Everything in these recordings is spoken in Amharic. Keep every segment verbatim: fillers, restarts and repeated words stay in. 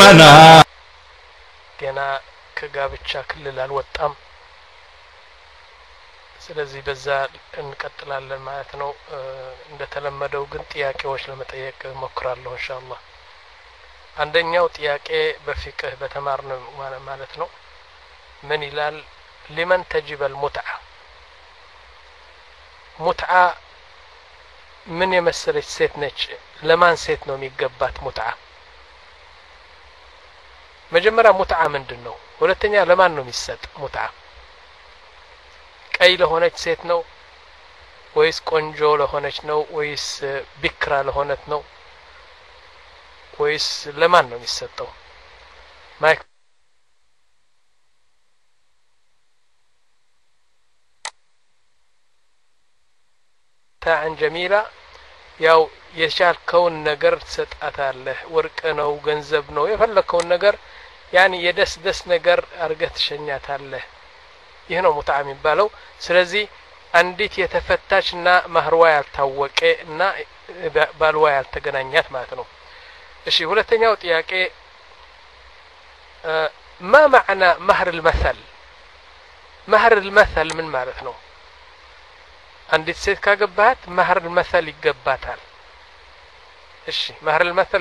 منا ገና ከጋብቻ ክልል አልወጣም ስለዚህ በዛ እንቀጥላለን ማለት ነው እንደተለመደው ግን ጥያቄዎች ለመጠየቅ ሞክራለሁ ኢንሻአላህ አንደኛው ጥያቄ በፍቅህ በተማርነው ማለት ነው ምን ይላል لمن تجب المتعة متعة من የመሰለች ሴት ነች ለማን ሴት ነው የሚገባት ሙትዓ መጀመሪያ ሙትዓ ምንድነው ሁለተኛ ለማን ነው የሚሰጥ ሙትዓ ቀይ ለሆነች ሴት ነው ወይስ ቆንጆ ለሆነች ነው ወይስ ቢክራ ለሆነች ነው ወይስ ለማን ነው የሚሰጠው ማይክ ታን ጀሚላ ያው የቻልከውን ነገር ትሰጣታለህ ወርቅ ነው ገንዘብ ነው የፈለከውን ነገር ያኒ የደስ ደስ ነገር አርገህ ትሸኛታለህ ይሄ ነው ሙትዓ የሚባለው ስለዚህ አንዲት የተፈታችና ማህርዋ ያልታወቀ እና ባልዋ ያልተገናኛት ማለት ነው እሺ ሁለተኛው ጥያቄ ما معنى مهر المثل مهر المثل ምን ማለት ነው አንዲት ሴት ካገባት مهر المثل ይገባታል እሺ مهر المثل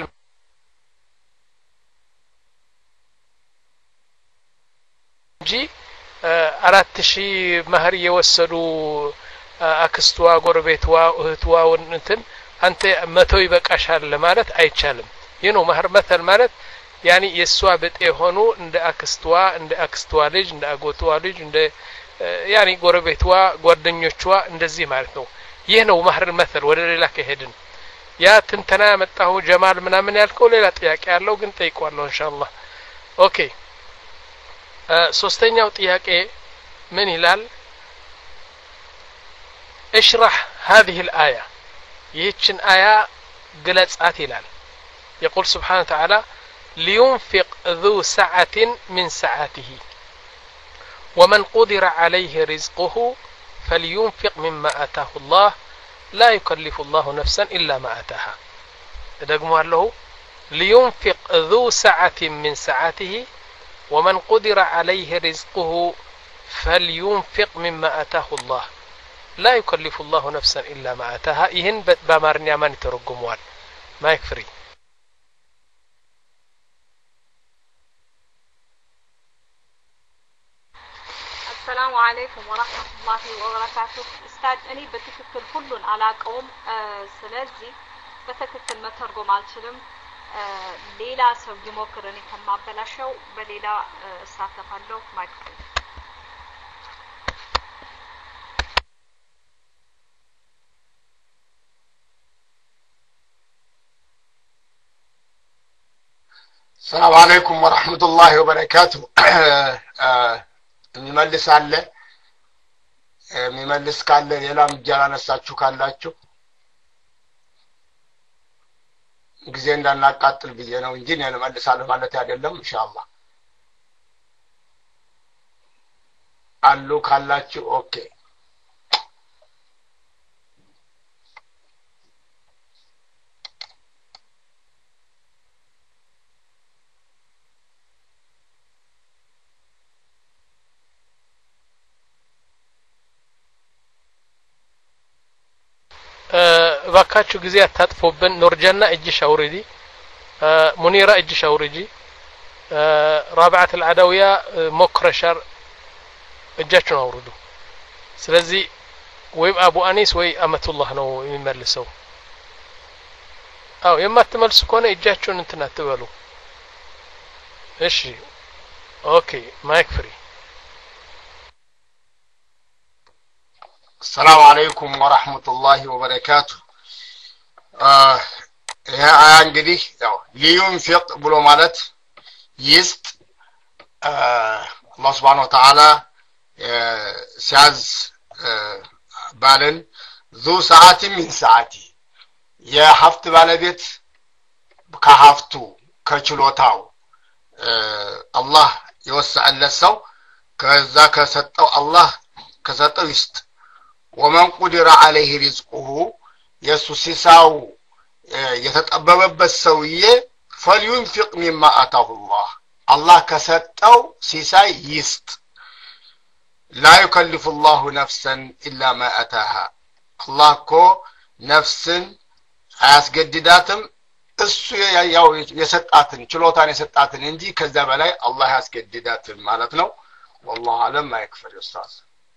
እንጂ አራት ሺህ مهر የወሰዱ አክስቷ ጎረቤቷ እህቷ እንትን አንተ መቶ ይበቃሻል ለማለት አይቻልም ይሄ ነው مهر مثل ማለት ያኒ የሷ በጤ ሆኖ እንደ አክስቷ እንደ አክስቷ ልጅ እንደ አጎቷ ልጅ እንደ ያኒ ጎረቤቷ ጓደኞቿ እንደዚህ ማለት ነው ይሄ ነው مهر المثل ወደ ሌላ ከሄድን ያ ትንተና መጣው ጀማል ምናምን ያልከው ሌላ ጥያቄ ያለው ግን ጠይቋለሁ ኢንሻአላህ ኦኬ ሶስተኛው ጥያቄ ምን ይላል اشرح هذه الآية ይህችን አያ ግለጻት ይላል يقول سبحانه وتعالى لينفق ذو سعة من سعته ومن قدر عليه رزقه فلينفق مما آتاه الله لا يكلف الله نفسا إلا ما آتاها دغموا له لينفق ذو سعة من سعته ومن قدر عليه رزقه فلينفق مما آتاه الله لا يكلف الله نفسا إلا ما آتاها ይህን በአማርኛ ማን ይተረጉመዋል ማይክ ፍሪ السلام عليكم ورحمة الله وبركاته استاذ أني بتفكر كلن على قوم سلازي بتفكر ما ترجم عالشلم ليلى سو يمكرني كما بلاشو بليلى ساتفالو مايك السلام عليكم ورحمة الله وبركاته የሚመልስ አለ የሚመልስ ካለ ሌላም ጃላነሳችሁ ካላችሁ ጊዜ እንዳናቃጥል ብዬ ነው እንጂ እኔ መልሳለሁ ማለት አይደለም ኢንሻአላህ አሉ ካላችሁ ኦኬ ባካችሁ ጊዜ አታጥፎብን ኑርጀና እጅሽ አውሪዲ ሙኒራ እጅሽ አውሪጂ رابعه العدويه مكرشر እጃችሁን አውርዱ ስለዚህ ወይም አቡ አኒስ ወይ አመቱላህ ነው የሚመልሰው አው የማትመልሱ ከሆነ እጃችሁን እንትን አትበሉ እሺ ኦኬ ማይክ ፍሪ السلام عليكم ورحمة الله وبركاته ይሄ አያ እንግዲህ ያው ሊዩንፊቅ ብሎ ማለት ይስጥ አላህ Subhanahu Wa Ta'ala ሲያዝ ባለን ذو ساعة من ساعتي የሀፍት ባለቤት ከሀፍቱ ከችሎታው አላህ ይወስዓለት ሰው ከዛ ከሰጠው አላህ ከሰጠው ይስጥ ومن قدر عليه رزقه يسوسساو يتطببበት ሰውዬ فلينفق مما آتاه الله الله كسطው ሲሳይ ይስጥ لا يكلف الله نفسا إلا ما أتاها الله كو نفسن አያስገድዳትም እሱ ያው የሰጣትን ችሎታን የሰጣትን እንጂ ከዛ በላይ አላህ ያስገድዳትም ማለት ነው والله اعلم ما يكفر استاذ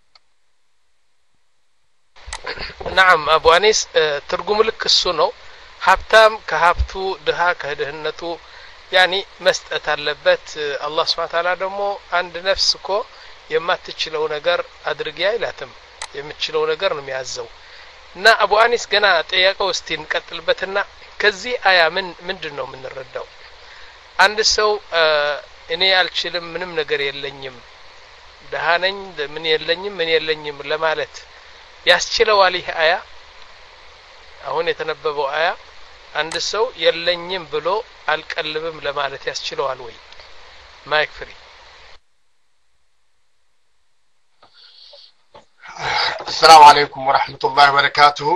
نعم ابو انيس ትርጉሙ ልክ እሱ ነው ሀብታም ከሀብቱ ድሃ ከድህነቱ ያኒ መስጠት አለበት አላህ Subhanahu Ta'ala ደግሞ አንድ ነፍስ እኮ የማትችለው ነገር አድርጊ አይላትም የምትችለው ነገር ነው የሚያዘው እና አቡ አኒስ ገና ጠያቀው እስቲ እንቀጥልበትና ከዚህ አያ ምን ምንድነው የምንረዳው አንድ ሰው እኔ አልችልም ምንም ነገር የለኝም ደሃ ነኝ ምን የለኝም ምን የለኝም ለማለት ያስችለዋል ይሄ አያ አሁን የተነበበው አያ አንድ ሰው የለኝም ብሎ አልቀልብም ለማለት ያስችለዋል ወይ ማይክ ፍሪ السلام عليكم ورحمة الله وبركاته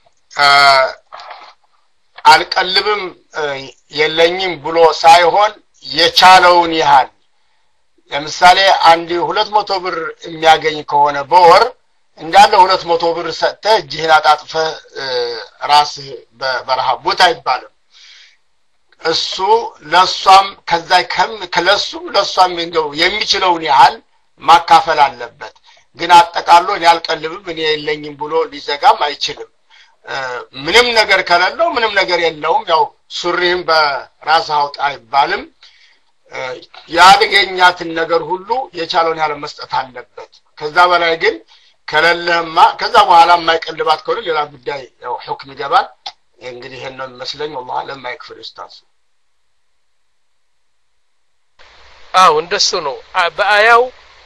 አልቀልብም የለኝም ብሎ ሳይሆን የቻለውን ያህል ለምሳሌ አንዲ ሁለት መቶ ብር የሚያገኝ ከሆነ በወር እንዳለ ሁለት መቶ ብር ሰጠ እጅህን አጣጥፈ ራስ በበረሃ ቦታ ይባላል እሱ ለሷም ከዛ ከም ከለሱ ለሷም እንደው የሚችለውን ያህል ማካፈል አለበት ግን አጠቃሎ ያልቀልብም እኔ የለኝም ብሎ ሊዘጋም አይችልም ምንም ነገር ከሌለው ምንም ነገር የለውም ያው ሱሪም በራስ አውጣ ይባልም ያልገኛትን ነገር ሁሉ የቻለውን ያለ መስጠት አለበት ከዛ በላይ ግን ከለለህማ ከዛ በኋላ ማይቀልባት ከሆነ ሌላ ጉዳይ ያው ሁክም ይገባል እንግዲህ ይሄን ነው መስለኝ والله አለም ማይክፍር ኡስታዝ አው እንደሱ ነው በአያው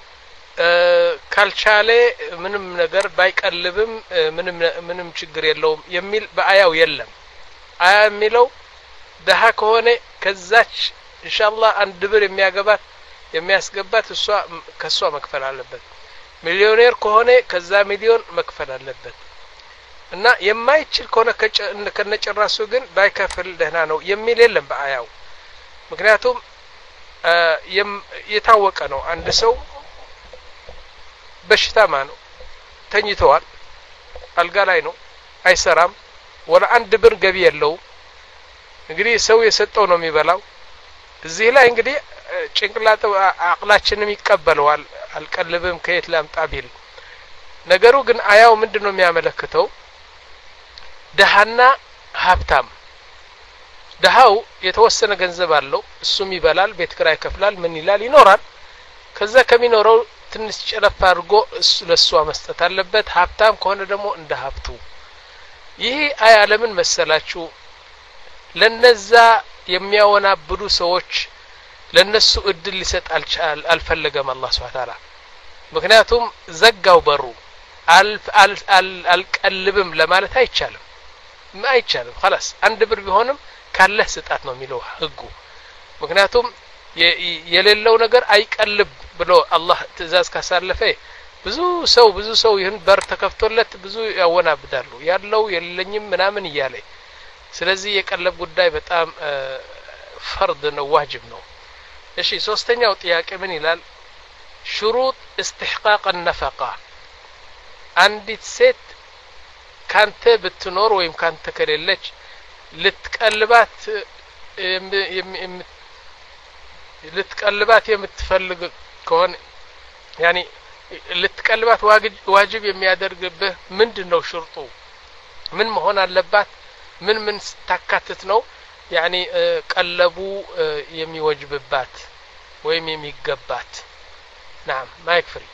ካልቻለ ምንም ነገር ባይቀልብም ምንም ምንም ችግር የለውም የሚል በአያው የለም አያ የሚለው ደሃ ከሆነ ከዛች ኢንሻአላህ አንድ ብር የሚያገባት የሚያስገባት እሷ ከሷ መክፈል አለበት ሚሊዮኔር ከሆነ ከዛ ሚሊዮን መክፈል አለበት እና የማይችል ከሆነ ከነጨራሱ ግን ባይከፍል ደህና ነው የሚል የለም በአያው ምክንያቱም የታወቀ ነው አንድ ሰው በሽታማ ነው ተኝቷል አልጋ ላይ ነው አይሰራም ወላ አንድ ብር ገቢ የለው እንግዲህ ሰው የሰጠው ነው የሚበላው እዚህ ላይ እንግዲህ ጭንቅላቱ አቅላችንም ይቀበለዋል አልቀልብም ከየት ላምጣ ቢል ነገሩ ግን አያው ምንድነው የሚያመለክተው ደሃና ሀብታም ደሃው የተወሰነ ገንዘብ አለው እሱም ይበላል ቤት ኪራይ ይከፍላል ምን ይላል ይኖራል ከዛ ከሚኖረው ትንሽ ጨለፍ አድርጎ ለሷ መስጠት አለበት ሀብታም ከሆነ ደግሞ እንደ ሀብቱ ይሄ አያ ለምን መሰላችሁ ለነዛ የሚያወናብዱ ሰዎች ለነሱ እድል ሊሰጥ አልቻል አልፈለገም አላህ Subhanahu Ta'ala ምክንያቱም ዘጋው በሩ አልቀልብም ለማለት አይቻልም አይቻልም خلاص አንድ ብር ቢሆንም ካለ ስጣት ነው የሚለው ህጉ ምክንያቱም የሌለው ነገር አይቀልብ ብሎ አላህ ትእዛዝ ካሳለፈ ብዙ ሰው ብዙ ሰው ይህን በር ተከፍቶለት ብዙ ያወናብዳሉ ያለው የለኝም ምናምን ይያለ ስለዚህ የቀለብ ጉዳይ በጣም ፈርድ ነው ዋጅብ ነው እሺ ሶስተኛው ጥያቄ ምን ይላል شروط استحقاق النفقه አንዲት ሴት ካንተ ብትኖር ወይም ካንተ ከሌለች ልትቀልባት ልትቀልባት የምትፈልግ ከሆነ ያኒ ልትቀልባት ዋጅብ የሚያደርግብህ ምንድነው ሽርጡ ምን መሆን አለባት ምን ምን ታካትት ነው ያኒ ቀለቡ የሚወጅብባት ወይም የሚገባት نعم ما يكفي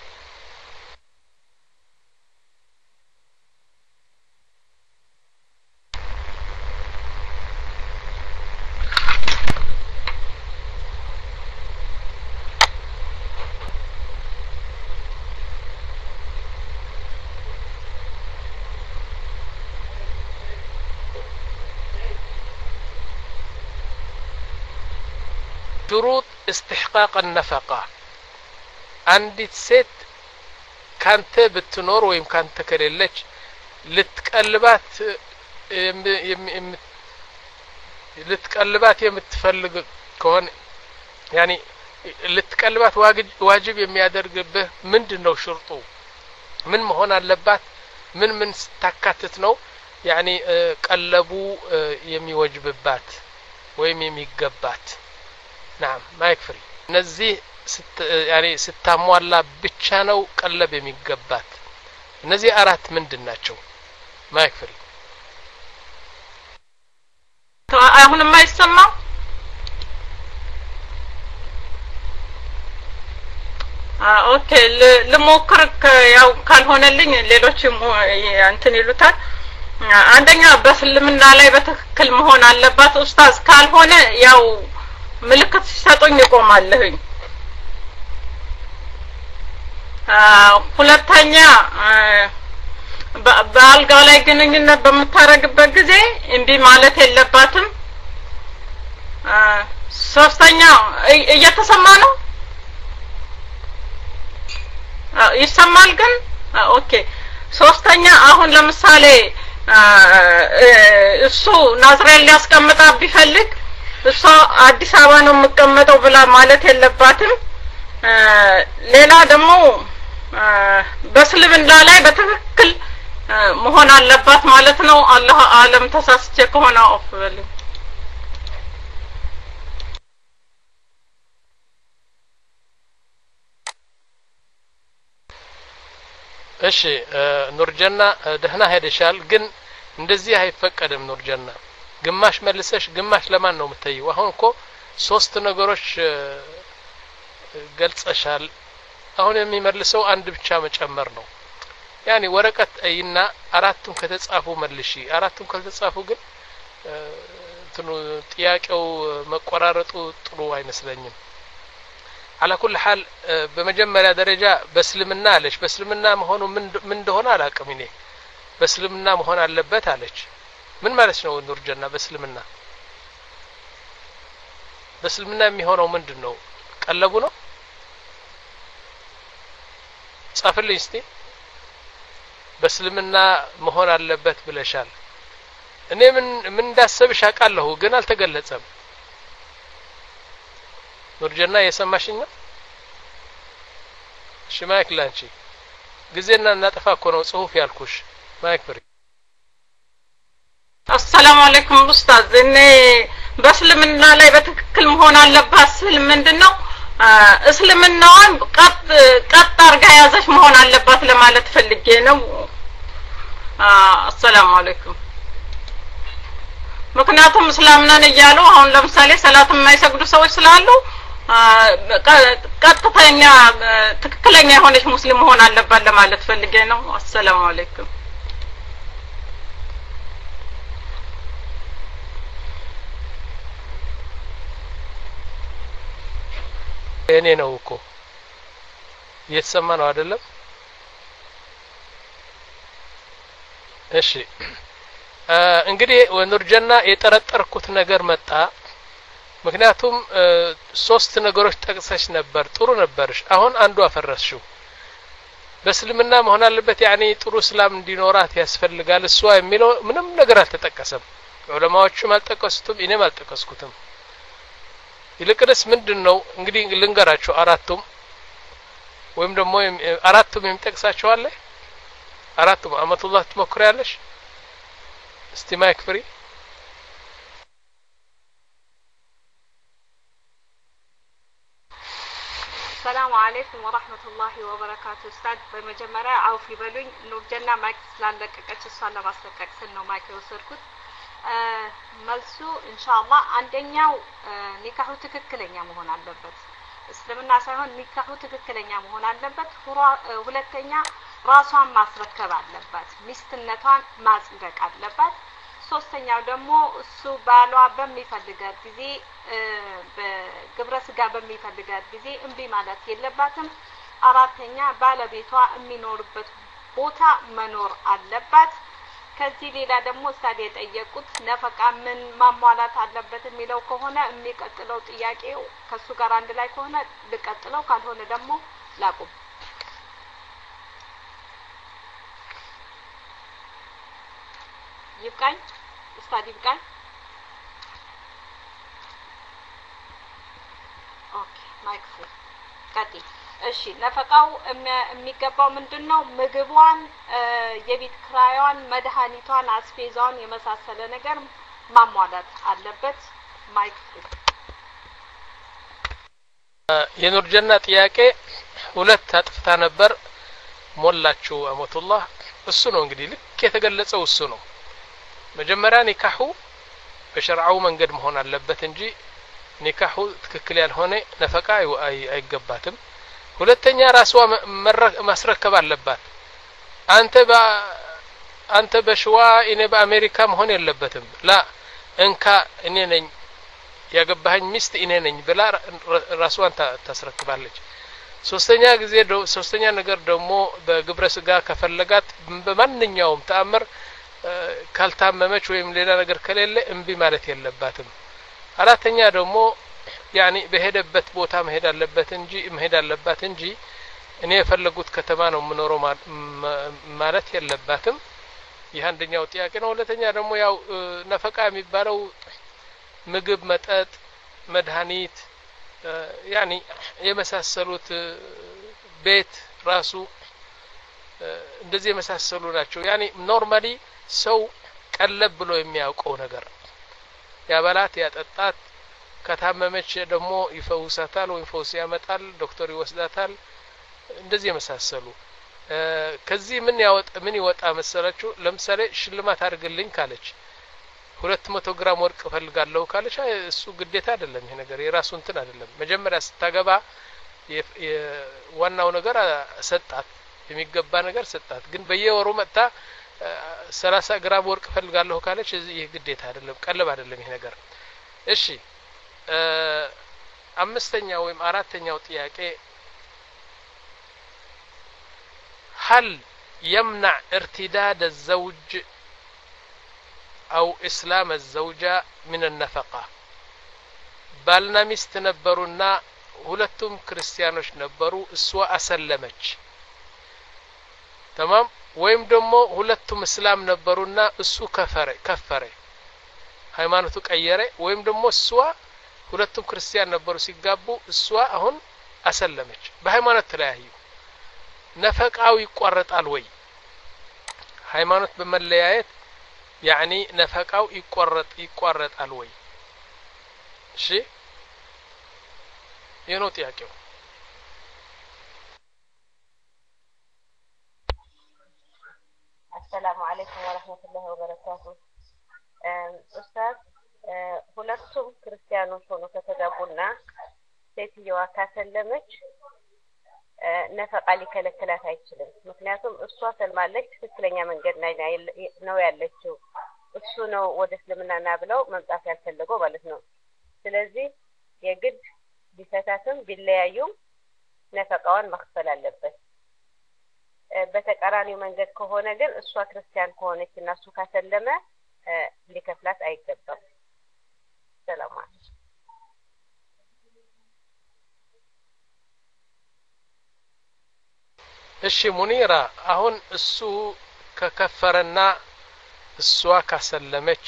شروط استحقاق النفقه አንዲት ሴት ካንተ ብትኖር ወይም ካንተ ከሌለች ልትቀልባት ልትቀልባት የምትፈልግ ከሆነ يعني ልትቀልባት ዋጅብ የሚያደርግብህ ምንድነው ሽርጡ ምን መሆን አለባት ምን ምን ታካትት ነው يعني ቀለቡ የሚወጅብባት ወይም የሚገባት نعم ما يكفي እነዚህ يعني ስታሟላ ብቻ ነው ቀለብ የሚገባት እነዚህ አራት ምንድናቸው ما يكفي አሁን የማይሰማ ኦኬ ለሞክርክ ያው ካልሆነልኝ ሌሎችም እንትን ይሉታል አንደኛ በስልምና ላይ በትክክል መሆን አለባት ኡስታዝ ካልሆነ ያው ምልክት ሲሰጡኝ ይቆማለሁኝ ሁለተኛ በአልጋ ላይ ግንኙነት በመታረግበት ጊዜ እንዲ ማለት የለባትም ሶስተኛ እየተሰማ ነው ይሰማል ግን ኦኬ ሶስተኛ አሁን ለምሳሌ እሱ ናዝሬት ሊያስቀምጣ ቢፈልግ እሱ አዲስ አበባ ነው የምቀመጠው ብላ ማለት የለባትም ሌላ ደግሞ በስልምና ላይ በትክክል መሆን አለባት ማለት ነው አላህ ዓለም ተሳስቼ ከሆነ አፍበል እሺ ኑርጀና ደህና ሄደሻል ግን እንደዚህ አይፈቀድም ኑርጀና ግማሽ መልሰሽ ግማሽ ለማን ነው የምትይው አሁን እኮ ሶስት ነገሮች ገልጸሻል አሁን የሚመልሰው አንድ ብቻ መጨመር ነው يعني ወረቀት አይና አራቱም ከተጻፉ መልሺ አራቱም ከተጻፉ ግን እንትኑ ጥያቄው መቆራረጡ ጥሩ አይመስለኝም على كل حال بمجمريا درجه بسلمنا አለች በስልምና መሆኑ ምን ምን እንደሆነ አላቀም እኔ በስልምና መሆን አለበት አለች ምን ማለት ነው ኑርጀና በስልምና በስልምና የሚሆነው ምንድነው ቀለቡ ነው ጻፈልኝ እስቲ በስልምና መሆን አለበት ብለሻል እኔ ምን ምን እንዳሰብሽ አቃለሁ ግን አልተገለጸም ኑርጀና የሰማሽኝ ነው ሽማይክ ላንቺ ግዜና እናጠፋ እኮ ነው ጽሁፍ ያልኩሽ ማይክ ፍሪ አሰላሙ አለይኩም ኡስታዝ እኔ በስልምና ላይ በትክክል መሆን አለባት ስል ምንድነው እስልምናውን ቀጥ ቀጥ አርጋ ያዘሽ መሆን አለባት ለማለት ፈልጌ ነው አሰላሙ አለይኩም ምክንያቱም እስላም ነን እያሉ አሁን ለምሳሌ ሰላት የማይሰግዱ ሰዎች ስላሉ ቀጥተኛ ትክክለኛ የሆነች ሙስሊም መሆን አለባት ለማለት ፈልጌ ነው አሰላሙ አለይኩም እኔ ነው እኮ እየተሰማ ነው አይደለም እሺ እንግዲህ ወኑርጀና የጠረጠርኩት ነገር መጣ ምክንያቱም ሶስት ነገሮች ጠቅሰሽ ነበር ጥሩ ነበርሽ አሁን አንዱ አፈረስሽው በስልምና መሆን አለበት ያኒ ጥሩ እስላም እንዲኖራት ያስፈልጋል እሷ የሚለው ምንም ነገር አልተጠቀሰም ዑለማዎቹም አልጠቀሱትም እኔም አልጠቀስኩትም ይልቅስ ምንድነው እንግዲህ ልንገራችሁ አራቱም ወይም ደግሞ አራቱም የሚጠቅሳቸው አለ አራቱም አመቱላህ ትሞክሪያለሽ እስቲ ማይክ ፍሪ السلام عليكم ورحمة الله وبركاته استاذ بمجمرة عوف يبلون نور جنة مايك ስላለቀቀች እሷን ለማስለቀቅ ስል ነው ማይክ የወሰድኩት መልሱ ኢንሻአላህ አንደኛው ኒካሁ ትክክለኛ መሆን አለበት እስልምና ሳይሆን ኒካሁ ትክክለኛ መሆን አለበት ሁለተኛ ራሷን ማስረከብ አለበት ሚስትነቷን ማጽደቅ አለበት ሶስተኛው ደግሞ እሱ ባሏ በሚፈልጋት ጊዜ በግብረ ስጋ በሚፈልጋት ጊዜ እንቢ ማለት የለባትም አራተኛ ባለቤቷ የሚኖርበት ቦታ መኖር አለባት ከዚህ ሌላ ደግሞ ሳዴ የጠየቁት ነፈቃ ምን ማሟላት አለበት የሚለው ከሆነ የሚቀጥለው ጥያቄው ከሱ ጋር አንድ ላይ ከሆነ ልቀጥለው ካልሆነ ደግሞ ላቁም ይብቃኝ ስታዲ ይብቃኝ ኦኬ ማይክ ፍሪ ቀጥይ እሺ ነፈቃው የሚገባው ምንድነው ምግቧን የቤት ክራያዋን መድኃኒቷን አስፔዛውን የመሳሰለ ነገር ማሟላት አለበት ማይክ ፍሪ የኑር ጀና ጥያቄ ሁለት አጥፍታ ነበር ሞላችሁ አመቱላህ እሱ ነው እንግዲህ ልክ የተገለጸው እሱ ነው መጀመሪያ ኒካሁ በሸርዓው መንገድ መሆን አለበት እንጂ ኒካሁ ትክክል ያልሆነ ነፈቃ አይገባትም ሁለተኛ ራስዋ ማስረከብ አለባት አንተ በ አንተ በሽዋ እኔ በአሜሪካ መሆን የለበትም ላ እንካ እኔ ነኝ ያገባኝ ሚስት እኔ ነኝ ብላ ራስዋን ታስረክባለች ሶስተኛ ጊዜ ሶስተኛ ነገር ደግሞ በግብረ ስጋ ከፈለጋት በማንኛውም ተአምር ካልታመመች ወይም ሌላ ነገር ከሌለ እንቢ ማለት የለባትም አራተኛ ደግሞ ያኒ በሄደበት ቦታ መሄድ አለበት እንጂ መሄድ አለባት እንጂ እኔ የፈለጉት ከተማ ነው ምኖረው ማለት የለባትም ይህ አንደኛው ጥያቄ ነው ሁለተኛ ደግሞ ያው ነፈቃ የሚባለው ምግብ መጠጥ መድኃኒት ያኒ የመሳሰሉት ቤት ራሱ እንደዚህ የመሳሰሉ ናቸው ያኒ ኖርማሊ ሰው ቀለብ ብሎ የሚያውቀው ነገር ያበላት ያጠጣት ከታመመች ደግሞ ይፈውሳታል ወይ ፈውስ ያመጣል ዶክተር ይወስዳታል እንደዚህ የመሳሰሉ ከዚህ ምን ያወጣ ምን ይወጣ መሰላችሁ ለምሳሌ ሽልማት አድርግልኝ ካለች ሁለት መቶ ግራም ወርቅ ፈልጋለሁ ካለች እሱ ግዴታ አይደለም ይሄ ነገር የራሱ እንትን አይደለም መጀመሪያ ስታገባ ዋናው ነገር ሰጣት የሚገባ ነገር ሰጣት ግን በየወሩ መጣ ሰላሳ ግራም ወርቅ ፈልጋለሁ ካለች ይሄ ግዴታ አይደለም ቀለብ አይደለም ይሄ ነገር እሺ አምስተኛው ወይም አራተኛው ጥያቄ هل يمنع ارتداد الزوج أو إسلام الزوجة من النفقة بالنا مست ነበሩና ሁለቱም ክርስቲያኖች ነበሩ እሷ አሰለመች تمام ወይም ደግሞ ሁለቱም እስላም ነበሩና እሱ ከፈረ ከፈረ ሃይማኖቱ ቀየረ ወይም ደግሞ እሷ ሁለቱም ክርስቲያን ነበሩ ሲጋቡ እሷ አሁን አሰለመች በሃይማኖት ተለያዩ ነፈቃው ይቆረጣል ወይ ሃይማኖት በመለያየት يعني ነፈቃው ይቆረጥ ይቆረጣል ወይ እሺ የኖ ጥያቄው السلام عليكم ورحمة الله وبركاته ኡስታዝ ሁለቱም ክርስቲያኖች ሆኖ ከተጋቡና ሴትየዋ ካሰለመች ነፈቃ ሊከለክላት አይችልም ምክንያቱም እሷ ሰልማለች ትክክለኛ መንገድ ነው ያለችው እሱ ነው ወደ እስልምናና ብለው መምጣት ያልፈለገው ማለት ነው ስለዚህ የግድ ቢፈታትም ቢለያዩም ነፈቃዋን መክፈል አለበት በተቃራኒው መንገድ ከሆነ ግን እሷ ክርስቲያን ከሆነችና እሱ ካሰለመ ሊከፍላት አይገባም ሰላም አለይኩም እሺ ሙኒራ አሁን እሱ ከከፈረና እሷ ካሰለመች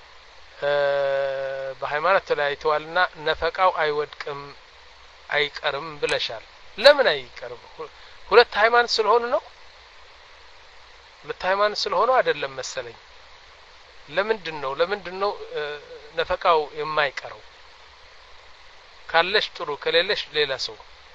በሃይማኖት ተለያይተዋልና ነፈቃው አይወድቅም አይቀርም ብለሻል ለምን አይቀርም ሁለት ሃይማኖት ስለሆነ ነው ሁለት ሃይማኖት ስለሆነ አይደለም መሰለኝ ለምንድነው ለምንድነው ነፈቃው የማይቀረው ካለሽ ጥሩ ከሌለሽ ሌላ ሰው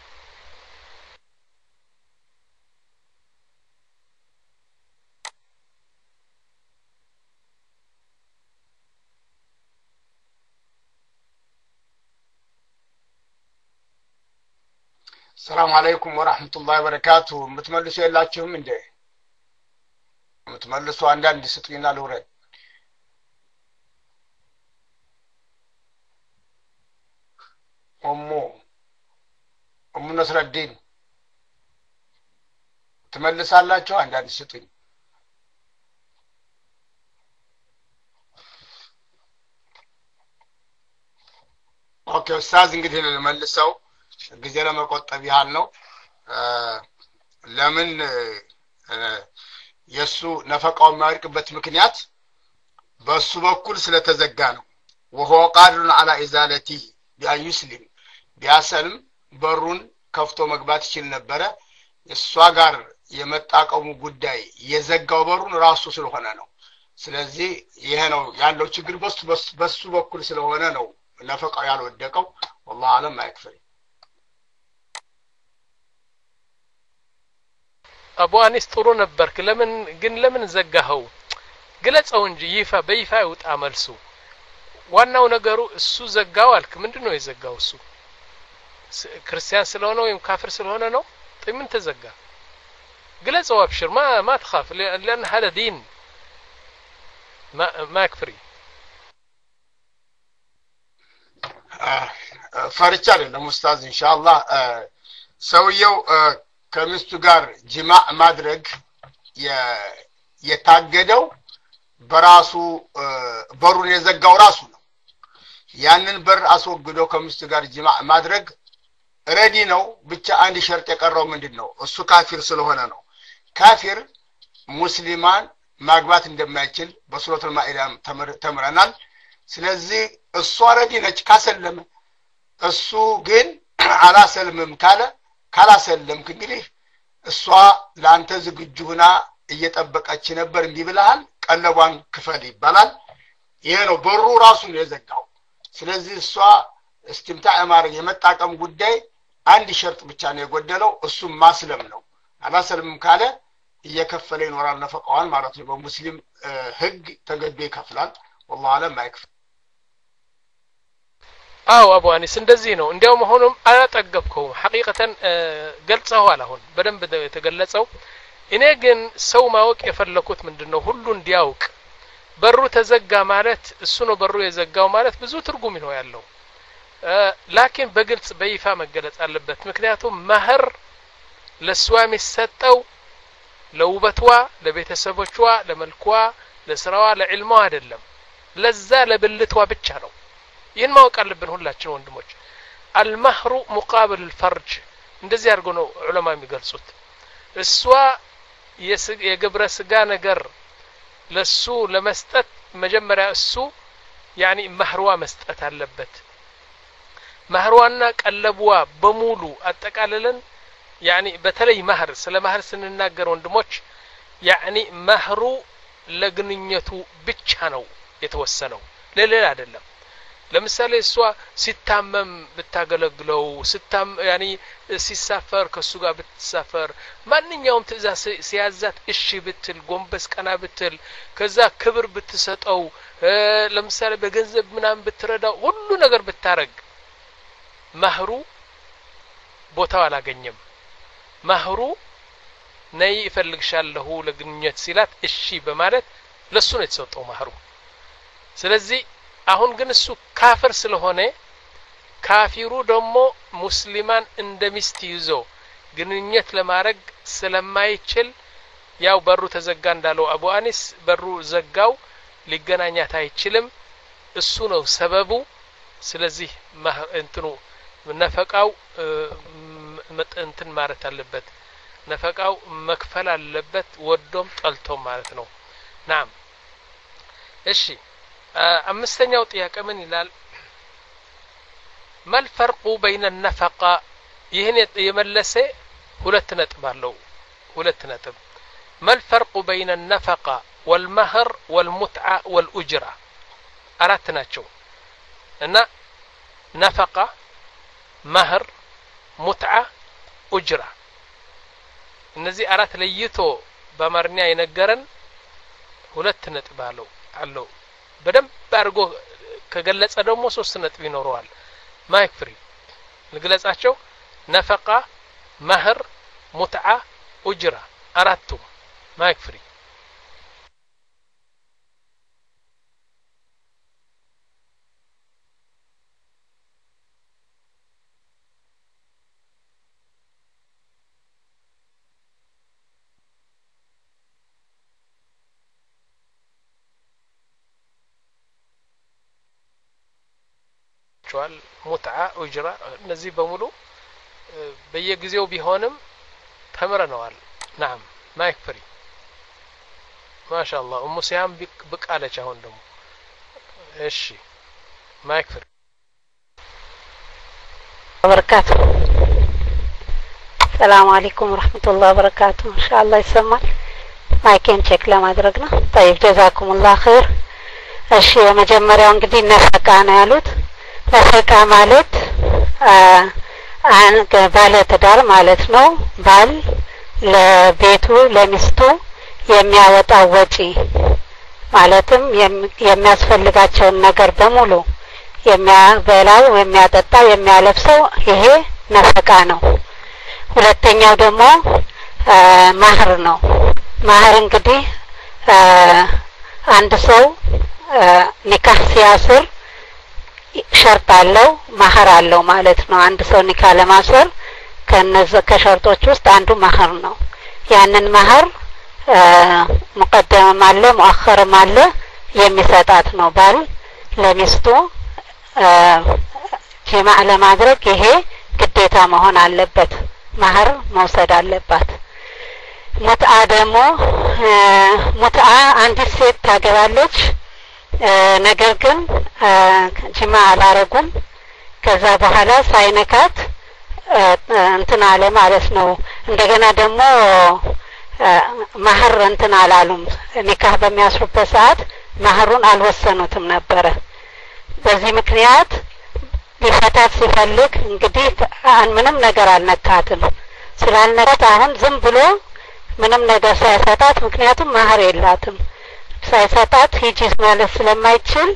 السلام عليكم ورحمة الله وبركاته متملسوا يلاچهم እንዴ متملسوا አንዳንድ ስጥኝና ልውረድ أمو أمو نصر الدين ትመልሳላችሁ አንዳንድ ስጥኝ ኦኬ ኡስታዝ እንግዲህ ልመልሰው ጊዜ ለመቆጠብ ያህል ነው ለምን የሱ ነፈቃው ማይርቅበት ምክንያት በሱ በኩል ስለተዘጋ ነው وهو قادر على ازالته بان يسلم ቢያሰልም በሩን ከፍቶ መግባት ይችል ነበር እሷ ጋር የመጣቀሙ ጉዳይ የዘጋው በሩን ራሱ ስለሆነ ነው ስለዚህ ይሄ ነው ያለው ችግር በሱ በሱ በኩል ስለሆነ ነው ነፈቃው ያልወደቀው والله اعلم ما يكفي አቡ አኒስ ጥሩ ነበርክ ለምን ግን ለምን ዘጋኸው ግለጸው እንጂ ይፋ በይፋ ይውጣ መልሱ ዋናው ነገሩ እሱ ዘጋው አልክ ምንድነው የዘጋው እሱ ክርስቲያን ስለሆነ ወይም ካፍር ስለሆነ ነው ምን ተዘጋ ግለጸው አብሽር ما ما تخاف لان هذا دين ما ما يكفي ፈርቻ አይደለም ኡስታዝ ኢንሻአላህ ሰውየው ከሚስቱ ጋር ጅማዕ ማድረግ የታገደው በራሱ በሩን የዘጋው ራሱ ነው ያንን በር አስወግዶ ከሚስቱ ጋር ጅማዕ ማድረግ ረዲ ነው ብቻ አንድ ሸርጥ የቀረው ምንድነው እሱ ካፊር ስለሆነ ነው ካፊር ሙስሊማን ማግባት እንደማይችል በሱረቱል ማኢዳ ተምረናል ስለዚህ እሱ ረዲ ነች ካሰለመ እሱ ግን አላሰልምም ካለ ካላሰለምክ እንግዲህ እሷ ላንተ ዝግጁ ሆና እየጠበቀች ነበር እንዲብልሃል ቀለቧን ክፈል ይባላል ይሄ ነው በሩ ራሱ ነው የዘጋው ስለዚህ እሷ استمتاع ማድረግ የመጣቀም ጉዳይ አንድ ሸርጥ ብቻ ነው የጎደለው እሱም ማስለም ነው አላሰልምም ካለ እየከፈለ ይኖራል ነፈቃዋን ማለት ነው በሙስሊም ህግ ተገቢ ይከፍላል والله اعلم ما يكفي አው አቡ አኒስ እንደዚህ ነው እንዲያው መሆኑም አላጠገብከው ሐቂቀተን ገልጸዋል አሁን በደንብ የተገለጸው እኔ ግን ሰው ማወቅ የፈለኩት ምንድነው ሁሉ እንዲያውቅ በሩ ተዘጋ ማለት እሱ ነው በሩ የዘጋው ማለት ብዙ ትርጉም ነው ያለው ላኪን በግልጽ በይፋ መገለጽ አለበት ምክንያቱም መህር ለሷም ይሰጠው ለውበቷ ለቤተሰቦቿ ለመልኳ ለስራዋ ለዕልሟ አይደለም ለዛ ለብልቷ ብቻ ነው ይህን ማወቅ አለብን ሁላችን ወንድሞች المهر مقابل الفرج እንደዚህ አድርጎ ነው ዑለማ የሚገልጹት እሷ የግብረ ስጋ ነገር ለሱ ለመስጠት መጀመሪያ እሱ يعني መህርዋ መስጠት አለበት መህርዋና ቀለብዋ በሙሉ አጠቃለለን يعني በተለይ መህር ስለ መህር ስንናገር ወንድሞች يعني መህሩ ለግንኙነቱ ብቻ ነው የተወሰነው ለሌላ አይደለም ለምሳሌ እሷ ሲታመም ብታገለግለው ሲታም يعني ሲሳፈር ከሱ ጋር ብትሳፈር ማንኛውም ትእዛዝ ሲያዛት እሺ ብትል ጎንበስ ቀና ብትል ከዛ ክብር ብትሰጠው ለምሳሌ በገንዘብ ምናም ብትረዳው ሁሉ ነገር ብታረግ መህሩ ቦታው አላገኘም መህሩ ነይ ይፈልግሻለሁ ለግንኙነት ሲላት እሺ በማለት ለሱ ነው የተሰጠው መህሩ ስለዚህ አሁን ግን እሱ ካፍር ስለሆነ ካፊሩ ደግሞ ሙስሊማን እንደሚስት ይዞ ግንኙነት ለማድረግ ስለማይችል ያው በሩ ተዘጋ እንዳለው አቡ አኒስ በሩ ዘጋው ሊገናኛት አይችልም እሱ ነው ሰበቡ ስለዚህ እንትኑ ነፈቃው እንትን ማለት አለበት ነፈቃው መክፈል አለበት ወዶም ጠልቶም ማለት ነው ናም እሺ አምስተኛው ጥያቄ ምን ይላል ما الفرق بين النفقه ይሄን የመለሰ ሁለት ነጥብ አለው ሁለት ነጥብ ما الفرق بين النفقه والمهر والمتعه والاجره አራት ናቸው እና نفقه مهر متعه اجره እነዚህ አራት ለይቶ በአማርኛ የነገረን ሁለት ነጥብ አለው አለው በደንብ አድርጎ ከገለጸ ደግሞ ሶስት ነጥብ ይኖረዋል ማይክ ፍሪ ለግለጻቸው ነፈቃ መህር ሙትዓ ኡጅራ አራቱ ማይክ ፍሪ متعه اجره እነዚህ በሙሉ በየጊዜው ቢሆንም ተምረናል نعم ማይክ ፍሪ ማሻአላህ ኡሙ ሲያም በቃለች አሁን ደግሞ እሺ ማይክ ፍሪ وبركاته. السلام عليكم ورحمة الله وبركاته. إن شاء الله يسمع ማይኬን ቼክ ለማድረግ ነው። طيب جزاكم الله خير። እሺ የመጀመሪያው እንግዲህ ነፈቃ ነው ያሉት። ነፈቃ ማለት አንገ ባለ ትዳር ማለት ነው። ባል ለቤቱ ለሚስቱ የሚያወጣው ወጪ ማለትም የሚያስፈልጋቸውን ነገር በሙሉ የሚያበላው የሚያጠጣው የሚያለብሰው ይሄ ነፈቃ ነው። ሁለተኛው ደግሞ ማህር ነው። ማህር እንግዲህ አንድ ሰው ኒካህ ሲያስር ሸርጥ አለው ማህር አለው ማለት ነው። አንድ ሰው ኒካህ ለማሰር ከነዚህ ከሸርጦች ውስጥ አንዱ ማህር ነው። ያንን ማህር ሙቀደም አለ ሙአኸርም አለ የሚሰጣት ነው። ባል ለሚስቱ ጀማዕ ለማድረግ ይሄ ግዴታ መሆን አለበት። ማህር መውሰድ አለባት። ሙትዓ ደግሞ ሙትዓ አንዲት ሴት ታገባለች ነገር ግን ጅማዕ አላረጉም ከዛ በኋላ ሳይነካት እንትን አለ ማለት ነው። እንደገና ደግሞ ማህር እንትን አላሉም ኒካህ በሚያስሩበት ሰዓት ማህሩን አልወሰኑትም ነበረ። በዚህ ምክንያት ሊፈታት ሲፈልግ እንግዲህ ምንም ነገር አልነካትም። ስላልነካት አሁን ዝም ብሎ ምንም ነገር ሳይሰጣት ምክንያቱም ማህር የላትም ሳይሰጣት ሂጂ ማለት ስለማይችል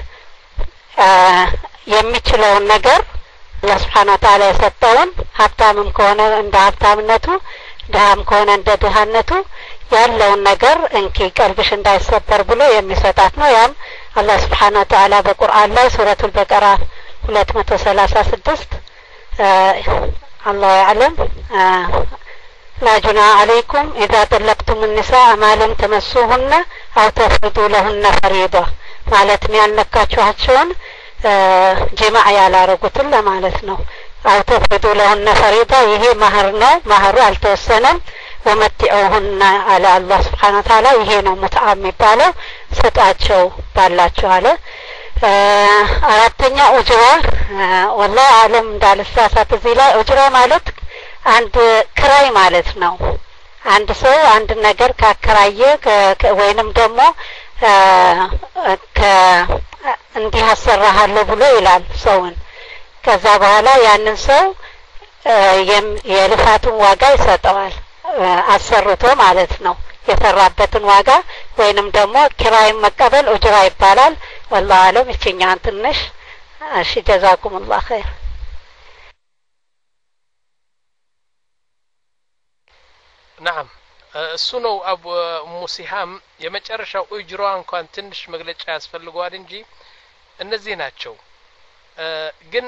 የሚችለውን ነገር አላህ Subhanahu Wa Ta'ala የሰጠውን ሀብታምም ከሆነ እንደ ሀብታምነቱ ድሃም ከሆነ እንደ ድሃነቱ ያለውን ነገር እንኪ ቀልብሽ እንዳይሰበር ብሎ የሚሰጣት ነው። ያም አላህ Subhanahu Wa Ta'ala በቁርአን ላይ ሱረቱል በቀራ ሁለት መቶ ሰላሳ ስድስት الله يعلم لا جناح عليكم إذا طلقتم النساء ما لم تمسوهن أو تفرضوا لهن فريضة معناتني ያልነካችኋቸውን ጅማዕ ያላረጉትን ለማለት ነው። أو تفرضوا لهن فريضة ይሄ ማህር ነው። ማህሩ አልተወሰነም። ومتعوهن على الله سبحانه وتعالى ይሄ ነው ሙትዓ የሚባለው ሰጣቸው ባላቸው አለ። አራተኛ ኡጅራ والله አለም እንዳልሳሳት እዚህ ላይ ኡጅራ ማለት አንድ ክራይ ማለት ነው። አንድ ሰው አንድ ነገር ካከራየ ወይንም ደግሞ ከ እንዲህ አሰራሃለሁ ብሎ ይላል ሰውን። ከዛ በኋላ ያንን ሰው የልፋቱን ዋጋ ይሰጠዋል አሰርቶ ማለት ነው። የሰራበትን ዋጋ ወይንም ደግሞ ኪራይ መቀበል ኡጅራ ይባላል። والله አለም እቺኛን ትንሽ እሺ جزاكم الله خير። نعم እሱ ነው አቡ ሙሲሃም የመጨረሻው ኡጅራ እንኳን ትንሽ መግለጫ ያስፈልገዋል እንጂ እነዚህ ናቸው። ግን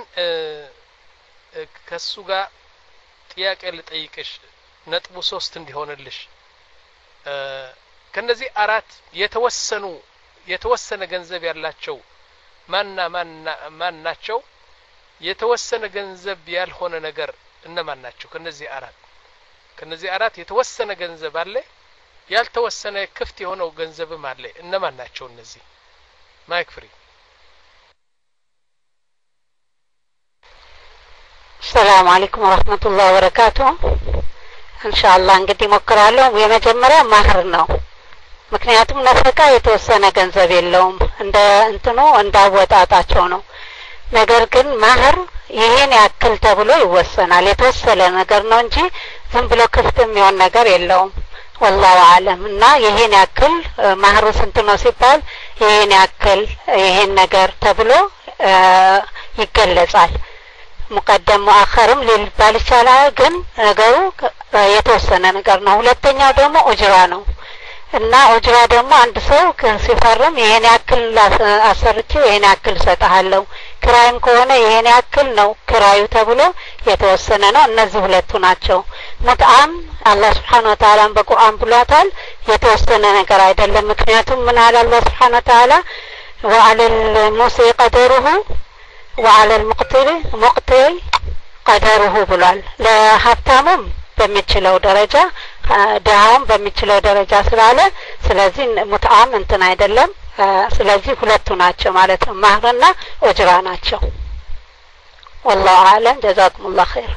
ከሱ ጋር ጥያቄ ልጠይቅሽ ነጥቡ ሶስት እንዲሆንልሽ ከነዚህ አራት የተወሰኑ የተወሰነ ገንዘብ ያላቸው ማንና ማንና ማን ናቸው? የተወሰነ ገንዘብ ያልሆነ ነገር እነማን ናቸው? ከነዚህ አራት ከነዚህ አራት የተወሰነ ገንዘብ አለ ያልተወሰነ ክፍት የሆነው ገንዘብም አለ። እነማን ናቸው እነዚህ? ማይክ ፍሪ። السلام عليكم ورحمة الله وبركاته. إن شاء الله እንግዲህ ሞክራለሁ። የመጀመሪያ ማህር ነው። ምክንያቱም ነፈቃ የተወሰነ ገንዘብ የለውም እንደ እንትኑ እንዳወጣጣቸው ነው። ነገር ግን ማህር ይሄን ያክል ተብሎ ይወሰናል። የተወሰነ ነገር ነው እንጂ ዝም ብሎ ክፍት የሚሆን ነገር የለውም። والله اعلم እና ይሄን ያክል ማህሩ ስንት ነው ሲባል ይሄን ያክል ይሄን ነገር ተብሎ ይገለጻል። ሙቀደም ሙአኸርም ሊባል ይችላል። ግን ነገሩ የተወሰነ ነገር ነው። ሁለተኛው ደግሞ ኡጅራ ነው እና ኡጅራ ደግሞ አንድ ሰው ሲፈርም ይሄን ያክል አሰርቼ ይሄን ያክል ሰጣለሁ ክራይም ከሆነ ይሄን ያክል ነው ክራዩ ተብሎ የተወሰነ ነው። እነዚህ ሁለቱ ናቸው። ሙትዓም አላህ Subhanahu Wa Ta'ala በቁርአን ብሏታል የተወሰነ ነገር አይደለም። ምክንያቱም ምን አለ አላህ Subhanahu Wa Ta'ala وعلى الموسى قدره وعلى المقتر مقتر قدره ብሏል። ለሀብታሙም በሚችለው ደረጃ ደሃውም በሚችለው ደረጃ ስላለ ስለዚህ ሙትዓም እንትን አይደለም። ስለዚህ ሁለቱ ናቸው ማለት ነው ማህርና ኡጅራ ናቸው። والله أعلم جزاكم الله خير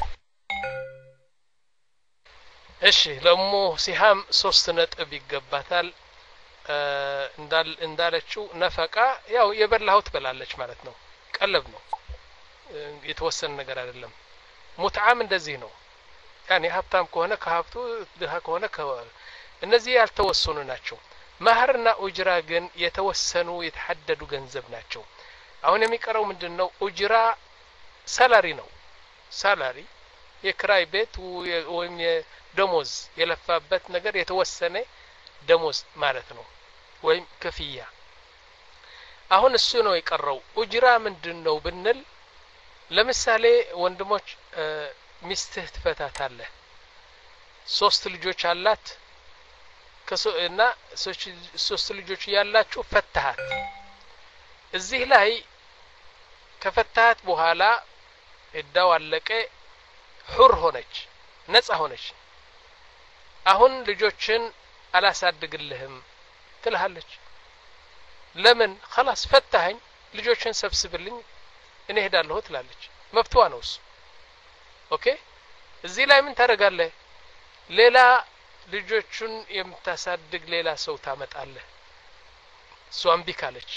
እሺ ለሙ ሲሃም ሶስት ነጥብ ይገባታል እንዳል እንዳለችው ነፈቃ ያው የበላው ትበላለች ማለት ነው ቀለብ ነው የተወሰነ ነገር አይደለም ሙትዓም እንደዚህ ነው ያኔ ሀብታም ከሆነ ከሀብቱ ድሃ ከሆነ እነዚህ ያልተወሰኑ ናቸው ማህርና ኡጅራ ግን የተወሰኑ የተሐደዱ ገንዘብ ናቸው አሁን የሚቀረው ምንድነው ኡጅራ ሳላሪ ነው ሳላሪ የክራይ ቤት ወይም የደሞዝ የለፋበት ነገር የተወሰነ ደሞዝ ማለት ነው ወይም ክፍያ አሁን እሱ ነው የቀረው ኡጅራ ምንድነው ብንል ለምሳሌ ወንድሞች ሚስትህ ትፈታታለህ ሶስት ልጆች አላት ከሶና ሶስት ልጆች ያላችሁ ፈታሃት እዚህ ላይ ከፈታሃት በኋላ እዳው አለቀ ሁር ሆነች ነፃ ሆነች አሁን ልጆችን አላሳድግልህም ትልሃለች ለምን خلاص ፈታኸኝ ልጆችን ሰብስብልኝ እኔ ሄዳለሁ ትላለች መብቷ ነው እሱ ኦኬ እዚህ ላይ ምን ታደርጋለህ ሌላ ልጆቹን የምታሳድግ ሌላ ሰው ታመጣለህ ሷም ቢካለች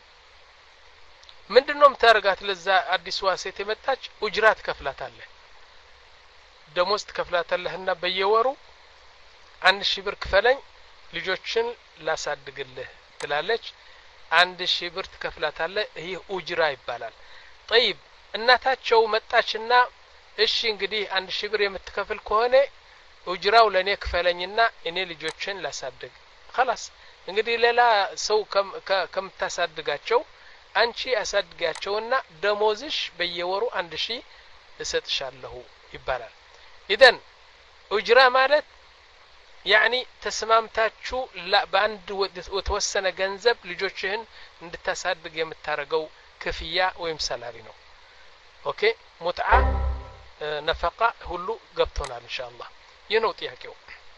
ምንድነው የምታደርጋት ለዛ አዲስ ዋሴት የመጣች ኡጅራት ከፍላታለህ ደሞዝ ትከፍላታለህና በየወሩ አንድ ሺህ ብር ክፈለኝ ልጆችን ላሳድግልህ ትላለች አንድ ሺህ ብር ትከፍላታለህ ይሄ ኡጅራ ይባላል طيب እናታቸው መጣችና እሺ እንግዲህ አንድ ሺህ ብር የምትከፍል ከሆነ ኡጅራው ለኔ ክፈለኝና እኔ ልጆችን ላሳድግ خلاص እንግዲህ ሌላ ሰው ከምታሳድጋቸው አንቺ አሳድጋቸውና ደሞዝሽ በየወሩ አንድ ሺህ እሰጥሻለሁ ይባላል ኢደን ኡጅራ ማለት يعني ተስማምታችሁ በአንድ ወተወሰነ ገንዘብ ልጆችህን እንድታሳድግ የምታረገው ክፍያ ወይም ሰላሪ ነው ኦኬ ሙትዓ ነፈቃ ሁሉ ገብቶናል ኢንሻአላህ የነው ጥያቄው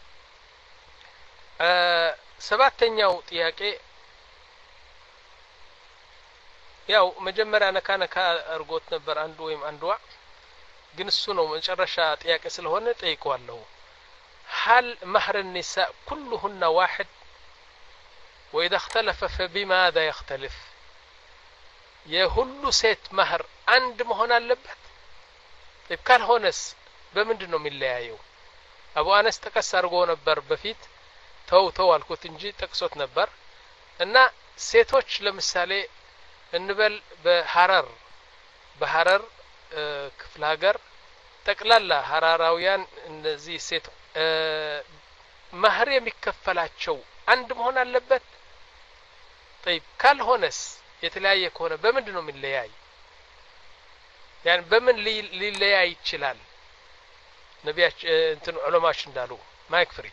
ሰባተኛው ጥያቄ ያው መጀመሪያ ነካ ነካ አርጎት ነበር አንዱ ወይም አንዷ ግን እሱ ነው መጨረሻ ጥያቄ ስለሆነ ጠይቀዋለሁ هل مهر النساء كلهن واحد وإذا اختلف فبماذا يختلف يهل سيت مهر عند مهنا اللبت طيب كان هونس بمندنو من الليايو أبو أنس تكسر قو نبر بفيت تو تو الكوتنجي تكسوت نبر إن سيتوش لمثالي النبل بحرر بحرر اه كفلاجر تقللا حراراويان እነዚህ ሴት መህር የሚከፈላቸው አንድ መሆን አለበት طيب ካልሆነስ የተለያየ ከሆነ በምንድነው የሚለያይ ያን በምን ሊለያይ ይችላል ነቢያችን እንትን ዑለማዎች እንዳሉ ማይክ ፍሪ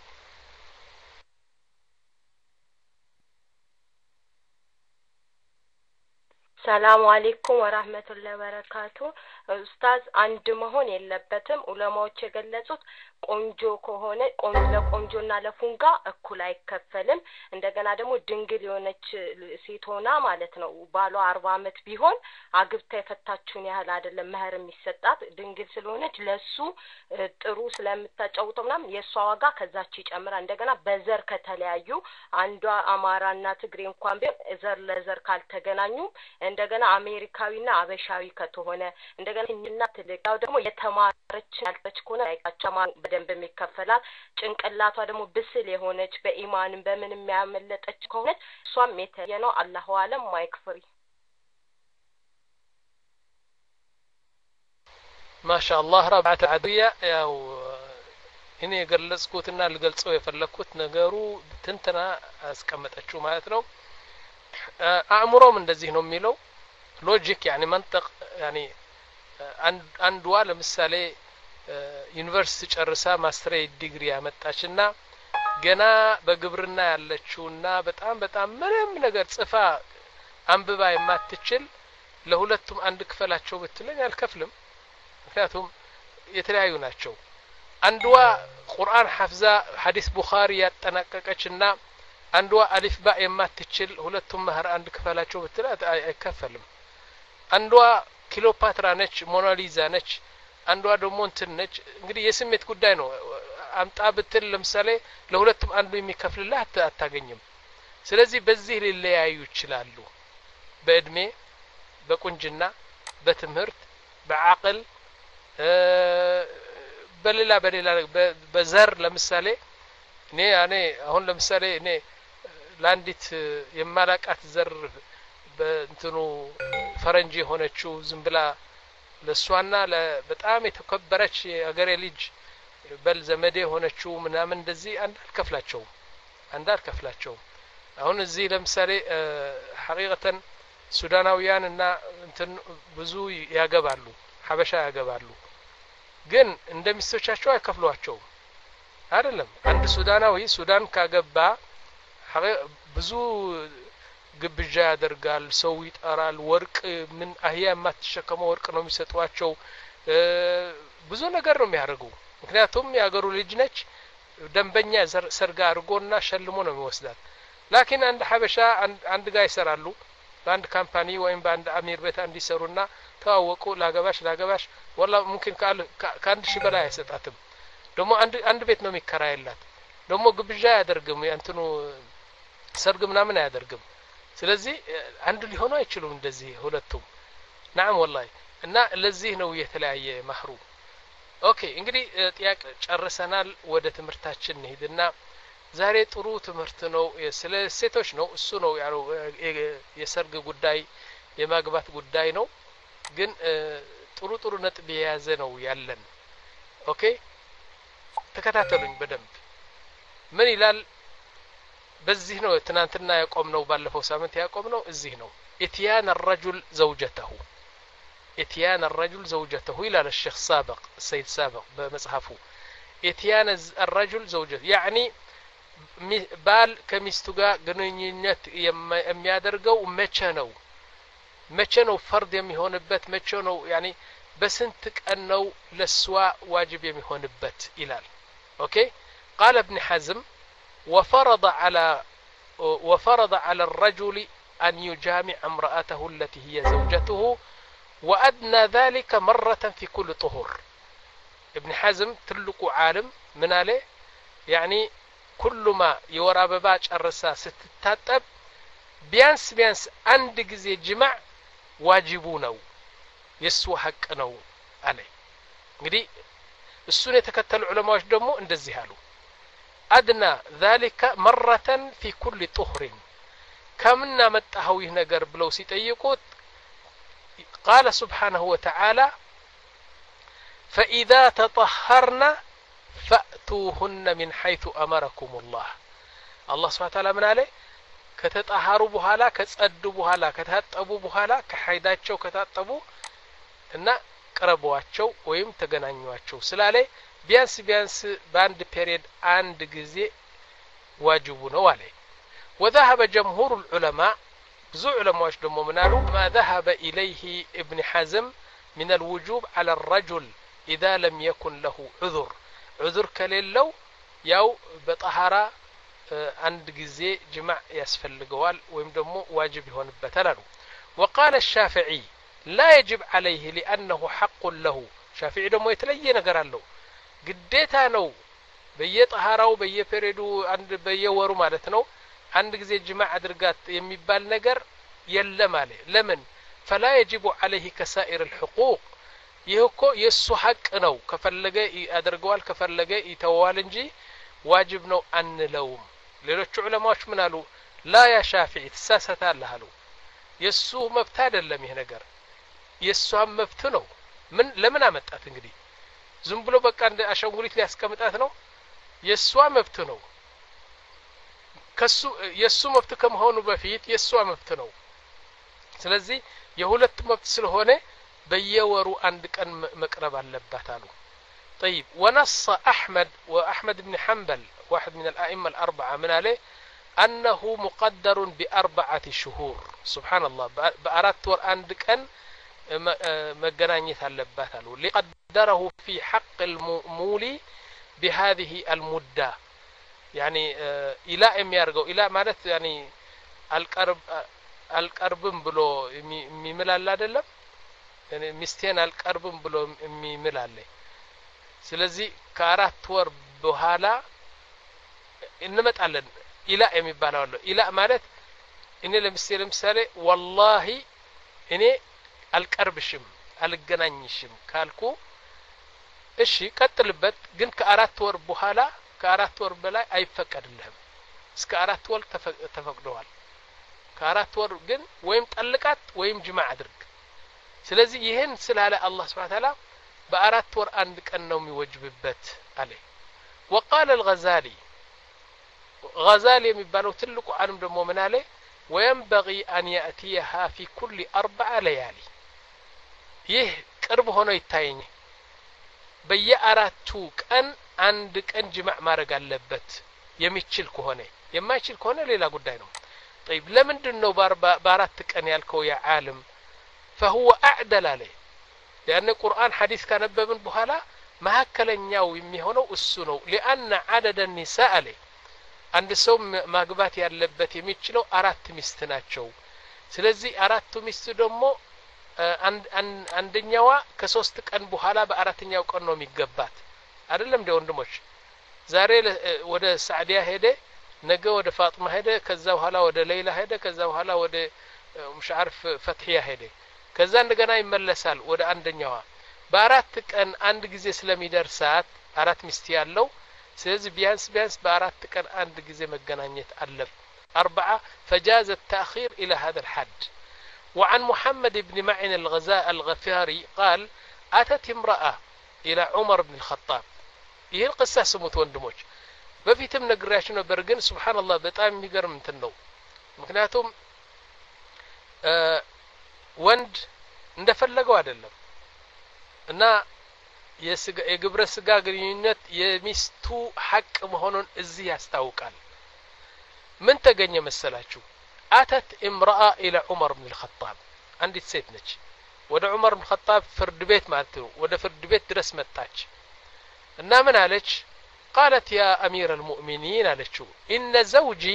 ሰላም አለይኩም ወራህመቱላሂ ወበረካቱ ኡስታዝ አንድ መሆን የለበትም ዑለማዎች የገለጹት ቆንጆ ከሆነ ቆንጆ ለቆንጆና ለፉንጋ እኩል አይከፈልም እንደገና ደግሞ ድንግል የሆነች ሴት ሆና ማለት ነው ባሏ አርባ አመት ቢሆን አግብታ የፈታችውን ያህል አይደለም መህር የሚሰጣት ድንግል ስለሆነች ለሱ ጥሩ ስለምታጫውተው ምናምን የሷ ዋጋ ከዛች ይጨምራል እንደገና በዘር ከተለያዩ አንዷ አማራና ትግሬ እንኳን ቢሆን ዘር ለዘር ካልተገናኙ እንደገና አሜሪካዊና አበሻዊ ከተሆነ እንደገና እና ትልቃው ደግሞ የተማረች ያልተች ከሆነ አይካቻማ በደንብ የሚከፈላል ጭንቅላቷ ደግሞ ብስል የሆነች በኢማንም በምን የሚያመለጠች ከሆነች ሷም የተየ ነው አላሁ አለም ማይክፍሪ ማሻአላህ ረብዓት አድያ ያው እኔ ገለጽኩትና ልገልጸው የፈለኩት ነገሩ ትንተና አስቀመጠችው ማለት ነው አእምሮም እንደዚህ ነው የሚለው ሎጂክ يعني منطق يعني አንዷ ለምሳሌ ዩኒቨርሲቲ ጨርሳ ማስተር ዲግሪ ያመጣችና ገና በግብርና ያለችውና በጣም በጣም ምንም ነገር ጽፋ አንብባ የማትችል ለሁለቱም አንድ ክፈላቸው ብትለኝ አልከፍልም ምክንያቱም የተለያዩ ናቸው አንዷ ቁርአን ሐፍዛ ሐዲስ ቡኻሪ ያጠናቀቀችና አንዷ አሊፍ ባ የማትችል ሁለቱም መህር አንድ ክፈላቸው ብትላት አይከፈልም አንዷ ክሊዮፓትራ ነች ሞናሊዛ ነች አንዷ ደግሞ እንትን ነች እንግዲህ የስሜት ጉዳይ ነው አምጣ ብትል ለምሳሌ ለሁለቱም አንዱ የሚከፍልልህ አታገኝም ስለዚህ በዚህ ሊለያዩ ይችላሉ በእድሜ በቁንጅና በትምህርት በአቅል በሌላ በሌላ በዘር ለምሳሌ እኔ እኔ አሁን ለምሳሌ እኔ ላንዲት የማላቃት ዘር በእንትኑ ፈረንጂ ሆነችው ዝምብላ ለሷና በጣም የተከበረች የአገሬ ልጅ በል ዘመዴ ሆነችው ምናምን እንደዚህ አንድ አልከፍላቸው አንድ አልከፍላቸው አሁን እዚህ ለምሳሌ ሐቂቀተን ሱዳናውያን እና እንትን ብዙ ያገባሉ ሐበሻ ያገባሉ ግን እንደሚስቶቻቸው አይከፍሏቸው አይደለም አንድ ሱዳናዊ ሱዳን ካገባ ብዙ ግብዣ ያደርጋል ሰው ይጣራል ወርቅ ምን አህያ የማትሸከመው ወርቅ ነው የሚሰጧቸው ብዙ ነገር ነው የሚያደርጉ ምክንያቱም ያገሩ ልጅ ነች ደንበኛ ሰርጋ አርጎና ሸልሞ ነው የሚወስዳት ላኪን አንድ ሐበሻ አንድ ጋር ይሰራሉ በአንድ ካምፓኒ ወይም በአንድ አሚር ቤት እንዲሰሩና ተዋወቁ ላገባሽ ላገባሽ والله ممكن ከአንድ ሺህ በላይ አይሰጣትም ደግሞ አንድ አንድ ቤት ነው የሚከራይላት ደግሞ ግብዣ ያደርግም እንትኑ ሰርግ ምናምን አያደርግም ስለዚህ አንድ ሊሆኑ አይችሉም እንደዚህ ሁለቱም نعم والله እና ለዚህ ነው የተለያየ ማህሩ ኦኬ እንግዲህ ጥያቄ ጨርሰናል ወደ ትምርታችን እንሂድና ዛሬ ጥሩ ትምርት ነው ስለ ሴቶች ነው እሱ ነው ያለው የሰርግ ጉዳይ የማግባት ጉዳይ ነው ግን ጥሩ ጥሩ ነጥብ የያዘ ነው ያለን ኦኬ ተከታተሉኝ በደንብ ምን ይላል በዚህ ነው ትናንትና ያቆምነው ባለፈው ሳምንት ያቆምነው እዚህ ነው اتيان الرجل زوجته اتيان الرجل زوجته الى الشيخ سابق السيد سابق بمصحفه اتيان الرجل زوجته يعني ባል ከሚስቱ ጋር ግንኙነት የሚያደርገው መቼ ነው መቼ ነው ፈርድ የሚሆንበት መቼ ነው يعني በስንት ቀን ነው ለስዋ ዋጅብ የሚሆንበት ይላል ኦኬ قال ابن حزم وفرض على وفرض على الرجل أن يجامع امرأته التي هي زوجته وأدنى ذلك مرة في كل طهور ابن حزم تلق عالم من عليه يعني كل ما يورا ببا ጨርሳ ስትታጠብ ቢያንስ ቢያንስ አንድ ጊዜ ጅማዕ ዋጅቡ ነው የሱ ሐቅ ነው አለ እንግዲህ እሱን የተከተሉ ዑለማዎች ደግሞ እንደዚህ አሉ أدنى ذلك مرة في كل طهر كمنا متاهو ይህ ነገር ብለው ሲጠይቁት قال سبحانه وتعالى فإذا تطهرنا فأتوهن من حيث أمركم الله الله سبحانه وتعالى من عليه ከተጣሃሩ በኋላ ከጸዱ በኋላ ከታጠቡ በኋላ ከሐይዳቸው ከታጠቡ እና ቀረቧቸው ወይም ተገናኙዋቸው ስላለ ቢያንስ ቢያንስ በአንድ ፔሪድ አንድ ጊዜ ዋጅቡ ነው አለ وذهب جمهور العلماء ብዙ ዑለማዎች ደግሞ ምናሉ ما ذهب إليه ابن حزم من الوجوب على الرجل إذا لم يكن له عذر عذر ከሌለው ያው በጣሃራ አንድ ጊዜ ጅማዕ ያስፈልገዋል ወይም ደግሞ ዋጅብ ይሆንበታል አሉ وقال الشافعي لا يجب عليه لأنه حق له شافعي ደግሞ የተለየ ነገር አለው ግዴታ ነው በየጣሃራው በየፔሪዱ አንድ በየወሩ ማለት ነው አንድ ጊዜ ጅማዕ አድርጋት የሚባል ነገር የለም አለ ለምን فلا يجب عليه كسائر الحقوق ይህኮ የሱ ሐቅ ነው ከፈለገ ያደርገዋል ከፈለገ ይተዋል እንጂ ዋጅብ ነው አንለውም ሌሎች ዑለማዎች ምን አሉ لا يا شافعي ተሳሳታለህ አሉ የሱ መብት አይደለም ይሄ ነገር የሱ መብት ነው ምን ለምን አመጣት እንግዲህ ዝም ብሎ በቃ እንደ አሻንጉሊት ሊያስቀምጣት ነው የሱ መብት ነው ከሱ የሱ መብት ከመሆኑ በፊት የሱ መብት ነው ስለዚህ የሁለት መብት ስለሆነ በየወሩ አንድ ቀን መቅረብ አለባት አሉ طيب ونص أحمد وأحمد بن حنبل واحد من الأئمة الأربعة من عليه أنه مقدر بأربعة شهور سبحان الله بأرات ور عند كان مجانية اللبات له لقدره في حق المولي بهذه المدة يعني إلى أم يرجو إلى مالت يعني القرب القرب بلو مملا لا دلم እኔ ሚስቴን አልቀርብም ብሎ የሚምል አለ ስለዚህ ከአራት ወር በኋላ እንመጣለን ኢላ የሚባለው አለ ኢላ ማለት እኔ ለምሳሌ ለምሳሌ والله እኔ አልቀርብሽም አልገናኝሽም ካልኩ እሺ ቀጥልበት ግን ከአራት ወር በኋላ ከአራት ወር በላይ አይፈቀድልህም እስከ አራት ወር ተፈቅደዋል ከአራት ወር ግን ወይም ጠልቃት ወይም ጅማዕ አድርግ ስለዚህ ይሄን ስላለ አላህ Subhanahu Wa Ta'ala በአራት ወር አንድ ቀን ነው የሚወጅብበት አለ وقال الغزالي غزالي የሚባለው ትልቁ ዓለም ደግሞ ምን አለ وينبغي أن يأتيها في كل أربع ليالي ይህ ቅርብ ሆኖ ይታየኝ በየአራቱ ቀን አንድ ቀን ጅማዕ ማድረግ አለበት የሚችል ከሆነ የማይችል ከሆነ ሌላ ጉዳይ ነው طيب ለምንድን ነው በአራት ቀን ያልከው ያ ዓለም فهو أعدل عليه لأن القرآن حديث كان بابن بحالا ما هكلنياو يميهونو እሱ ነው لأن عدد النساء عليه አንድ ሰው ማግባት ያለበት የሚችለው አራት ሚስት ናቸው ስለዚህ አራቱ ሚስት ደግሞ አንደኛዋ ከሶስት ቀን በኋላ በአራተኛው ቀን ነው የሚገባት አይደለም እንደ ወንድሞች ዛሬ ወደ ሳዕዲያ ሄደ ነገ ወደ ፋጥማ ሄደ ከዛ በኋላ ወደ ሌላ ሄደ ከዛ በኋላ ወደ مش عارف ፈትሂያ ሄደ ከዛ እንደገና ይመለሳል ወደ አንደኛዋ በአራት ቀን አንድ ጊዜ ስለሚደርሳት አራት ሚስት ያለው ስለዚህ ቢያንስ ቢያንስ በአራት ቀን አንድ ጊዜ መገናኘት አለብ أربعة فجاز التأخير إلى هذا الحد وعن محمد بن معن الغزاء الغفاري قال أتت امرأة إلى عمر بن الخطاب ይሄ القصة ስሙት ወንድሞች በፊትም ነግራችሁ ነበር ግን ሱብሃንአላህ በጣም የሚገርም እንትን ነው ምክንያቱም ወንድ እንደፈለገው አይደለም እና የስጋ የግብረ ስጋ ግንኙነት የሚስቱ ሐቅ መሆኑን እዚህ ያስታውቃል ምን ተገኘ መሰላችሁ አተት امرأة الى عمر بن الخطاب አንዲት ሴት ነች ወደ ዑመር بن الخطاب ፍርድ ቤት ማለት ነው ወደ ፍርድ ቤት ድረስ መጣች እና ምን አለች قالت يا امير المؤمنين አለችው ان زوجي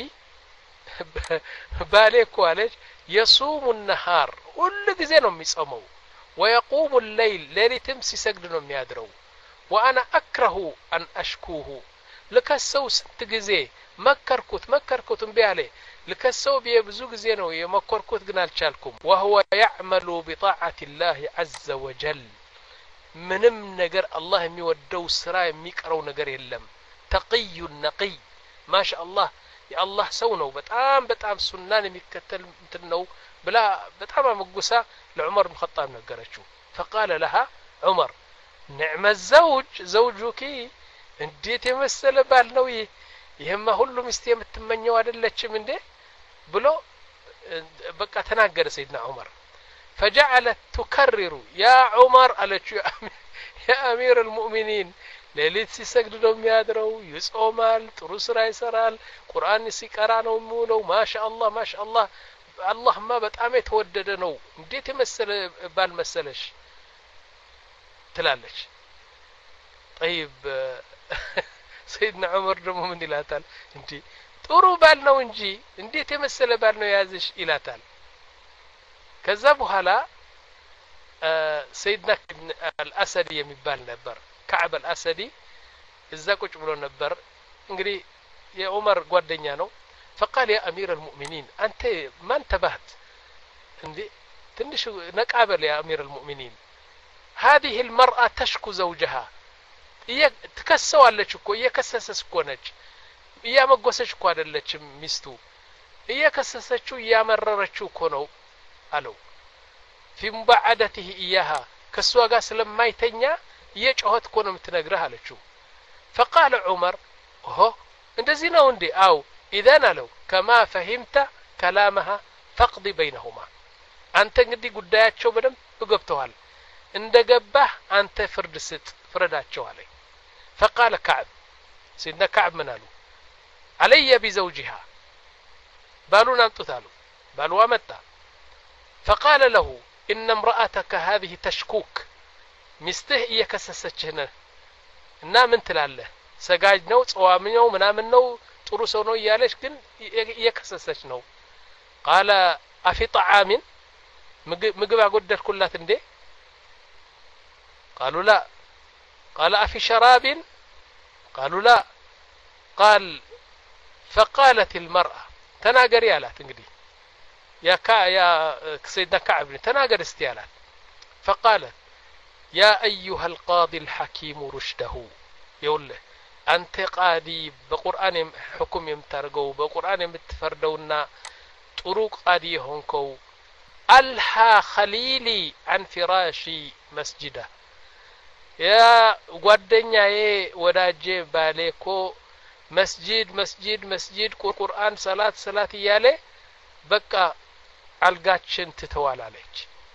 ባሌኮ አለች يصوم النهار ሁሉ ጊዜ ነው የሚጾመው ويقوم الليل ليلتم ሲሰግድ ነው የሚያድረው وانا اكره ان اشكوه ለከሰው ስንት ጊዜ መከርኩት መከርኩት እንቢ አለ ለከሰው በብዙ ጊዜ ነው የመከርኩት ግን አልቻልኩም وهو يعمل بطاعه الله عز وجل ምንም ነገር አላህ የሚወደው ስራ የሚቀረው ነገር የለም ተقي نقي ما شاء الله የአላህ ሰው ነው በጣም በጣም ሱናን የሚከተል እንትን ነው ብላ በጣም አመጉሳ ለዑመር بن الخطاب ነገረችው فقال لها عمر نعم الزوج زوجك እንዴት የመሰለ ባል ነው ይሄማ ሁሉ ሚስት የምትመኘው አይደለችም እንዴ ብሎ በቃ ተናገረ ሰይድና ዑመር فجعلت تكرر يا عمر قالت يا امير المؤمنين ሌሊት ሲሰግድ ነው የሚያድረው ይጾማል ጥሩ ስራ ይሰራል ቁርአን ሲቀራ ነው የሚውለው ማሻአላህ ማሻአላህ አላህማ በጣም የተወደደ ነው እንዴት የመሰለ ባል መሰለሽ ትላለች طيب ሰይድና ዑመር ደግሞ ምን ይላታል እንዴ ጥሩ ባል ነው እንጂ እንዴት የመሰለ ባል ነው ያዝሽ ይላታል ከዛ በኋላ ሰይድና አልአሰዲ የሚባል ነበር كعب الأسدي إذا ቁጭ ብሎ ነበር እንግዲህ የዑመር ጓደኛ ነው فقال يا أمير المؤمنين أنت ما انتبهت እንዴ ትንሽ ነቃበል يا أمير المؤمنين هذه المرأة تشكو زوجها ትከሰዋለች እኮ እየከሰሰች እኮ ነች እያመጎሰች እኮ አይደለችም ሚስቱ እየከሰሰችው እያመረረችው እኮ ነው አለው في مبعدته إياها ከሷ ጋር ስለማይተኛ የጮህት እኮ ነው የምትነግረህ አለችው فقال عمر اوه እንደዚህ ነው እንዴ አው اذا አለው كما فهمت كلامها فقضي بينهما አንተ እንግዲህ ጉዳያቸው በደንብ ገብተዋል እንደገባህ አንተ ፍርድ ስጥ ፍረዳቸው አለኝ فقال كعب سيدنا كعب من قالوا علي بزوجها بالون امطتالو بالوا متى فقال له ان امرأتك هذه تشكوك ሚስትህ እየከሰሰችህ ነው እና ምን ትላለህ ሰጋጅ ነው ጾዋም ነው ምናምን ነው ጥሩ ሰው ነው እያለች ግን እየከሰሰች ነው قال افي طعام ምግብ አጎደልኩላት እንዴ قالوا لا قال أفي شراب قالوا لا قال فقالت المرأة تناقري አላት እንግዲህ يا كا يا سيدنا كعب تناقر استيالات فقالت يا أيها القاضي الحكيم رشده يقول له أنت قاضي بقرآن حكم يمترقو بقرآن يمتفردونا طرق قاضي هونكو ألحى خليلي عن فراشي مسجده يا ጓደኛዬ ወዳጄ ባሌኮ መስጂድ መስጂድ መስጂድ ቁርአን ሰላት ሰላት እያለ በቃ አልጋችን ትተዋላለች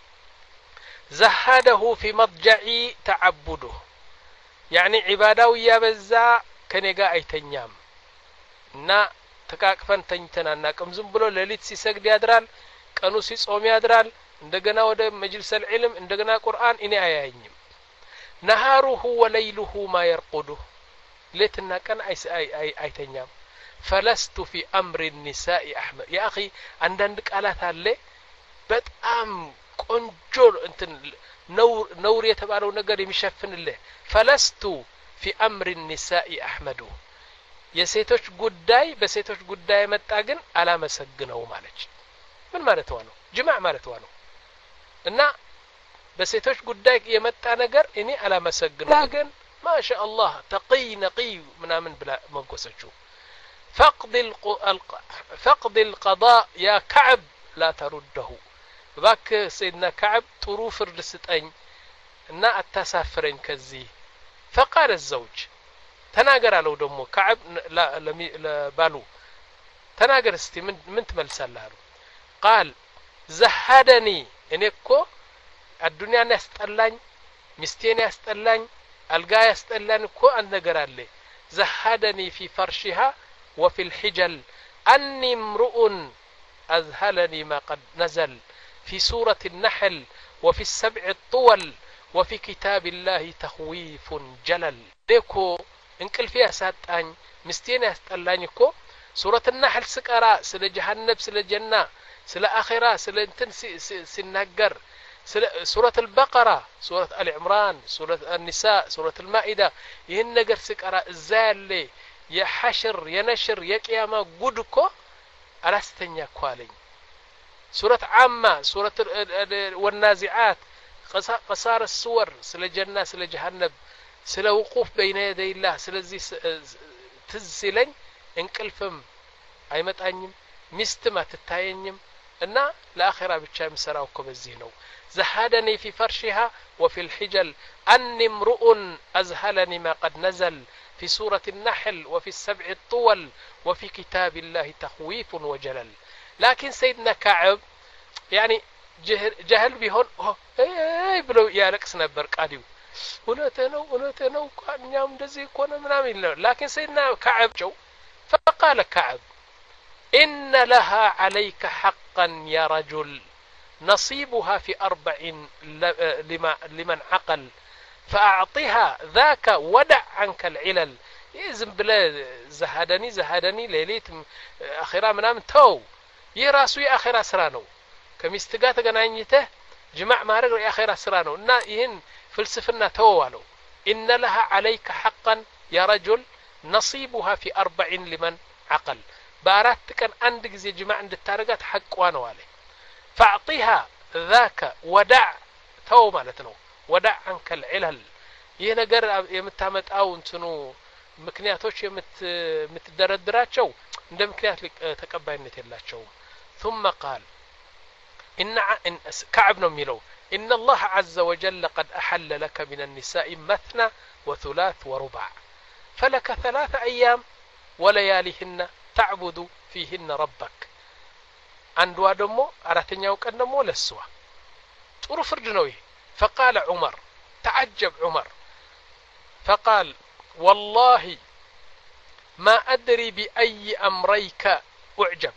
زهده في مضجعي تعبده يعني عباداو ያበዛ ከኔ ጋር አይተኛም እና ተቃቅፈን ተኝተናና ቀም ዝም ብሎ ለሊት ሲሰግድ ያድራል ቀኑ ሲጾም ያድራል እንደገና ወደ መጅልስ العلم እንደገና ቁርአን እኔ አያየኝም نهاره وليله ما يرقده ليتنا كان اي اي ايتنيام فلست في امر النساء احمد يا اخي عندك قالات አለ በጣም ቆንጆ እንትን نور نور የተባለው ነገር የሚሸፍንልህ فلست في امر النساء احمد የሴቶች ጉዳይ በሴቶች ጉዳይ መጣ ግን አላመሰግነው ማለት ምን ማለት ነው ጅማዕ ማለት ነው እና በሴቶች ጉዳይ የመጣ ነገር እኔ አላመሰግነው ግን ማሻአላህ ተقي نقي ምናምን ብላ መጎሰችው فقد فقد القضاء يا كعب لا ترده باك سيدنا كعب ጥሩ ፍርድ ስጠኝ እና አታሳፍረኝ ከዚህ فقال الزوج ተናገር አለው ደግሞ كعب ለባሉ ተናገር እስቲ ምን ምን ትመልሳለህ قال زهدني እኔ እኮ الدنيا ያስጠላኝ ሚስቴን ያስጠላኝ አልጋ ያስጠላኝ እኮ አንድ ነገር አለ زهدني في فرشها وفي الحجل أني امرؤ أذهلني ما قد نزل في سورة النحل وفي السبع الطول وفي كتاب الله تخويف جلل ديكو انقل فيها ساتاني مستين يستقلاني كو سورة النحل سكرا سل جهنم سل جنة سل آخرة سل انتن سنقر سورة البقرة سورة آل عمران سورة النساء سورة المائدة يهن نقر سكرا الزالي يا حشر يا نشر يا قيامة قدكو ألاستنيا كوالي سورة عامة سورة والنازعات قصار السور سل جنة سل جهنم سل وقوف بين يدي الله سل زي تزلين انكلفم أي متأنيم مستمع تتاينيم إن الآخرة بتشام سراوكم الزينو زهدني في فرشها وفي الحجل أني امرؤ أزهلني ما قد نزل في سورة النحل وفي السبع الطول وفي كتاب الله تخويف وجلل لكن سيدنا كعب يعني جهل, جهل بهون اي بلو يالكس نبر قاديو ونتنو ونتنو كانيام دزي كون منامين لكن سيدنا كعب جو فقال كعب إن لها عليك حقا يا رجل نصيبها في أربع لمن عقل فأعطها ذاك ودع عنك العلل يزم بلا زهدني زهدني ليليت أخيرا منام تو يراسو يا أخيرا سرانو كمستقات غنانيته جماع ما رجل يا أخيرا سرانو إن يهن فلسفنا توالو إن لها عليك حقا يا رجل نصيبها في أربع لمن عقل بارات كان عندك زي جماع عند التارقات حق وانو عليه فأعطيها ذاك ودع تو مالتنو ودع عنك العلل ይህ ነገር የምታመጣው እንትኑ ምክንያቶች የምትደረድራቸው እንደ ምክንያት ተቀባይነት የላቸውም ثم قال إن كعب ነው የሚለው إن الله عز وجل قد أحل لك من النساء مثنى وثلاث ورباع فلك ثلاث أيام ولياليهن تعبد فيهن ربك አንዷ ደግሞ አራተኛው ቀን ደግሞ ለሷ ጥሩ ፍርድ ነው ይሄ فقال عمر تعجب عمر فقال والله ما أدري بأي أمريك أعجب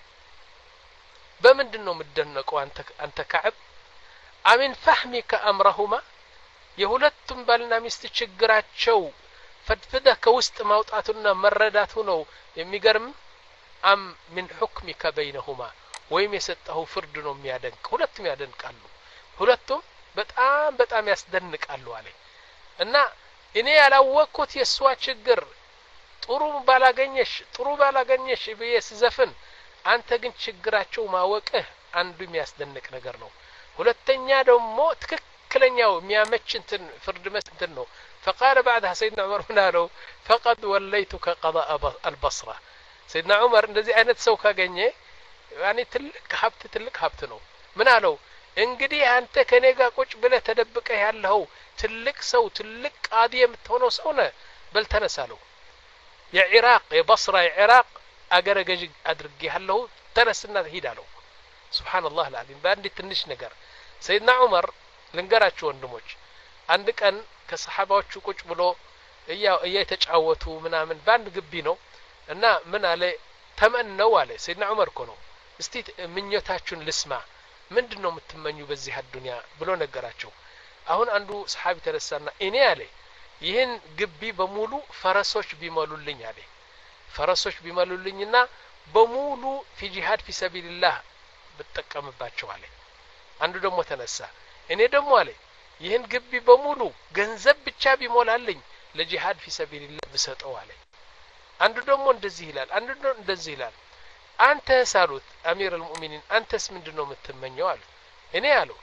بمندنو مدنقو أنت أنت كعب أمن فهمك أمرهما يهولتم بالنا مستشجراتشو فدفدا كوست موطاتنا مرداتو ነው የሚገርም أم من حكمك بينهما ወይም የሰጠው ፍርድ ነው የሚያደንቅ ሁለቱም ያደንቃሉ ሁለቱም በጣም በጣም ያስደንቃሉ አለ እና እኔ ያላወቅኩት የሷ ችግር ጥሩ ባላገኘሽ ጥሩ ባላገኘሽ በየስዘፍን አንተ ግን ችግራቸው ማወቅህ አንዱ የሚያስደንቅ ነገር ነው ሁለተኛ ደግሞ ትክክለኛው የሚያመች እንትን ፍርድ መስጠት ነው فقال بعدها سيدنا عمر منالو فقد وليتك قضاء البصره سيدنا عمر እንደዚህ አይነት ሰው ካገኘ ያኒ ትልቅ ሀብት ትልቅ ሀብት ነው ምን አለው እንግዲህ አንተ ከኔ ጋር ቁጭ ብለህ ተደብቀህ ያለው ትልቅ ሰው ትልቅ ቃዲ የምትሆነው ሰው ነህ በል ተነሳለው የኢራቅ የበስራ የኢራቅ አገረ ገዥ አድርጌ ያለው ተነስና ሂድ አለው ሱብሃንአላህ العظيم በአንድ ትንሽ ነገር ሰይድና ዑመር ልንገራችሁ ወንድሞች አንድ ቀን ከሰሃባዎቹ ቁጭ ብሎ እያው እየተጫወቱ ምናምን ባንድ ግቢ ነው እና ምን አለ ተመነው አለ ሰይድና ዑመር እኮ ነው እስቲ ምኞታችሁን ልስማ ምንድነው የምትመኙ በዚህ አዱንያ ብሎ ነገራቸው አሁን አንዱ ሰሃቢ ተነሳና እኔ አለ ይህን ግቢ በሙሉ ፈረሶች ቢመሉልኝ አለ ፈረሶች ቢመሉልኝና በሙሉ في جهاد في سبيل الله ብጠቀምባቸው አለ አንዱ ደግሞ ተነሳ እኔ ደግሞ አለ ይህን ግቢ በሙሉ ገንዘብ ብቻ ቢሞላልኝ ለጂሃድ في سبيل الله ብሰጠው አለ አንዱ ደግሞ እንደዚህ ይላል አንዱ ደግሞ እንደዚህ ይላል አንተ ሳሉት አሚር المؤمنين አንተስ ምንድነው የምትመኘው አሉ እኔ አለው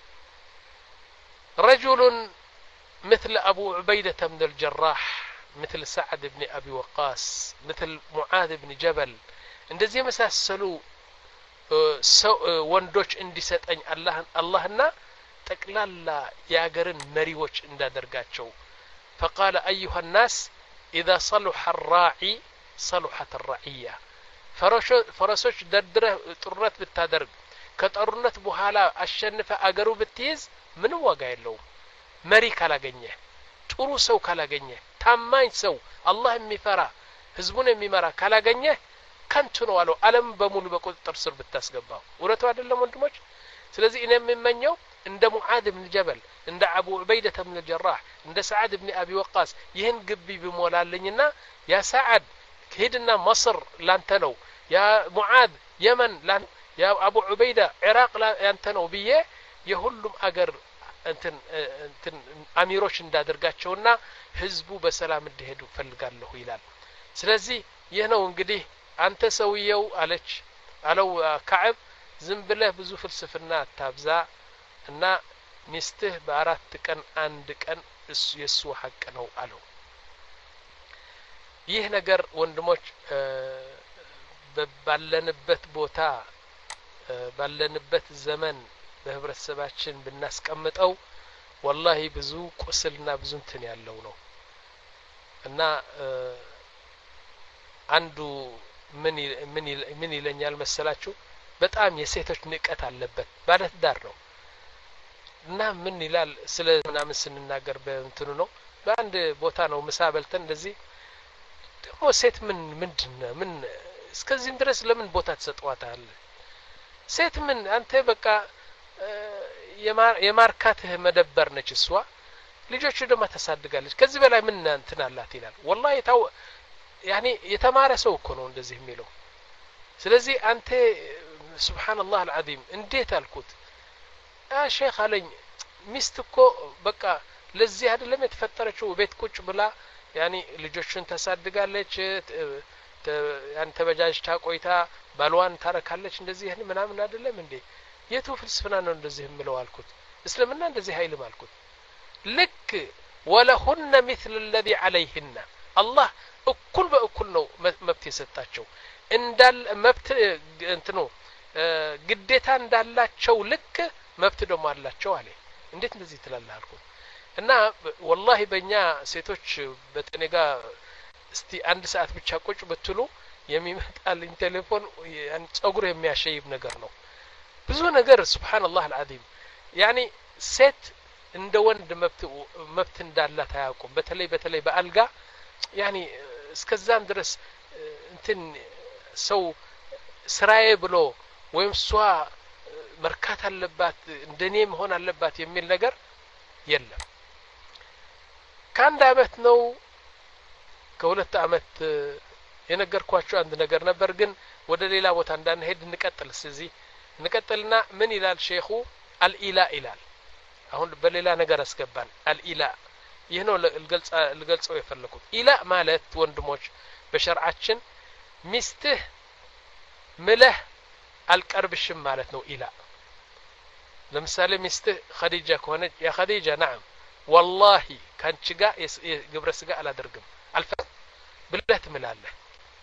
رجل مثل أبو عبيدة بن الجراح مثل سعد بن أبي وقاص مثل معاذ بن جبل እንደዚህ መሳሰሉ ወንዶች እንዲሰጠኝ አላህ አላህና ጠቅላላ ያገርን መሪዎች እንዳደርጋቸው فقال أيها الناس إذا صلح الراعي صلحت الرعية فرسوش دردره ጥሩነት ብታደርግ ከጦርነት በኋላ አሸንፈ አገሩ ብትይዝ ምን ዋጋ የለውም መሪ ካላገኘ ጥሩ ሰው ካላገኘ ታማኝ ሰው አላህ የሚፈራ ህዝቡን የሚመራ ካላገኘ ከንቱ ነው አለው ዓለም በሙሉ በቁጥጥር ስር ብታስገባው ወረቱ አይደለም ወንድሞች ስለዚህ እኔ የምመኘው እንደ ሙዓዝ ብን ጀበል እንደ አቡ ዑበይደህ ብን ጀራህ እንደ ሰዓድ ብን አቢ ወቃስ ይህን ግቢ ቢሞላልኝና ያ ሰዓድ ሄድና መስር ላንተ ነው ያ ሙዓዝ የመን ላን ያ አቡ ዑበይዳ ኢራቅ ላንተ ነው ብዬ የሁሉም አገር እንትን እንትን አሚሮች እንዳደርጋቸውና ህዝቡ በሰላም እንዲሄዱ ፈልጋለሁ ይላል ስለዚህ ይህ ነው እንግዲህ አንተ ሰውየው አለች አለው ከዓብ ዝም ብለህ ብዙ ፍልስፍና አታብዛ እና ሚስትህ በአራት ቀን አንድ ቀን እሱ የሱ ሐቅ ነው አለው ይህ ነገር ወንድሞች ባለንበት ቦታ ባለንበት ዘመን በህብረተሰባችን ብናስቀምጠው والله ብዙ ቁስልና ብዙ እንትን ያለው ነው እና አንዱ ምን ምን ምን ይለኛል መሰላችሁ በጣም የሴቶች ንቀት አለበት ባለትዳር ነው እና ምን ይላል ስለ ምናምን ስንናገር በእንትኑ ነው በአንድ ቦታ ነው ምሳ በልተን እንደዚህ ደግሞ ሴት ምን ምንድነው ምን እስከዚህም ድረስ ለምን ቦታ ተሰጥዋታል ሴት ምን አንተ በቃ የማርካትህ መደበር ነች እሷ ልጆቹ ደግሞ ታሳድጋለች ከዚህ በላይ ምን እንትን አላት ይላል والله ታው ያኒ የተማረ ሰው እኮ ነው እንደዚህ የሚለው ስለዚህ አንተ ሱብሃንአላህ العظيم እንዴት አልኩት አ ሼክ አለኝ ሚስት እኮ በቃ ለዚህ አይደለም የተፈጠረችው ቤት ቁጭ ብላ ያኒ ልጆቹን ታሳድጋለች ያን ተበጃጅታ ቆይታ ባልዋን ታረካለች እንደዚህ ይሄን ምናምን አይደለም እንዴ የቱ ፍልስፍና ነው እንደዚህ የሚለው አልኩት እስልምና እንደዚህ ኃይልም አልኩት ልክ ወለሁነ مثل الذي عليهن الله እኩል በእኩል ነው መብት የሰጣቸው እንዳል መብት እንትኑ ግዴታ እንዳላቸው ልክ መብት ደግሞ አላቸው አለ እንዴት እንደዚህ ትላለህ አልኩት እና والله በእኛ ሴቶች በተነጋ እስቲ አንድ ሰዓት ብቻ ቁጭ ብትሉ የሚመጣልኝ ቴሌፎን ያን ጸጉር የሚያሸይብ ነገር ነው ብዙ ነገር ሱብሃንአላህ العظيم يعني ሴት እንደ ወንድ መብት መብት እንዳላት አያውቁም በተለይ በተለይ በአልጋ يعني እስከዛም ድረስ እንትን ሰው ስራዬ ብሎ ወይም ሷ መርካት አለባት እንደኔ መሆን አለባት የሚል ነገር የለም ካንድ አመት ነው ከሁለት አመት የነገርኳችሁ አንድ ነገር ነበር ግን ወደ ሌላ ቦታ እንዳንሄድ እንቀጥል ስለዚህ እንቀጥልና ምን ይላል ሼኹ አልኢላ ይላል አሁን በሌላ ነገር አስገባን አልኢላ ይህ ነው ልገልጽ ልገልጸው የፈለኩት ኢላ ማለት ወንድሞች በሸርዓችን ሚስትህ ምለህ አልቀርብሽም ማለት ነው ኢላ ለምሳሌ ሚስትህ ኸዲጃ ከሆነች ያ ኸዲጃ نعم والله ካንቺ ጋር ግብረ ስጋ አላደርግም አልፈ ብለህ ትምላለህ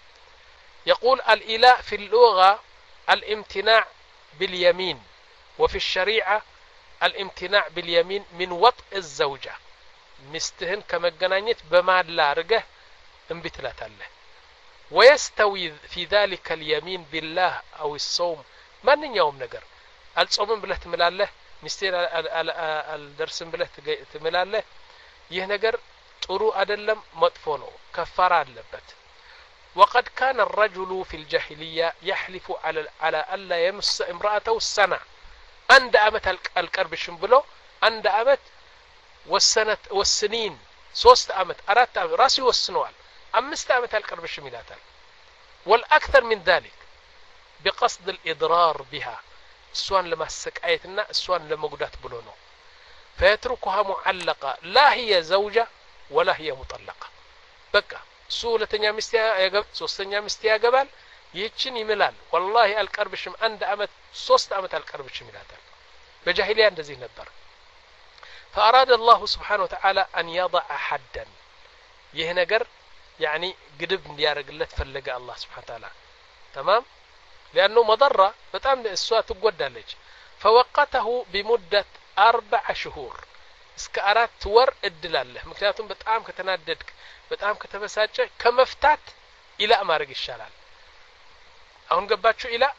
يقول الإلاء في اللغة الامتناع باليمين وفي الشريعة الامتناع باليمين من وطء الزوجة مستهن كمجنانيت بمال رجه انبتلات الله ويستوي في ذلك اليمين بالله أو الصوم من يوم نجر الصوم بله تملاله مستين الدرس بله تملاله يه نجر طرو أدلم مطفونه كفارة لبت وقد كان الرجل في الجاهلية يحلف على على ألا يمس امرأته السنة عند أمت القرب شنبلو عند أمت والسنة والسنين ሶስት አመት አራት አመት ራሱ ይወስነዋል አምስት አመት አልቀርብሽም ይላታል والأكثر من ذلك بقصد الإضرار بها እሷን ለማሰቃየትና እሷን ለመጉዳት ብሎ ነው فيتركها معلقة لا هي زوجة ولا هي مطلقة በቃ እሱ ሁለተኛ ሚስት ያገባ ሶስተኛ ሚስት ያገባል ይህችን ይምላል والله አልቀርብሽም አንድ አመት ሶስት አመት አልቀርብሽም ይላታል በጃሂሊያ እንደዚህ ነበር فأراد الله سبحانه وتعالى أن يضع حدا ይህ ነገር يعني قدب እንዲያረግለት ፈለገ الله سبحانه وتعالى تمام لأنه مضرة በጣም እሷ ትጎዳለች فوقته بمدة أربع شهور እስከ አራት ወር እድላለህ ምክንያቱም በጣም ከተናደድክ በጣም ከተበሳጨ ከመፍታት ኢላ ማድረግ ይሻላል አሁን ገባችሁ ኢላ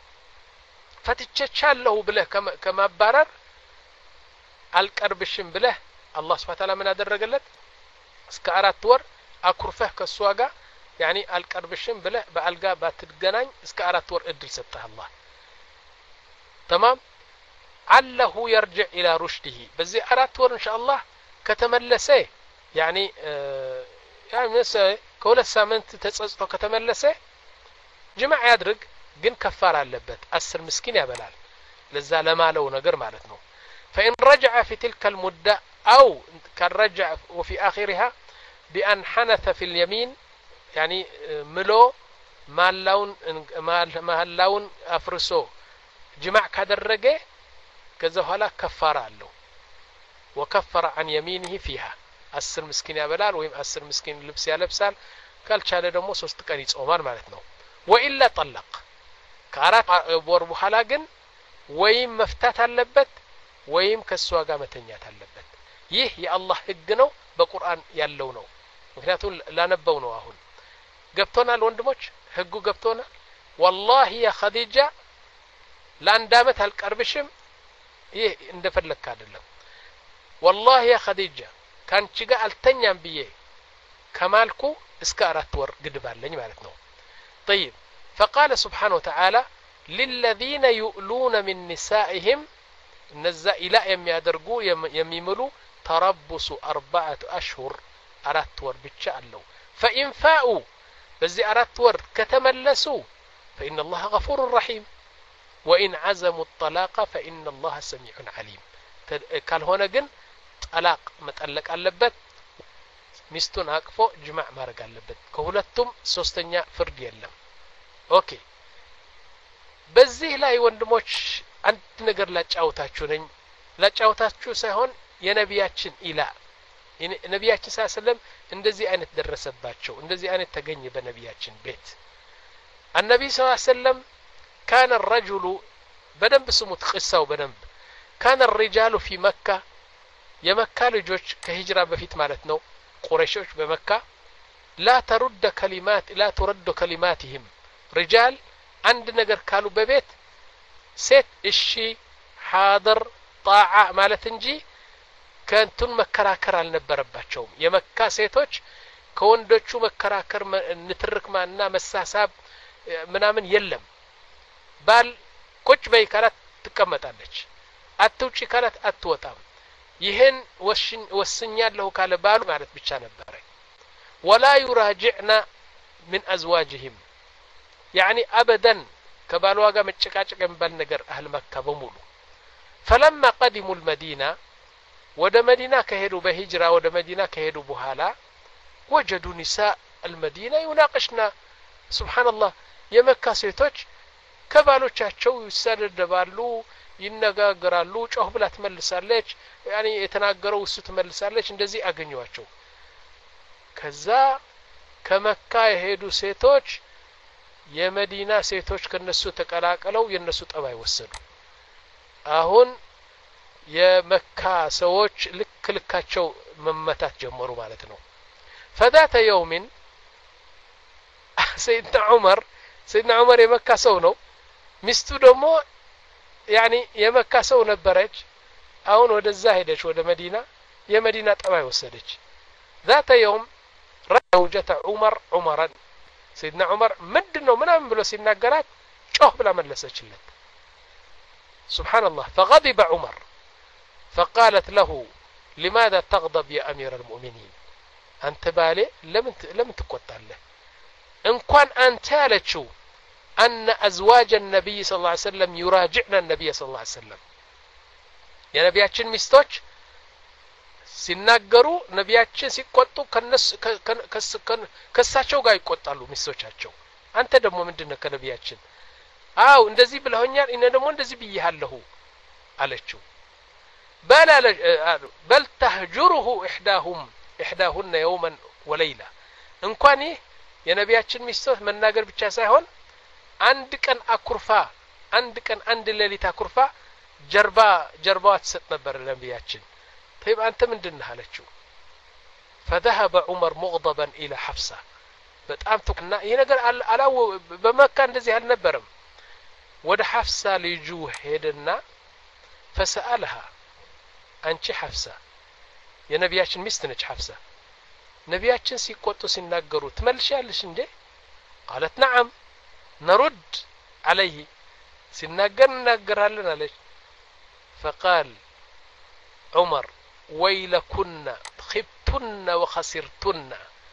ፈትቸቻለሁ ብለህ ከማባረር አልቀርብሽም ብለህ አላህ Subhanahu Wa Ta'ala ምን አደረገለት እስከ አራት ወር አኩርፈህ ከሷ ጋር يعني አልቀርብሽም ብለህ በአልጋ ባትገናኝ እስከ አራት ወር እድል ሰጠህ አላህ تمام علّه يرجع إلى رشده بزي أرات ور إن شاء الله كتملسه يعني آه يعني مثلا كل سامنت تتصطو كتملسه جمع يدرك جن كفار اللبت أسر مسكين يا بلال لذا لما لو نجر مالتنا فإن رجع في تلك المدة أو كان رجع وفي آخرها بأن حنث في اليمين يعني ملو ما اللون ما اللون أفرسو جمع كدرجه كذا هلا كفارة له وكفر عن يمينه فيها أسر مسكين يا بلال ويم أسر مسكين لبس يا لبسال قال شاله دمو سوست قريص عمر معناتنا وإلا طلق كارات وربو حلاجن ويم مفتات አለበት ወይም ከሷ ጋር መተኛት አለበት ይህ የአላህ ህግ ነው በቁርአን ያለው ነው ምክንያቱም ላነበው ነው አሁን ገብቶናል ወንድሞች ህጉ ገብቶናል والله يا خديجة ለአንድ አመት አልቀርብሽም ይህ እንደፈለክ አይደለም والله يا خديجة ካንቺ ጋር አልተኛም ብዬ ከማልኩ እስከ አራት ወር ግድባለኝ ማለት ነው طيب فقال سبحانه وتعالى للذين يؤلون من نسائهم نزا الى የሚያደርጉ የሚምሉ تربص أربعة أشهر አራት ወር ብቻ አለው فإن فاءوا በዚህ አራት ወር ከተመለሱ فإن الله غفور رحيم وإن عزموا الطلاق فإن الله سميع عليم قال هنا جن طلاق متطلق አለበት ሚስቱን አቅፎ ጅማዕ ማድረግ አለበት ከሁለቱም ሶስተኛ ፍርድ የለም ኦኬ በዚህ ላይ ወንድሞች አንድ ነገር ላጫውታችሁ ነኝ ላጫውታችሁ ሳይሆን የነቢያችን ኢላ ነቢያችን ሰለላሁ እንደዚህ አይነት ደረሰባቸው እንደዚህ አይነት ተገኘ በነቢያችን ቤት النبي صلى الله عليه وسلم كان الرجل بدنب سموت قصة بدنب كان الرجال في مكة يمكة لجوج كهجرة بفيت مالتنا قريشوش بمكة لا ترد كلمات لا ترد كلماتهم رجال عند نجر كانوا ببيت ست الشي حاضر طاعة مالتنجي كانتون مكراكر على نبرباتشوم يمكة سيتوش كوندوشو مكراكر نترك معنا مساساب ምናምን የለም ባል ቁጭ በይ ካላት ትቀመጣለች አትውጪ ካላት አትወጣም ይሄን ወሽን ወስኛለሁ ካለ ባሉ ማለት ብቻ ነበር ولا يراجعنا من ازواجهم يعني ابدا ከባሏ ጋር መጨቃጨቅ የሚባል ነገር አህል መካ በሙሉ فلما قدموا المدينه ወደ መዲና ከሄዱ በሂጅራ ወደ መዲና ከሄዱ በኋላ وجدوا نساء المدينة يناقشنا سبحان الله የመካ ሴቶች ከባሎቻቸው ይሰደባሉ ይነጋገራሉ ጮህ ብላ ትመልሳለች ያኒ የተናገረው እሱ ትመልሳለች እንደዚህ አገኘዋቸው ከዛ ከመካ የሄዱ ሴቶች የመዲና ሴቶች ከነሱ ተቀላቀለው የነሱ ጠባይ ወሰዱ አሁን የመካ ሰዎች ልክ ልካቸው መመታት ጀመሩ ማለት ነው فذات يوم سيدنا عمر سيدنا عمر የመካ ሰው ነው ሚስቱ ደግሞ ያኒ የመካ ሰው ነበረች አሁን ወደዛ ሄደች ወደ መዲና የመዲና ጠባይ ወሰደች ذات يوم زوجة عمر عمرا سيدنا عمر ምንድነው ምናምን ብሎ ሲናገራት ጮህ ብላ መለሰችለት سبحان الله فغضب عمر فقالت له لماذا تغضب يا أمير المؤمنين أنت بالي لم لم تقطعله إن كان أنت لتشو أن أزواج النبي صلى الله عليه وسلم يراجعن النبي صلى الله عليه وسلم يا نبياتشن مستوش ሲናገሩ ነቢያችን ሲቆጡ ከነሱ ከሳቸው ጋር ይቆጣሉ ሚስቶቻቸው አንተ ደግሞ ምንድነው ከነቢያችን አው እንደዚህ ብለውኛል እኔ ደግሞ እንደዚህ ብያለሁ አለችው بل بل تهجره احداهم احداهن يوما وليله እንኳን የነቢያችን ሚስቶች መናገር ብቻ ሳይሆን አንድ ቀን አኩርፋ አንድ ቀን አንድ ሌሊት አኩርፋ ጀርባ ጀርባዋ ተሰጥ ነበር ለነቢያችን طيب أنت من دنها على فذهب عمر مغضبا إلى حفصة بتأم تقنا ينقل على بمكان ذي هالنبرم ود حفصة لجوه هدنا فسألها أنت حفصة يا نبياتشن مستنج حفصة نبياتشن سيقوتو سيناقرو تملشي ليش ندي قالت نعم نرد عليه سيناقر ناقرها لنا ليش فقال عمر ويلكن خبتن وخسرتن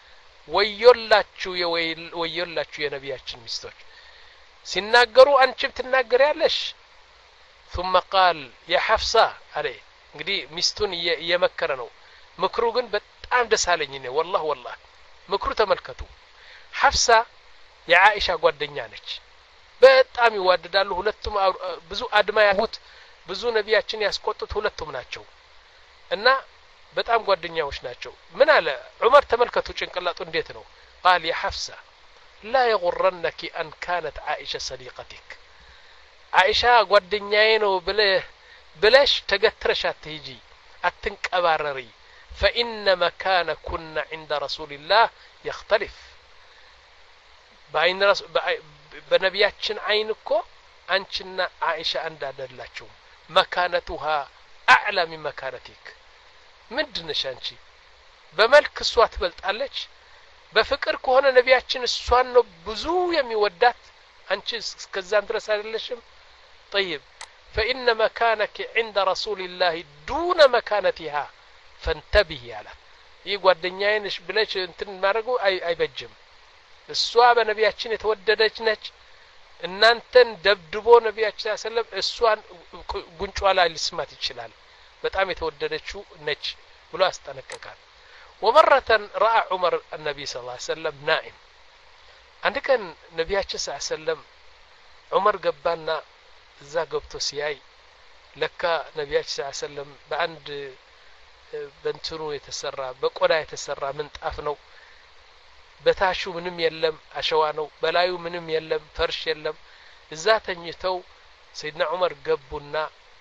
ويلاچو ويلاچو يا نبياتችን ሚስቶች ሲናገሩ አንቺ ብትናገሪያለሽ ثم قال يا حفصة عليه እንግዲህ ሚስቱን እየመከረ ነው ምክሩ ግን በጣም ደስ አለኝ ነው والله والله ምክሩ ተመልከቱ ሐፍሳ የዓኢሻ ጓደኛ ነች በጣም ይዋደዳሉ ሁለቱም ብዙ አድማ ያሉት ብዙ ነቢያችን ያስቆጡት ሁለቱም ናቸው እና በጣም ጓደኛዎች ናቸው ምን አለ ዑመር ተመልከቱ ጭንቅላቱ እንዴት ነው قال يا حفصة لا يغرنك أن كانت عائشة صديقتك عائشة ጓደኛዬ ነው ብለህ ብለሽ ተገትረሽ አትሂጂ አትንቀባረሪ فإن مكانكن عند رسول الله يختلف በአይን ረሱል በነቢያችን አይን እኮ አንቺና عائشة እንዳደላችሁ مكانتها أعلى من مكانتك ምንድነሽ አንቺ በመልክ እሷ ትበልጣለች በፍቅር ከሆነ ነቢያችን እሷን ነው ብዙ የሚወዳት አንቺ እስከዛም ድረስ አይደለሽም طيب فإن مكانك عند رسول الله دون مكانتها فانتبهي على ይህ ጓደኛዬንሽ ብለሽ እንትን ማድረጉ አይበጅም እሷ በነቢያችን የተወደደች ነች እናንተን ደብድቦ ነቢያችን ሰለላሁ ዐለይሂ ወሰለም እሷን ጉንጯ ላይ ሊስማት ይችላል በጣም የተወደደችው ነች ብሎ አስጠነቀቃል ومرة رأى عمر النبي صلى الله عليه وسلم نائم አንድ ቀን ነቢያችን ሰለላሁ ዐለይሂ ወሰለም ዑመር ገባና እዛ ገብቶ ሲያይ ለካ ነቢያችን ሰለላሁ ዐለይሂ ወሰለም በአንድ በእንትኑ የተሰራ በቆዳ የተሰራ ምንጣፍ ነው በታሹ ምንም የለም አሸዋ ነው በላዩ ምንም የለም ፈርሽ የለም እዛ ተኝተው ሰይድና ዑመር ገቡና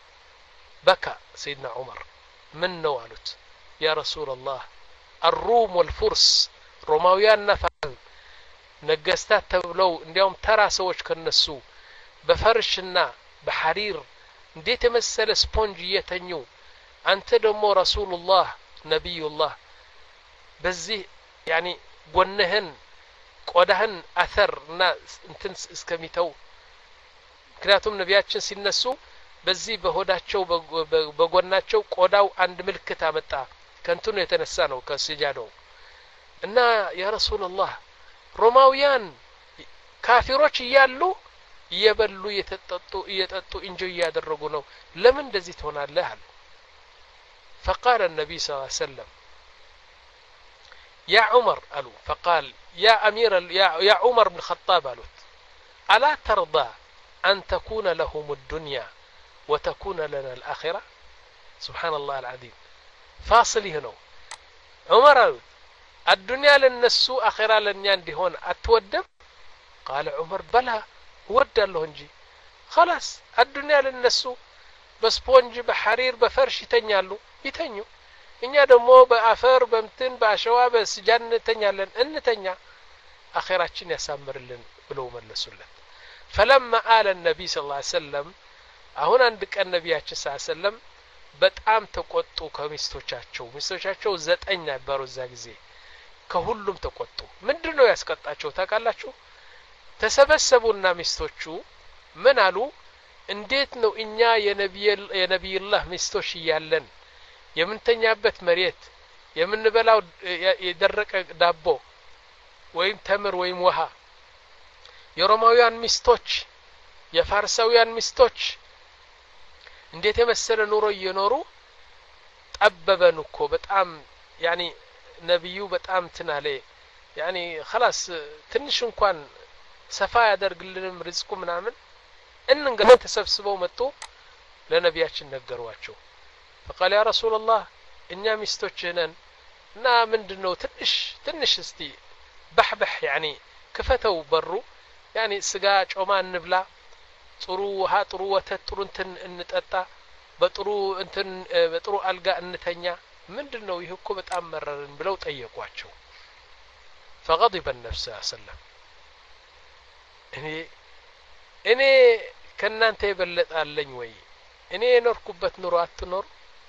بكى سيدنا عمر من نوالت يا رسول الله الروم والفرس روماويان نفعل نقستات تبلو اليوم ترى سوش كالنسو بفرشنا بحرير دي تمثل سبونجية تنيو أنت دمو رسول الله نبي الله بزي يعني قنهن قدهن أثر ناس انتنس اسكميتو كناتهم نبياتشن سينسو በዚህ በሆዳቸው በጎናቸው ቆዳው አንድ ምልክት አመጣ ከንቱን የተነሳ ነው ከስጃዳው እና ያ ረሱላህ ሮማውያን ካፊሮች ይያሉ እየበሉ እየተጠጡ እየጠጡ እንጆ ያደረጉ ነው ለምን እንደዚህ ትሆናለህ አሉ فقال النبي صلى الله عليه وسلم يا عمر قالوا فقال يا أمير يا, يا عمر بن الخطاب قالوا ألا ترضى أن تكون لهم الدنيا وتكون لنا الآخرة سبحان الله العظيم فاصل هنا عمر قالوا الدنيا للنسو آخرة لن يندي هون أتودم قال عمر بلى ود الله انجي خلاص الدنيا للنسو بسبونج بحرير بفرش يتنيالو يتنيو እኛ ደግሞ በአፈር በምትን በአሸዋ በስጃን እንተኛለን እንተኛ አኺራችን ያሳምርልን ብለው መለሱለት فلما آل النبي صلى الله عليه وسلم አሁን አንድ ቀን ነብያችን ሰለላሁ ዐለይሂ ወሰለም በጣም ተቆጡ ከሚስቶቻቸው ሚስቶቻቸው ዘጠኝ ነበሩ እዛ ጊዜ ከሁሉም ተቆጡ ምንድነው ያስቀጣቸው ታውቃላችሁ ተሰበሰቡና ሚስቶቹ ምን አሉ እንዴት ነው እኛ የነብይ የነብይላህ ሚስቶች ይያለን የምንተኛበት መሬት የምንበላው የደረቀ ዳቦ ወይም ተምር ወይም ውሃ የሮማውያን ሚስቶች የፋርሳውያን ሚስቶች እንዴት የመሰለ ኑሮ እየኖሩ ጠበበን እኮ በጣም يعني ነብዩ በጣም ትናለ يعني خلاص ትንሽ እንኳን ሰፋ ያደርግልንም ርዝቁ ምናምን እንንገ ተሰብስበው መጡ ለነብያችን ነገሯቸው فقال يا رسول الله እኛ ሚስቶችነን እና ምንድነው ትንሽ ትንሽ እስቲ በحبح يعني ክፈተው በሩ يعني ስጋ ጮማ እንብላ ጥሩ ውሃ ጥሩ ወተት ጥሩ እንትን እንጠጣ በጥሩ እንትን በጥሩ አልጋ እንተኛ ምንድነው ይሄ እኮ በጣም መረረን ብለው ጠየቋቸው فغضب النبي صلى الله عليه وسلم እኔ እኔ ከናንተ ይበልጣለኝ ወይ እኔ የኖርኩበት ኑሮ አትኖር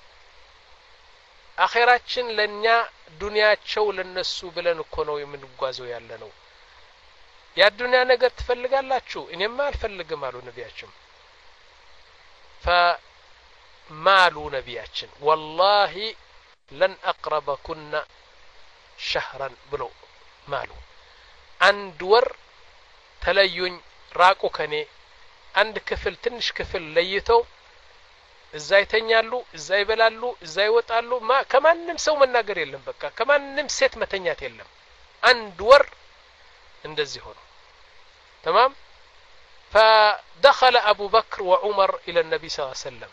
አኺራችን ለኛ ዱንያቸው ለነሱ ብለን እኮ ነው የምንጓዘው ያለነው ያ ዱንያ ነገር ትፈልጋላችሁ እኔማ አልፈልግም አሉ ነብያችን فمالو ነብያችን والله لن اقربكن شهرا ብለው ማሉ አንድ ወር ተለዩኝ ራቁ ከኔ አንድ ክፍል ትንሽ ክፍል ለይተው እዛ ይተኛሉ እዛ ይበላሉ እዛ ይወጣሉ ማ ከማንንም ሰው መናገር የለም በቃ ከማንንም ሴት መተኛት የለም አንድ ወር እንደዚህ ሆኖ تمام فدخل ابو بكر وعمر الى النبي صلى الله عليه وسلم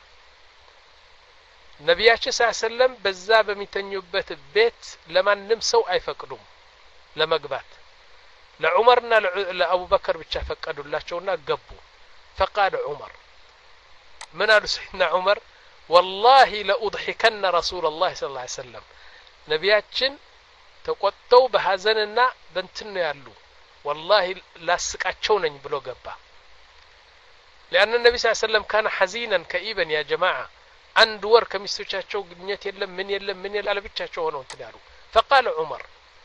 ነብያችን صلى الله عليه وسلم በዛ በሚተኙበት ቤት ለማንንም ሰው አይፈቅዱም ለመግባት ለዑመርና ለአቡ በከር ብቻ ፈቀዱላቸውና ገቡ فقال عمر من قال سيدنا عمر والله لأضحكن رسول الله صلى الله عليه وسلم نبياتشن تقطوا بهزننا بنتن يالو والله لا سقاچو نኝ ብሎ ገባ لأن النبي صلى الله عليه وسلم كان حزينا كئيبا يا جماعة አንድ ወር ከሚስቶቻቸው ግንኙነት የለም ምን የለም ምን ያለ ብቻቸው ሆነው እንትዳሉ فقال عمر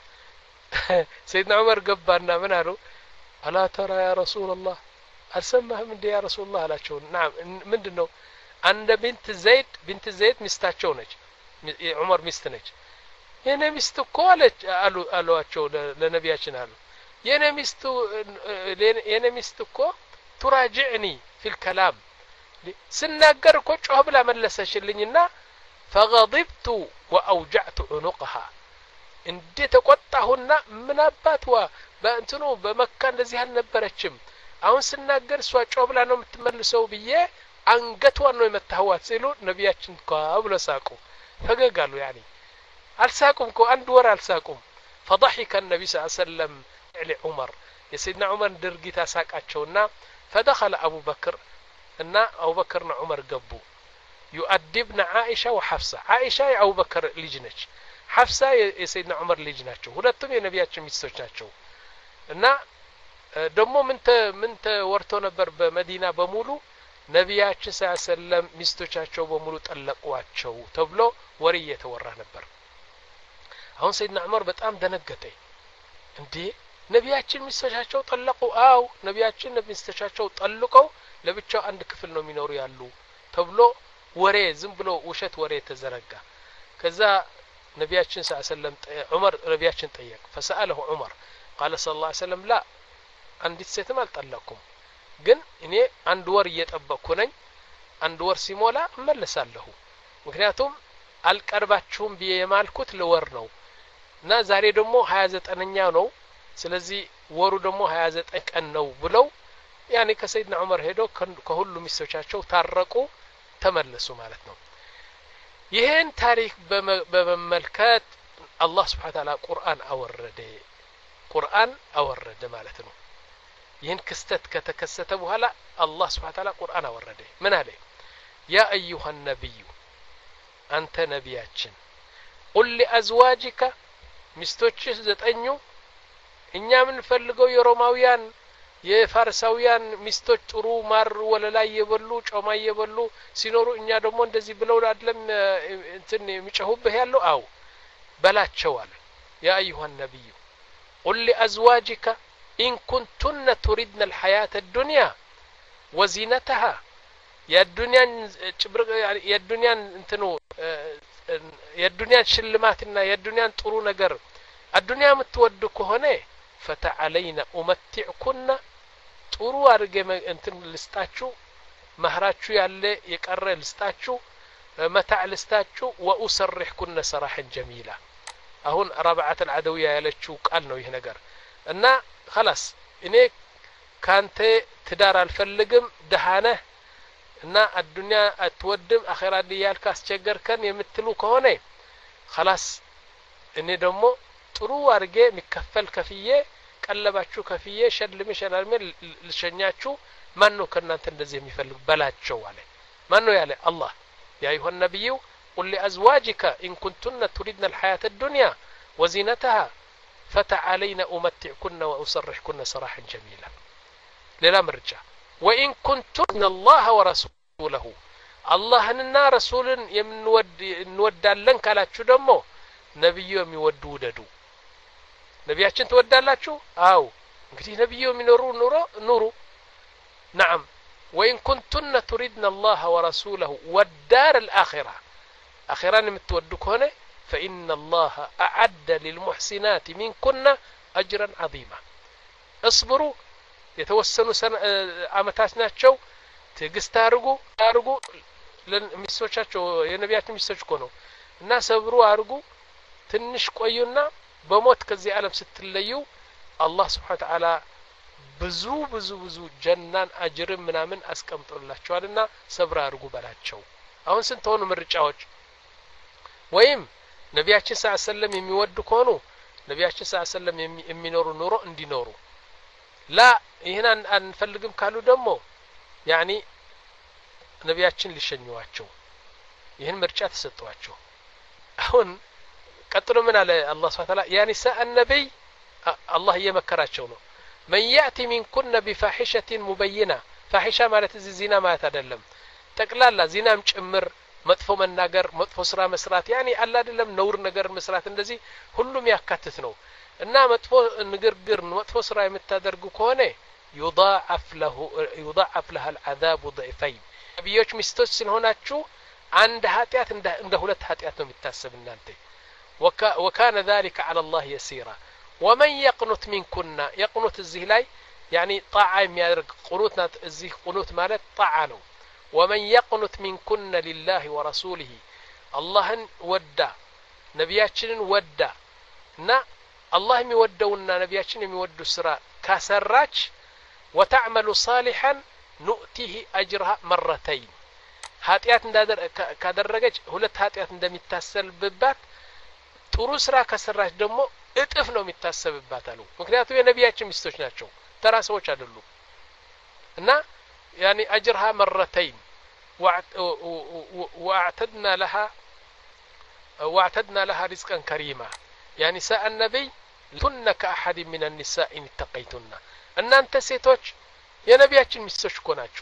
سيدنا عمر ገባና ምን አሉ ألا ترى يا رسول الله አልሰማህም እንዴ ያ ረሱላህ አላቸው نعم ምንድነው አንደ ቢንት ዘይድ ቢንት ዘይድ ሚስታቸው ነች ዑመር ሚስት ነች የኔ ሚስት እኮ አለች አሉ አሏቸው ለነብያችን አሉ የኔ ሚስት የኔ ሚስት እኮ تراجعني في الكلام ስናገር እኮ ጮህ ብላ መለሰችልኝና فغضبت واوجعت عنقها እንዴ ተቆጣሁና ምን አባትዋ በእንትኑ በመካ እንደዚህ አልነበረችም አሁን ስናገር ሷ ጮህ ብላ ነው የምትመልሰው ብዬ አንገቷን ነው የመታዋት ሲሉ ነብያችን ብሎ ሳቁ ፈገጋሉ يعني አልሳቁም እኮ አንድ ወር አልሳቁም فضحك النبي صلى الله عليه وسلم على عمر يسيدنا عمر درغيت አሳቃቸውና فدخل ابو بكر ان ابو بكرنا عمر ገቡ يؤدبنا عائشه وحفصه عائشه ابو بكر ልጅ ነች حفصه የسيدنا عمر ልጅ ናቸው ሁለቱም የነብያችን ሚስቶች ናቸው እና ደሞ ምን ምን ተወርቶ ነበር በመዲና በሙሉ ነብያችን ሰለላም ሚስቶቻቸው በሙሉ ጠለቋቸው ተብሎ ወሬ የተወራ ነበር አሁን ሰይድና ዑመር በጣም ደነገጠ እንዴ ነብያችን ሚስቶቻቸው ጠለቁ አው ነብያችን ሚስቶቻቸው ጠልቀው ለብቻው አንድ ክፍል ነው የሚኖሩ ያሉ ተብሎ ወሬ ዝም ብሎ ውሸት ወሬ ተዘረጋ ከዛ ነብያችን ሰለላም ዑመር ነብያችን ጠየቅ فسأله عمر قال صلى الله عليه وسلم لا አንዲት ሴትም አልጠለኩም ግን እኔ አንድ ወር እየጠበቅኩ ነኝ አንድ ወር ሲሞላ እመለሳለሁ ምክንያቱም አልቀርባችሁም ብዬ የማልኩት ለወር ነው እና ዛሬ ደግሞ ሀያ ዘጠነኛው ነው ስለዚህ ወሩ ደግሞ ሀያ ዘጠኝ ቀን ነው ብለው ያኔ ከሰይድና ዑመር ሄዶ ከሁሉ ሚስቶቻቸው ታረቁ ተመለሱ ማለት ነው ይሄን ታሪክ በመመልከት አላህ Subhanahu Ta'ala ቁርአን አወረደ ቁርአን አወረደ ማለት ነው ይህን ክስተት ከተከሰተ በኋላ አላህ Subhanahu Ta'ala ቁርአን አወረደ ምን አለ ያ አዩሃ ነብዩ አንተ ነቢያችን ቁል ለአዝዋጅከ ሚስቶችህ ዘጠኙ እኛ ምን ፈልገው የሮማውያን የፋርሳውያን ሚስቶች ጥሩ ማር ወለላ የበሉ ጮማ የበሉ ሲኖሩ እኛ ደግሞ እንደዚህ ብለው አይደለም እንትን የሚጨሁብህ ያለው አው በላቸው አለ ያ አዩሃ ነብዩ ቁል ለአዝዋጅከ إن كنتن تريدن الحياة الدنيا وزينتها يا الدنيا يا الدنيا انتنو يا الدنيا شلماتنا يا الدنيا طرو ነገር الدنيا متود كهونه فتعالينا امتعكن ጥሩ አርገ እንትን ልስጣችሁ መህራችሁ ያለ የቀረ ልስጣችሁ መታዕ ልስጣችሁ واسرحكن سراحا جميلا አሁን رابعه العدويه ያለችው ቃል ነው ይሄ ነገር እና خلاص እኔ ካንተ ትዳር አልፈልግም ደሃነህ እና الدنيا አትወድም አኺራ ዲያልካ አስቸገርከን የምትሉ ከሆነ خلاص እኔ ደግሞ ጥሩ አርገ የሚከፈል ከፍዬ ቀለባችሁ ከፍዬ ሸልም ሸላልም ልሸኛችሁ ማን ነው ከናንተ እንደዚህ የሚፈልግ በላቸው አለ ማን ነው ያለ አላህ ያ አዩሃ ነብዩ قل لازواجك ان كنتن تريدن الحياه الدنيا وزينتها فتعالينا امتعكن واسرحكن سراحا جميلا للا مرجع وان كنتن الله ورسوله اللهنا رسولا يمنود እንወዳለን ካላችሁ ደግሞ ነብዩ የሚወዱ ወደዱ ነቢያችን ተወዳላችሁ አው እንግዲህ ነብዩ የሚኖሩ ኑሮ ኑሩ نعم وان كنتن تريدن الله ورسوله والدار الاخره اخيرا متودو كونه فإن الله أعد للمحسنات منكن أجرا عظيما اصبروا يتوسنوا سنة عامتات ناتشو تقستارقوا تارقوا للمسوشاتشو ينبيات مسوشكونو الناس صبروا أرقوا تنش قويونا بموت كزي عالم ستليو الله سبحانه وتعالى بزو بزو بزو جنان أجر منا من أسكمت الله شوالنا صبر أرقوا بلاتشو أهون سنتونو مرجعوش ويم ነቢያችን ሰለላሁ ዐለይሂ ወሰለም የሚወዱ ከሆኑ ነቢያችን ሰለላሁ ዐለይሂ ወሰለም የሚኖሩ ኑሮ እንዲኖሩ ላ ይሄን አንፈልግም ካሉ ደግሞ ያኒ ነቢያችን ሊሸኙዋቸው ይሄን ምርጫ ተሰጥቷቸው አሁን ቀጥሎ ምን አለ አላህ Subhanahu Ta'ala ያ ኒሳ النبي አላህ እየመከራቸው ነው من يأتي منكن بفاحشة مبينة فاحشة ማለት እዚህ ዚና ማለት አይደለም ጠቅላላ ዚናም ጭምር መጥፎ መናገር መጥፎ ስራ መስራት ያኒ አላ አይደለም ነውር ነገር መስራት እንደዚህ ሁሉም ያካትት ነው እና መጥፎ ንግግር መጥፎ ስራ የምታደርጉ ከሆነ يضاعف له يضاعف لها العذاب ضعفين ነብዮች ሚስቶች ስለሆናችሁ አንድ ኃጢያት እንደ ሁለት ኃጢያት ነው የሚታሰብ እናንተ وكان ذلك على الله يسيرا ومن يقنت منكن يقنت الزه لاي يعني طاعه የሚያደርግ ቁኑት እዚህ ቁኑት ማለት ጣዓ ነው ومن يقنت منكن لله ورسوله اللهن ودا نبياتشن ودا نا الله يودونا نبياتشن يودو سرا كسراج وتعمل صالحا نؤتيه اجرها مرتين ኃጢያት እንዳደረ ካደረገች ሁለት ኃጢያት እንደሚታሰብባት ጥሩ ስራ ከሰራች ደግሞ እጥፍ ነው የሚታሰብባት አሉ ምክንያቱም የነቢያችን ሚስቶች ናቸው ተራ ሰዎች አይደሉም እና يعني أجرها مرتين واعتدنا لها واعتدنا لها رزقا كريما يعني نساء النبي كن كأحد من النساء إن اتقيتن أن أنت سيتوش يا نبياتشن مستوش كوناتشو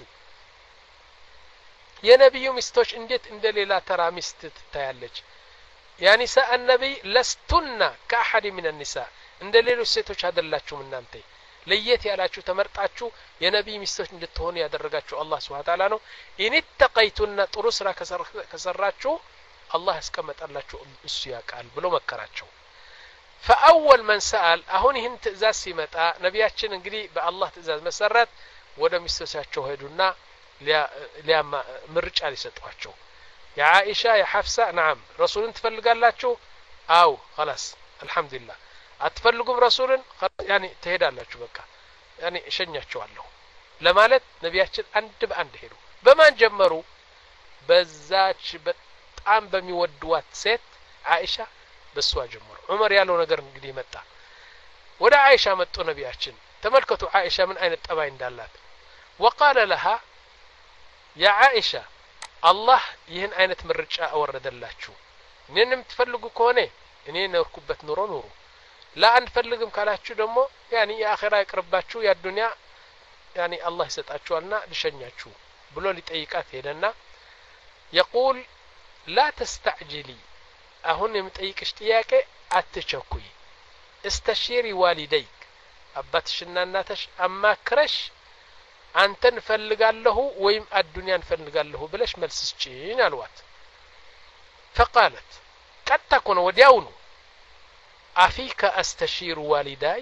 يا نبي مستوش انديت اندلي لا ترى مست تتيالج يا نساء النبي لستن كأحد من النساء اندلي لو سيتوش هذا اللاتشو من أنتي ለየት ያላችሁ ተመርጣችሁ የነብይ ሚስቶች እንድትሆኑ ያደረጋችሁ አላህ Subhanahu Wa Ta'ala ነው ኢንተቀይቱና ጥሩ ስራ ከሰራችሁ አላህ ያስቀመጣላችሁ እሱ ያቃል ብሎ መከራቸው فاول من سال አሁን ይህን ትእዛዝ ሲመጣ ነቢያችን እንግዲህ በአላህ ትእዛዝ መሰረት ወደ ሚስቶቻቸው ሄዱና ሊያ ምርጫ ሊሰጧቸው يا عائشة يا حفصة نعم رسولن تفلقالاችሁ አው خلاص الحمد لله አትፈልጉም ረሱልን يعني ትሄዳላችሁ በቃ يعني እሸኛቸዋለሁ ለማለት ነቢያችን አንድ በአንድ ሄዱ በማን ጀመሩ በዛች በጣም በሚወዱዋት ሴት አይሻ በሷ ጀመሩ ዑመር ያለው ነገር እንግዲህ መጣ ወደ አይሻ መጡ ነቢያችን ተመልከቱ አይሻ ምን አይነት ጠባይ እንዳላት وقال لها يا عائشة الله ይህን አይነት ምርጫ አወረደላችሁ እኔንም ትፈልጉ ከሆነ እኔ ነርኩበት ኑሮ ኑሩ لا አንፈልግም ካላችሁ ደግሞ يعني የአኺራ ይቅርባችሁ ያ ዱንያ يعني الله ይሰጣችኋልና ልሸኛችሁ ብሎ ሊጠይቃት ሄደና يقول لا تستعجلي አሁን የምጠይቅሽ ጥያቄ አትቸኩይ استشيري والديك አባትሽና እናትሽ አማክረሽ አንተን ፈልጋለሁ ወይም አዱንያን ፈልጋለሁ ብለሽ መልስ ስጪኝ አልዋት فقالت قد تكون ወዲያውኑ أفيك أستشير والداي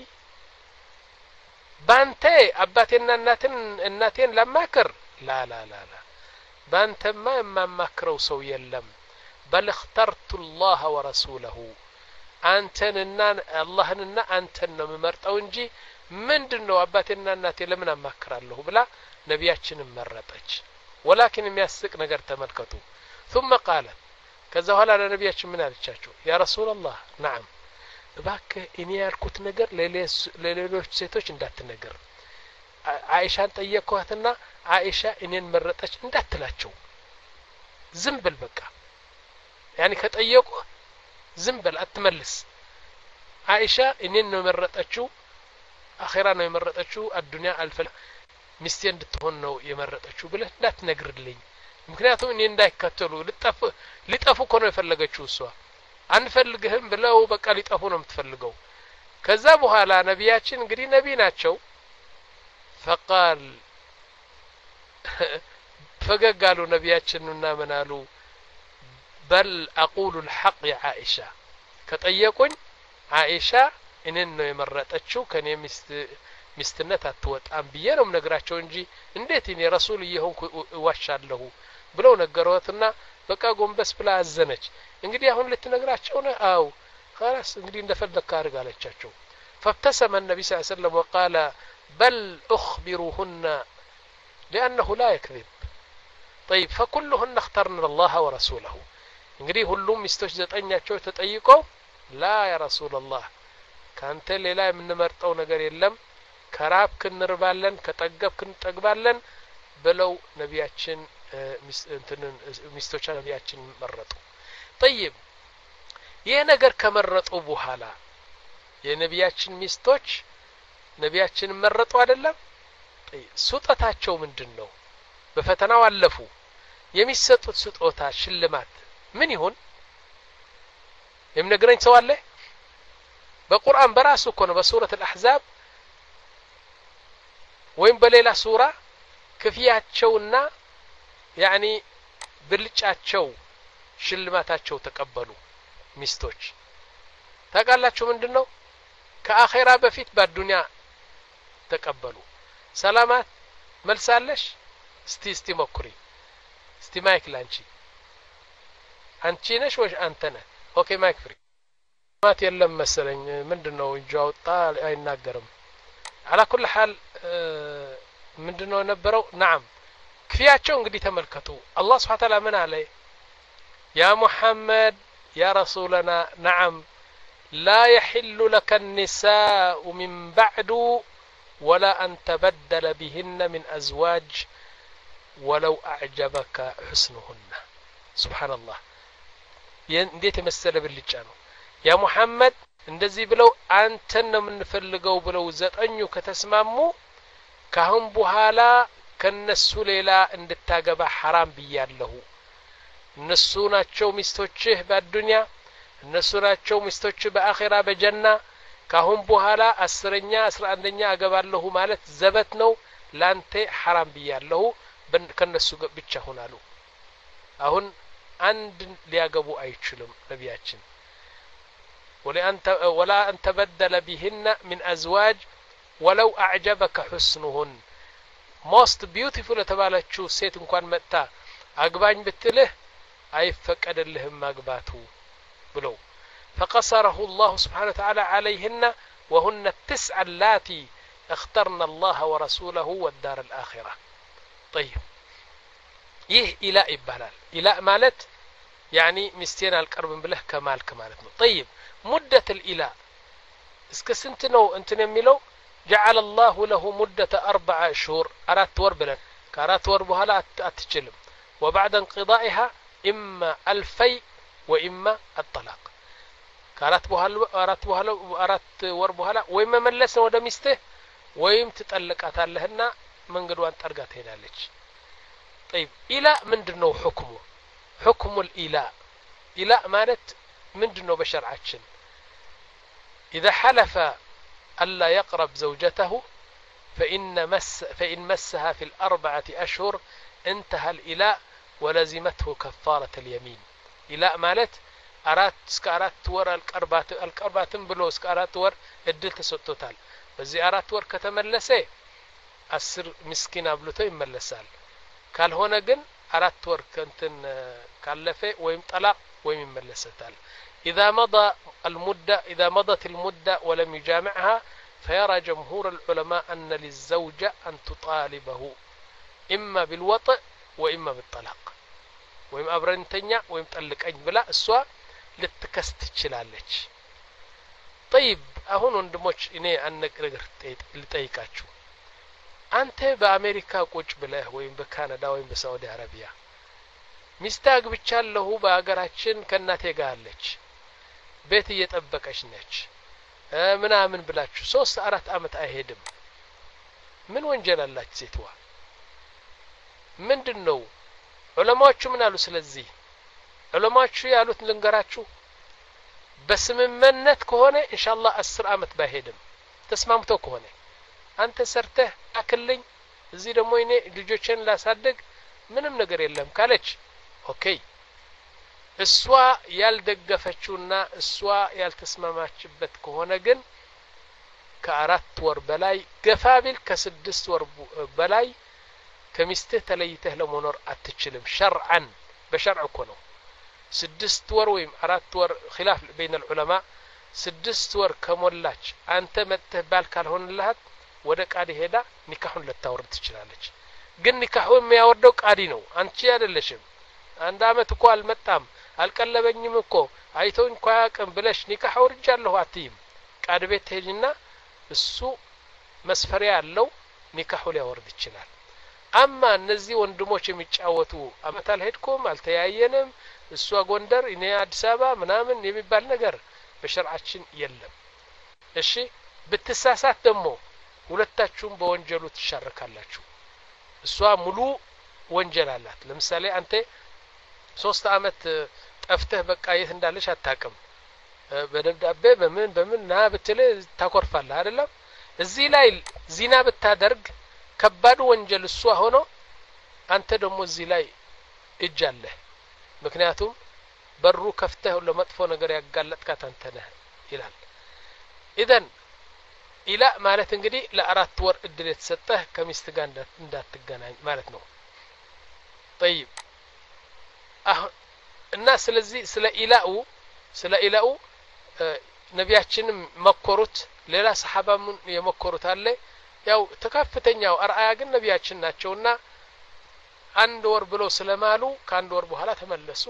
بانتي أباتنا الناتن الناتين لما كر لا لا لا لا بانت ما ما مكرو سوي اللم بل اخترت الله ورسوله أنتن الله إن أنتن ممرت أو نجي من دنو أباتنا الناتين لمن مكر الله بلا نبياتشن مرتج ولكن يمسك نجر تملكته ثم قالت كذا هلا نبياتشن من الشاشو يا رسول الله نعم እባክህ እኔ ያልኩት ነገር ለሌሎች ሴቶች እንዳትነገር አይሻን ጠየቅኳትና አይሻ እኔን መረጠች እንዳትላቸው ዝም በል በቃ يعني ከጠየቁ ዝም በል አትመልስ አይሻ እኔን ነው መረጠችው አኺራ ነው የመረጠችው አዱንያ አልፈል ሚስቴ እንድትሆን ነው የመረጠችው ብለህ እንዳትነግርልኝ ምክንያቱም እኔ እንዳይከተሉ ልጠፍ ሊጠፉ እኮ ነው የፈለገችው እሷ አንፈልግህም ብለው በቃ ሊጠፉ ነው የምትፈልገው ከዛ በኋላ ነቢያችን እንግዲህ ነቢ ናቸው فقال ፈገጋሉ ነቢያችንና ምናሉ بل اقول الحق يا عائشه ከጠየቁኝ አይሻ እኔን ነው የመረጠችው ከኔ ሚስት ሚስትነት አትወጣም ብዬ ነው ነግራቸው እንጂ እንዴት እኔ ረሱል ይሆንኩ ዋሻለሁ ብለው ነገሯትና በቃ ጎንበስ ብላ አዘነች እንግዲህ አሁን ልትነግራቸው ነው አው خلاص እንግዲህ እንደፈለክ አድርግ አለቻቸው فابتسم النبي صلى الله عليه وسلم وقال بل اخبرهن لانه لا يكذب طيب فكلهن اخترن الله ورسوله እንግዲህ ሁሉም ሚስቶች ዘጠኛቸው ተጠይቀው لا يا رسول الله ካንተ ሌላ የምንመርጠው ነገር የለም ከራብክ እንርባለን ከጠገብክ እንጠግባለን ብለው ነቢያችን እንተን ሚስቶች ነቢያችን መረጡ طيب ይሄ ነገር ከመረጡ በኋላ የነቢያችን ሚስቶች ነቢያችን መረጡ አይደለም ስጦታቸው ምንድነው በፈተናው አለፉ የሚሰጡት ስጦታ ሽልማት ምን ይሁን የምነግረኝ ሰው አለ በቁርአን በራሱ እኮ ነው በሱረት الأحزاب ወይም በሌላ ሱራ ክፍያቸውና يعني ብልጫቸው ሽልማታቸው ተቀበሉ ሚስቶች ታቃላችሁ ምንድነው ከአኺራ በፊት በዱንያ ተቀበሉ ሰላማት መልሳለሽ እስቲ እስቲ ሞክሪ እስቲ ማይክ ላንቺ አንቺ ነሽ ወይ አንተ ነህ ኦኬ ማይክ ፍሪ ማት የለም መሰለኝ ምንድነው እንጃውጣ አይናገርም على كل حال ምንድነው የነበረው نعم ክፍያቸው እንግዲህ ተመልከቱ አላህ Subhanahu Wa Ta'ala ምን አለ يا محمد يا رسولنا نعم لا يحل لك النساء من بعد ولا أن تبدل بهن من أزواج ولو أعجبك حسنهن سبحان الله እንዴት መሰለ ብልጫ ነው يا محمد እንደዚህ ብለው አንተን ነው የምንፈልገው ብለው ዘጠኙ ከተስማሙ ካሁን በኋላ ከነሱ ሌላ እንድታገባ حرام ብያለሁ እነሱ ናቸው ሚስቶችህ በዱንያ እነሱ ናቸው ሚስቶችህ በአኺራ በጀና ካሁን በኋላ አስረኛ አስራ አንደኛ አገባለሁ ማለት ዘበት ነው ላንተ حرام ብያለሁ ከነሱ ብቻ ሆናሉ አሁን አንድ ሊያገቡ አይችልም ነቢያችን ولا أنت ولا أن تبدل بهن من أزواج ولو أعجبك حسنهن most beautiful تبالتشو سيت እንኳን መጣ አግባኝ ብትልህ አይፈቀድልህም ማግባቱ ብለው فقصره الله سبحانه وتعالى عليهن وهن التسع اللاتي اخترنا الله ورسوله والدار الآخرة طيب يه إلاء يبهلال إلاء مالت يعني مستين القرب بله كمال كمالتنا طيب مدة الإلاء اسكسنتنو انتن يميلو جعل الله له مدة أربع شهور أرات ور بلن كأرات ور بهلا أتجلم وبعد انقضائها إما الفي وإما الطلاق كأرات بهلا أرات بهلا أرات ور بهلا وإما ملسنا ودا ميسته ويم تتألق أتالهنا من قدوان ترقات هنا لك طيب إلاء من دنو حكمه حكم الإلاء إلاء مالت من دنو بشرعاتشن إذا حلف ألا يقرب زوجته فإن, مس فإن مسها في الأربعة أشهر انتهى الإلاء ولزمته كفارة اليمين إلاء مالت أرات سكارات ور القربات القربات بلو سكارات ور الدل تسطوتال بزي أرات ور كتملسه أسر مسكين أبلوتو يملسال قال هنا جن أرات ور كنتن كالفه ويم طلاق ويم يملستال إذا مضى المدة إذا مضت المدة ولم يجامعها فيرى جمهور العلماء أن للزوجة أن تطالبه إما بالوطء وإما بالطلاق وإما أبرنتنيا وإما تطلق أج بلا السوا لتكست تشلالك طيب أهون وندموش إني أنك رجرت لتأيكاتشو أنت بأمريكا قوش بله وإما بكندا وإما بسعودية عربية ሚስታግ ብቻለሁ በአገራችን ከናቴ ጋር አለች ቤት እየጠበቀች ነች ምናምን ብላችሁ ሶስት አራት አመት አይሄድም ምን ወንጀል አላች ሴትዋ ምንድነው ዑለማዎቹ ምን አሉ ስለዚህ ዑለማዎቹ ያሉት ልንገራችሁ በስምምነት ከሆነ ኢንሻአላህ አስር አመት ባይሄድም ተስማምተው ከሆነ አንተ ሰርተህ አክልኝ እዚህ ደግሞ እኔ ልጆችን ላሳደግ ምንም ነገር የለም ካለች ኦኬ እሷ ያልደገፈችውና እሷ ያልተስማማችበት ከሆነ ግን ከአራት ወር በላይ ገፋቢል ከስድስት ወር በላይ ከሚስትህ ተለይተህ ለመኖር አትችልም ሸርዓን በሸርዕ እኮ ነው ስድስት ወር ወይም አራት ወር ኺላፍ بين العلماء ስድስት ወር ከሞላች አንተ መጥተህ ባል ካልሆነላት ወደ ቃዲ ሄዳ ኒካሁን ልታወርድ ትችላለች ግን ኒካሁ የሚያወርደው ቃዲ ነው አንቺ አይደለሽም አንድ አመት እኮ አልመጣም አልቀለበኝም እኮ አይቶኝ እኮ ያቀም ብለሽ ኒካሁ ወርጃለሁ አትይም ቃዲ ቤት ሄጂና እሱ መስፈሪያ ያለው ኒካሁ ሊያወርድ ይችላል አማ እነዚህ ወንድሞች የሚጫወቱ አመት አልሄድኩም አልተያየንም እሷ ጎንደር እኔ አዲስ አበባ ምናምን የሚባል ነገር በሸርዓችን የለም እሺ ብትሳሳት ደግሞ ሁለታችሁም በወንጀሉ ትሻረካላችሁ እሷ ሙሉ ወንጀል አላት ለምሳሌ አንተ ሶስት አመት ጠፍተህ በቃ የት እንዳለሽ አታውቅም በደብዳቤ በምን በምን ና ብትል ታኮርፋለህ አይደለም እዚህ ላይ ዚና ብታደርግ ከባድ ወንጀል እሷ ሆኖ አንተ ደግሞ እዚህ ላይ እጅ አለ ምክንያቱም በሩ ከፍተህ ለመጥፎ ነገር ያጋለጥካት አንተ ነህ ይላል ኢደን ኢላ ማለት እንግዲህ ለአራት ወር እድል የተሰጠህ ከሚስት ጋር እንዳትገናኝ ማለት ነው طيب አሁን እና ስለዚህ ስለ ኢላኡ ስለ ኢላኡ ነቢያችንም መከሩት ሌላ ሰሃባም የመከሩት አለ ያው ተከፍተኛው አርአያ ግን ነቢያችን ናቸውና አንድ ወር ብለው ስለማሉ ከአንድ ወር በኋላ ተመለሱ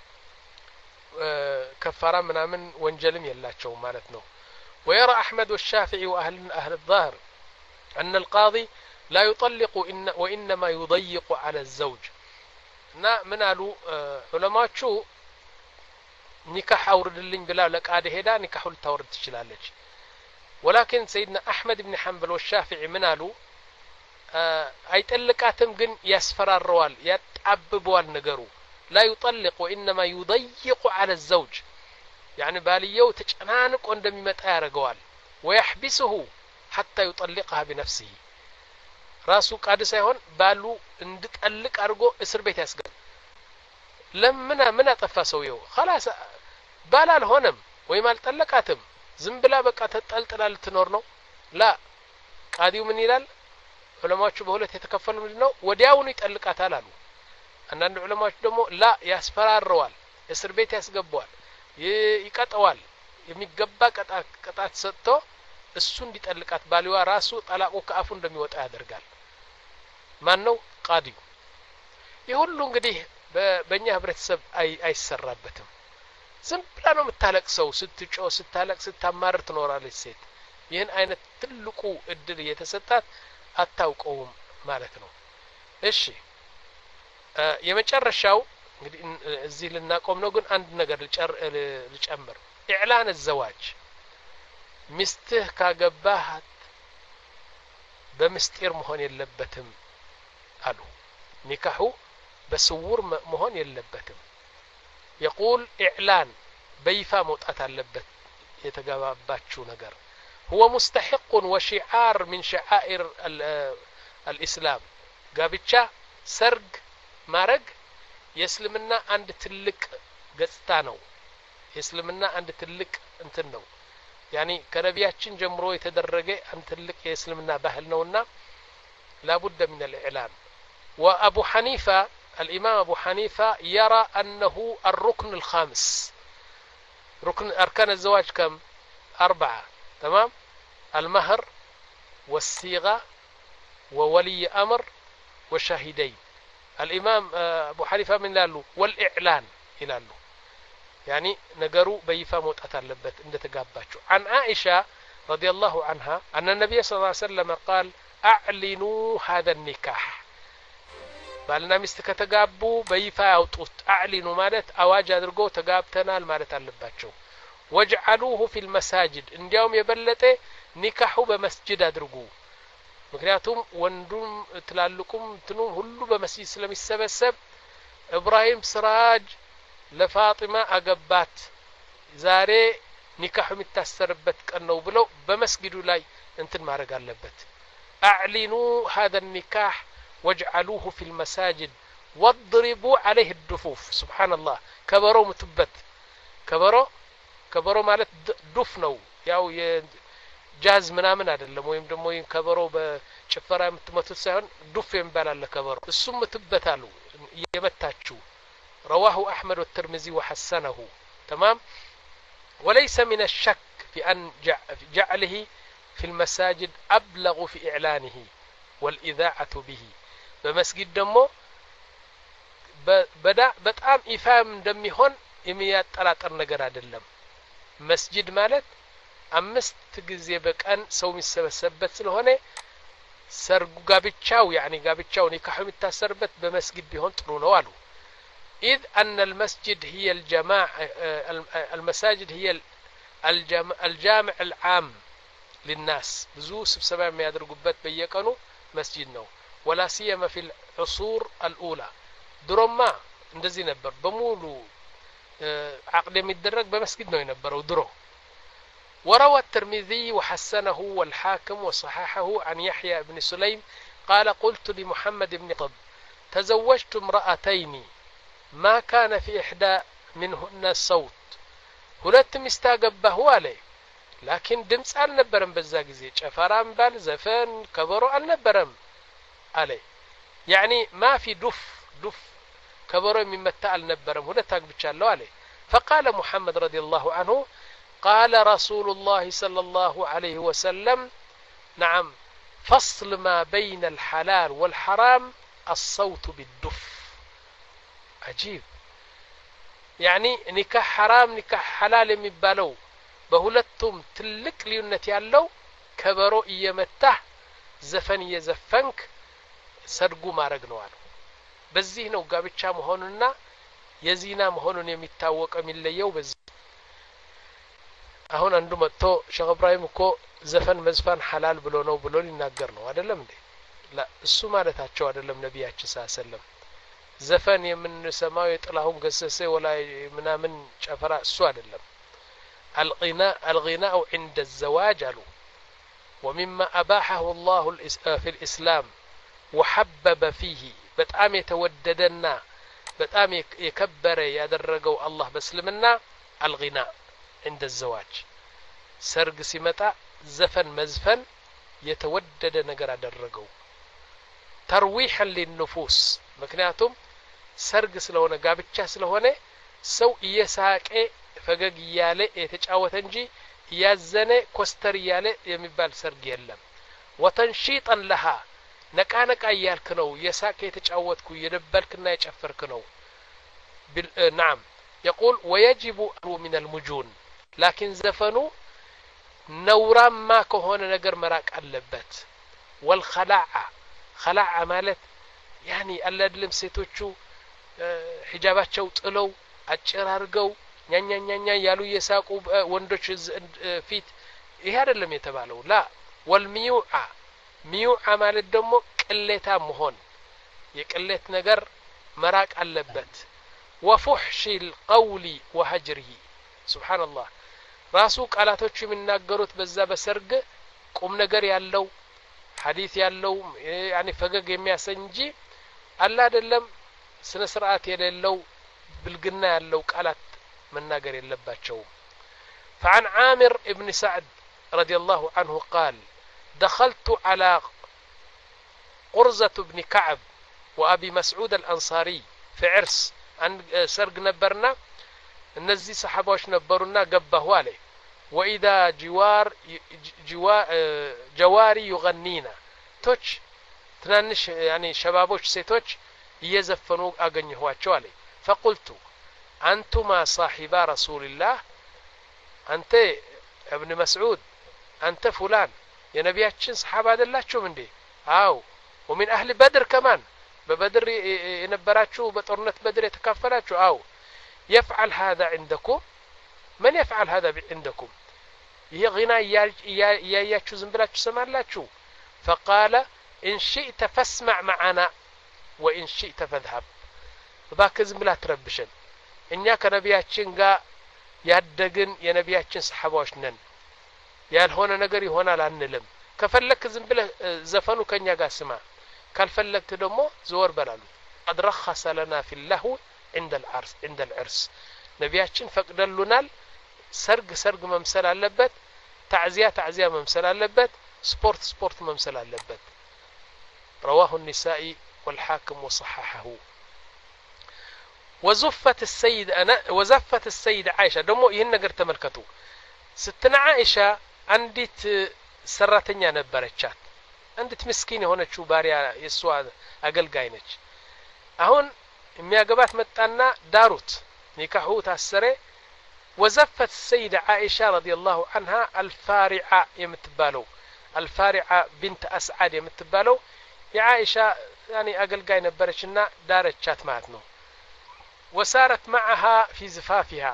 ከፋራ ምናምን ወንጀልም የላቸው ማለት ነው ويرى أحمد والشافعي وأهل أهل الظاهر أن القاضي لا يطلق إن وإنما يضيق على الزوج نا من قالوا علماء شو نكاح أورد اللين بلا لك عاده هدا نكاح التورد تشلالج ولكن سيدنا أحمد بن حنبل والشافعي من قالوا أي تلقاتم جن يسفر الروال يتعببوا النجرو لا يطلق وإنما يضيق على الزوج يعني باليو تجنانك عندما يمت آرقوال ويحبسه حتى يطلقها بنفسه راسو قادسة هون بالو اندك ألك أرقو اسر بيت يسقل لمنا منا تفاسويو خلاص بالال هونم ويمال تلقاتم زنبلا بقى تتقلتلا لتنورنو لا قاديو من يلال علماء بهولة يتكفلوا منه ودياونو يتقلقاتها لالو አንዳንድ ዑለማዎች ደግሞ ላ ያስፈራረዋል እስር ቤት ያስገባዋል ይቀጣዋል የሚገባ ቅጣት ሰጥቶ እሱ እንዲጠልቃት ባሊዋ ራሱ ጠላቁ ከአፉ እንደሚወጣ ያደርጋል ማን ነው ቃዲው ይሁሉ እንግዲህ በእኛ ህብረተሰብ አይ አይሰራበትም ዝም ብላ ነው የምታለቅሰው ስትጮ ስታለቅስ ስታማር ትኖራለች ሴት ይህን አይነት ትልቁ እድል እየተሰጣት አታውቀውም ማለት ነው እሺ የመጨረሻው እንግዲህ እዚህ ልናቆም ነው ግን አንድ ነገር ልጨምር ኢዕላን الزواج ሚስትህ ካገባህ በምስጢር መሆን የለበትም አሉ ኒካሁ በስውር መሆን የለበትም يقول إعلان بيفا موطات አለበት የተጋባባችሁ ነገር هو مستحق وشعار من شعائر الإسلام ጋብቻ ሰርግ ማረግ የእስልምና አንድ ትልቅ ገጽታ ነው የእስልምና አንድ ትልቅ እንትን ነው يعني ከነቢያችን ጀምሮ የተደረገ አንድ ትልቅ የእስልምና ባህል ነውና لابد من الإعلان وأبو حنيفة الإمام أبو حنيفة يرى أنه الركن الخامس ركن أركان الزواج كم أربعة تمام المهر والصيغة وولي أمر وشاهدين الإمام أبو حنيفة من لاله والإعلان إلى له يعني نقروا بيفا موتأت اللبت عند تقاباتشو عن عائشة رضي الله عنها أن النبي صلى الله عليه وسلم قال أعلنوا هذا النكاح ባልና ሚስት ከተጋቡ በይፋ ያውጡት አዕሊኑ ማለት አዋጅ አድርጎ ተጋብተናል ማለት አለባቸው ወጅዓሉሁ ፊል መሳጅድ እንዲያውም የበለጠ ኒካሁ በመስጂድ አድርጉ ምክንያቱም ወንዱም ትላልቁም እንትኑም ሁሉ በመስጂድ ስለሚሰበሰብ ኢብራሂም ስራጅ ለፋጢማ አገባት ዛሬ ኒካሁ የሚታሰርበት ቀን ነው ብለው በመስጊዱ ላይ እንትን ማድረግ አለበት አዕሊኑ هذا النكاح واجعلوه في المساجد واضربوا عليه الدفوف سبحان الله كبروا متبت كبروا كبروا ማለት ዱፍ ነው ያው የጃዝ ምናምን አይደለም ወይም ደግሞ ከበሮ በጭፈራ የምትመቱት ሳይሆን ዱፍ የሚባል ከበሮ እሱም ምትበታሉ የመታችሁ رواه احمد والترمذي وحسنه تمام وليس من الشك في ان جعله في المساجد ابلغ في اعلانه والاذاعه به በመስጊድ ደግሞ በዳ በጣም ኢፋም እንደሚሆን የሚያጠራጥር ነገር አይደለም መስጂድ ማለት አምስት ጊዜ በቀን ሰው የሚሰበሰብበት ስለሆነ ሰርጉ ጋብቻው يعني ጋብቻው ኒካህ የሚታሰርበት በመስጊድ ቢሆን ጥሩ ነው አሉ إذ أن المسجد هي الجماعة المساجد هي الجامع العام للناس ብዙ ስብሰባ የሚያደርጉበት በየቀኑ መስጂድ ነው ولا سيما في العصور الأولى دروما እንደዚህ ነበር በሙሉ عقد የሚደረግ በመስጊድ ነው የነበረው ድሮ وروى الترمذي وحسنه والحاكم وصححه عن يحيى بن سليم قال قلت لمحمد بن طب تزوجت امرأتين ما كان في إحدى منهن صوت ሁለት ሚስት አገባሁ አለ لكن ድምጽ አልነበረም በዛ ጊዜ ጨፈራም ባል ዘፈን ከበሮ አልነበረም عليه يعني ما في دف دف كبروا من متى النبرم هنا تاقبتشالو عليه فقال محمد رضي الله عنه قال رسول الله صلى الله عليه وسلم نعم فصل ما بين الحلال والحرام الصوت بالدف عجيب يعني نكاح حرام نكاح حلال يمبالو بهولتهم تلك ليونت يالو كبروا يمتاه زفن يزفنك ሰርጉ ማረግ ነው አሉ በዚህ ነው ጋብቻ መሆኑና የዚና መሆኑን የሚታወቀው የሚለየው በዚህ አሁን አንዱ መጥቶ ሼህ ኢብራሂም እኮ ዘፈን መዝፈን ሐላል ብሎ ነው ብሎ ሊናገር ነው አይደለም እንዴ لا እሱ ማለታቸው አይደለም ነብያችን ሰለላሁ ዘፈን የምንሰማው የጥላሁን ገሰሰ ወላይ ምናምን ጨፈራ እሱ አይደለም الغناء الغناء عند الزواج አሉ ومما أباحه الله في الإسلام وحبب فيه በጣም የተወደደና በጣም የከበረ ያደረገው አላህ በእስልምና الغناء عند الزواج ሰርግ ሲመጣ ዘፈን መዝፈን የተወደደ ነገር አደረገው ترويحا للنفوس ምክንያቱም ሰርግ ስለሆነ ጋብቻ ስለሆነ ሰው እየሳቀ ፈገግ እያለ የተጫወተ እንጂ እያዘነ ኮስተር እያለ የሚባል ሰርግ የለም وتنشيطا لها ነቃ ነቃ እያልክ ነው የሳቀ የተጫወትኩ የደበልክና የጨፈርክ ነው نعم يقول ويجب من المجون لكن زفنوا نورما كهونه ነገር መራቅ አለበት والخلاعه خلاعه ማለት يعني አለድልም ሴቶቹ ሒጃባቸው ጥለው አጭራርገው ኛኛኛኛ ያሉ የሳቁ ወንዶች ፊት ይሄ አይደለም የተባለው ላ والميوعة ميوعة ማለት ደግሞ ቅሌታ መሆን የቅሌት ነገር መራቅ አለበት وفحش القول وهجره سبحان الله ራሱ ቃላቶች የሚናገሩት በዛ በሰርግ ቁም ነገር ያለው ሐዲስ ያለው يعني ፈገግ የሚያሰኝ እንጂ አላ አይደለም ስነ ስርዓት የሌለው ብልግና ያለው ቃላት መናገር የለባቸው فعن عامر ابن سعد رضي الله عنه قال دخلت على قرزة بن كعب وأبي مسعود الأنصاري في عرس عن سرق نبرنا النزي صحابوش نبرنا قبه عليه وإذا جوار جوا جواري يغنينا توش تنانش يعني شبابوش سيتوش يزفنوا أغنيهواتشو عليه فقلت أنتما صاحبا رسول الله أنت ابن مسعود أنت فلان يا نبياتشن صحابة دلاتشو من دي أو ومن أهل بدر كمان ببدر ينبراتشو بطرنة بدر يتكفلاتشو أو يفعل هذا عندكم من يفعل هذا عندكم هي غناء ياياتشو زنبلاتشو سمالاتشو فقال إن شئت فاسمع معنا وإن شئت فاذهب باك زنبلات تربشن إنياك نبياتشن قا يادقن يا نبياتشن صحابوش نن ያልሆነ ነገር ይሆናል አንልም ከፈለክ ዝም ብለ ዘፈኑ ከኛ ጋር ስማ ካልፈለክ ደግሞ ዘወር በላሉ قد رخص لنا في اللهو عند العرس عند العرس ነቢያችን ፈቅደሉናል ሰርግ ሰርግ መምሰል አለበት تعزيه تعزيه መምሰል አለበት ስፖርት ስፖርት መምሰል አለበት رواه النسائي والحاكم وصححه وزفت السيد انا وزفت السيد عائشه ደግሞ ይሄን ነገር ተመልከቱ ستنا عائشه አንዲት ሰራተኛ ነበረቻት አንዲት ምስኪን የሆነችው ባሪያ የሷ አገልጋይ ነች አሁን የሚያገባት መጣና ዳሩት ኒካሁ ታሰረ وزفت السيدة عائشة رضي الله عنها الفارعة يمتبالو الفارعة بنت أسعد يمتبالو يا عائشة يعني أقلقاي نبرشنا دارتشات معتنو وسارت معها في زفافها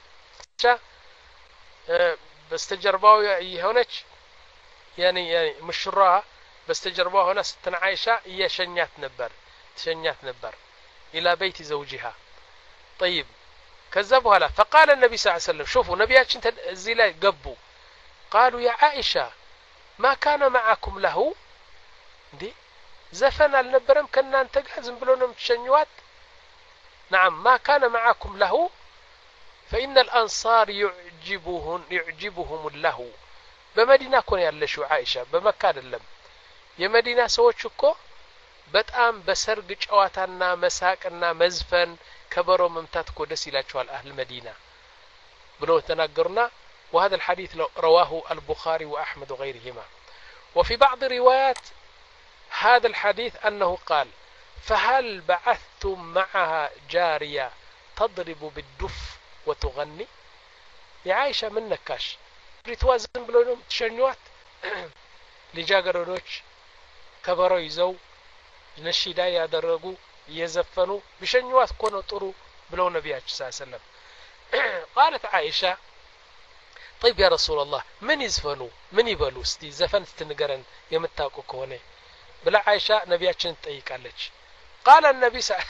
بستجربوا يهونج يعني يعني مشروعها بستجربوا هنا ستنا عائشة هي شنيات نبر شنيات نبر إلى بيت زوجها طيب كذبوا لا فقال النبي صلى الله عليه وسلم شوفوا نبياتشن زي قبوا قالوا يا عائشة ما كان معكم له دي زفن النبرم كنا انت قازم بلونم تشنيوات نعم ما كان معكم له فإن الأنصار يعجبهم يعجبهم له بمدينة كون يالشو عائشة بمكة اللم يا مدينة سوتشكو በጣም በሰርግ ጨዋታና መሳቅና መዝፈን ከበሮ መምታት ኮ ደስ ይላቸዋል አህል መዲና ብሎ ተናገሩና وهذا الحديث رواه البخاري وأحمد وغيرهما وفي بعض روايات هذا الحديث أنه قال فهل بعثتم معها جارية تضرب بالدف وتغني يا عائشة من نكاش بريتوازن بلونم تشنوات لجاگرونوች ከበሮ ይዘው نشيدا ያደረጉ يزفنوا بشنوات كونوا طرو بلو نبياتش صلى الله عليه وسلم قالت عائشة طيب يا رسول الله من يزفنوا من يبلوا استي زفن تنقرن يمتاقو كونه بلا عائشة نبياتشن تطيقالج قال النبي صلى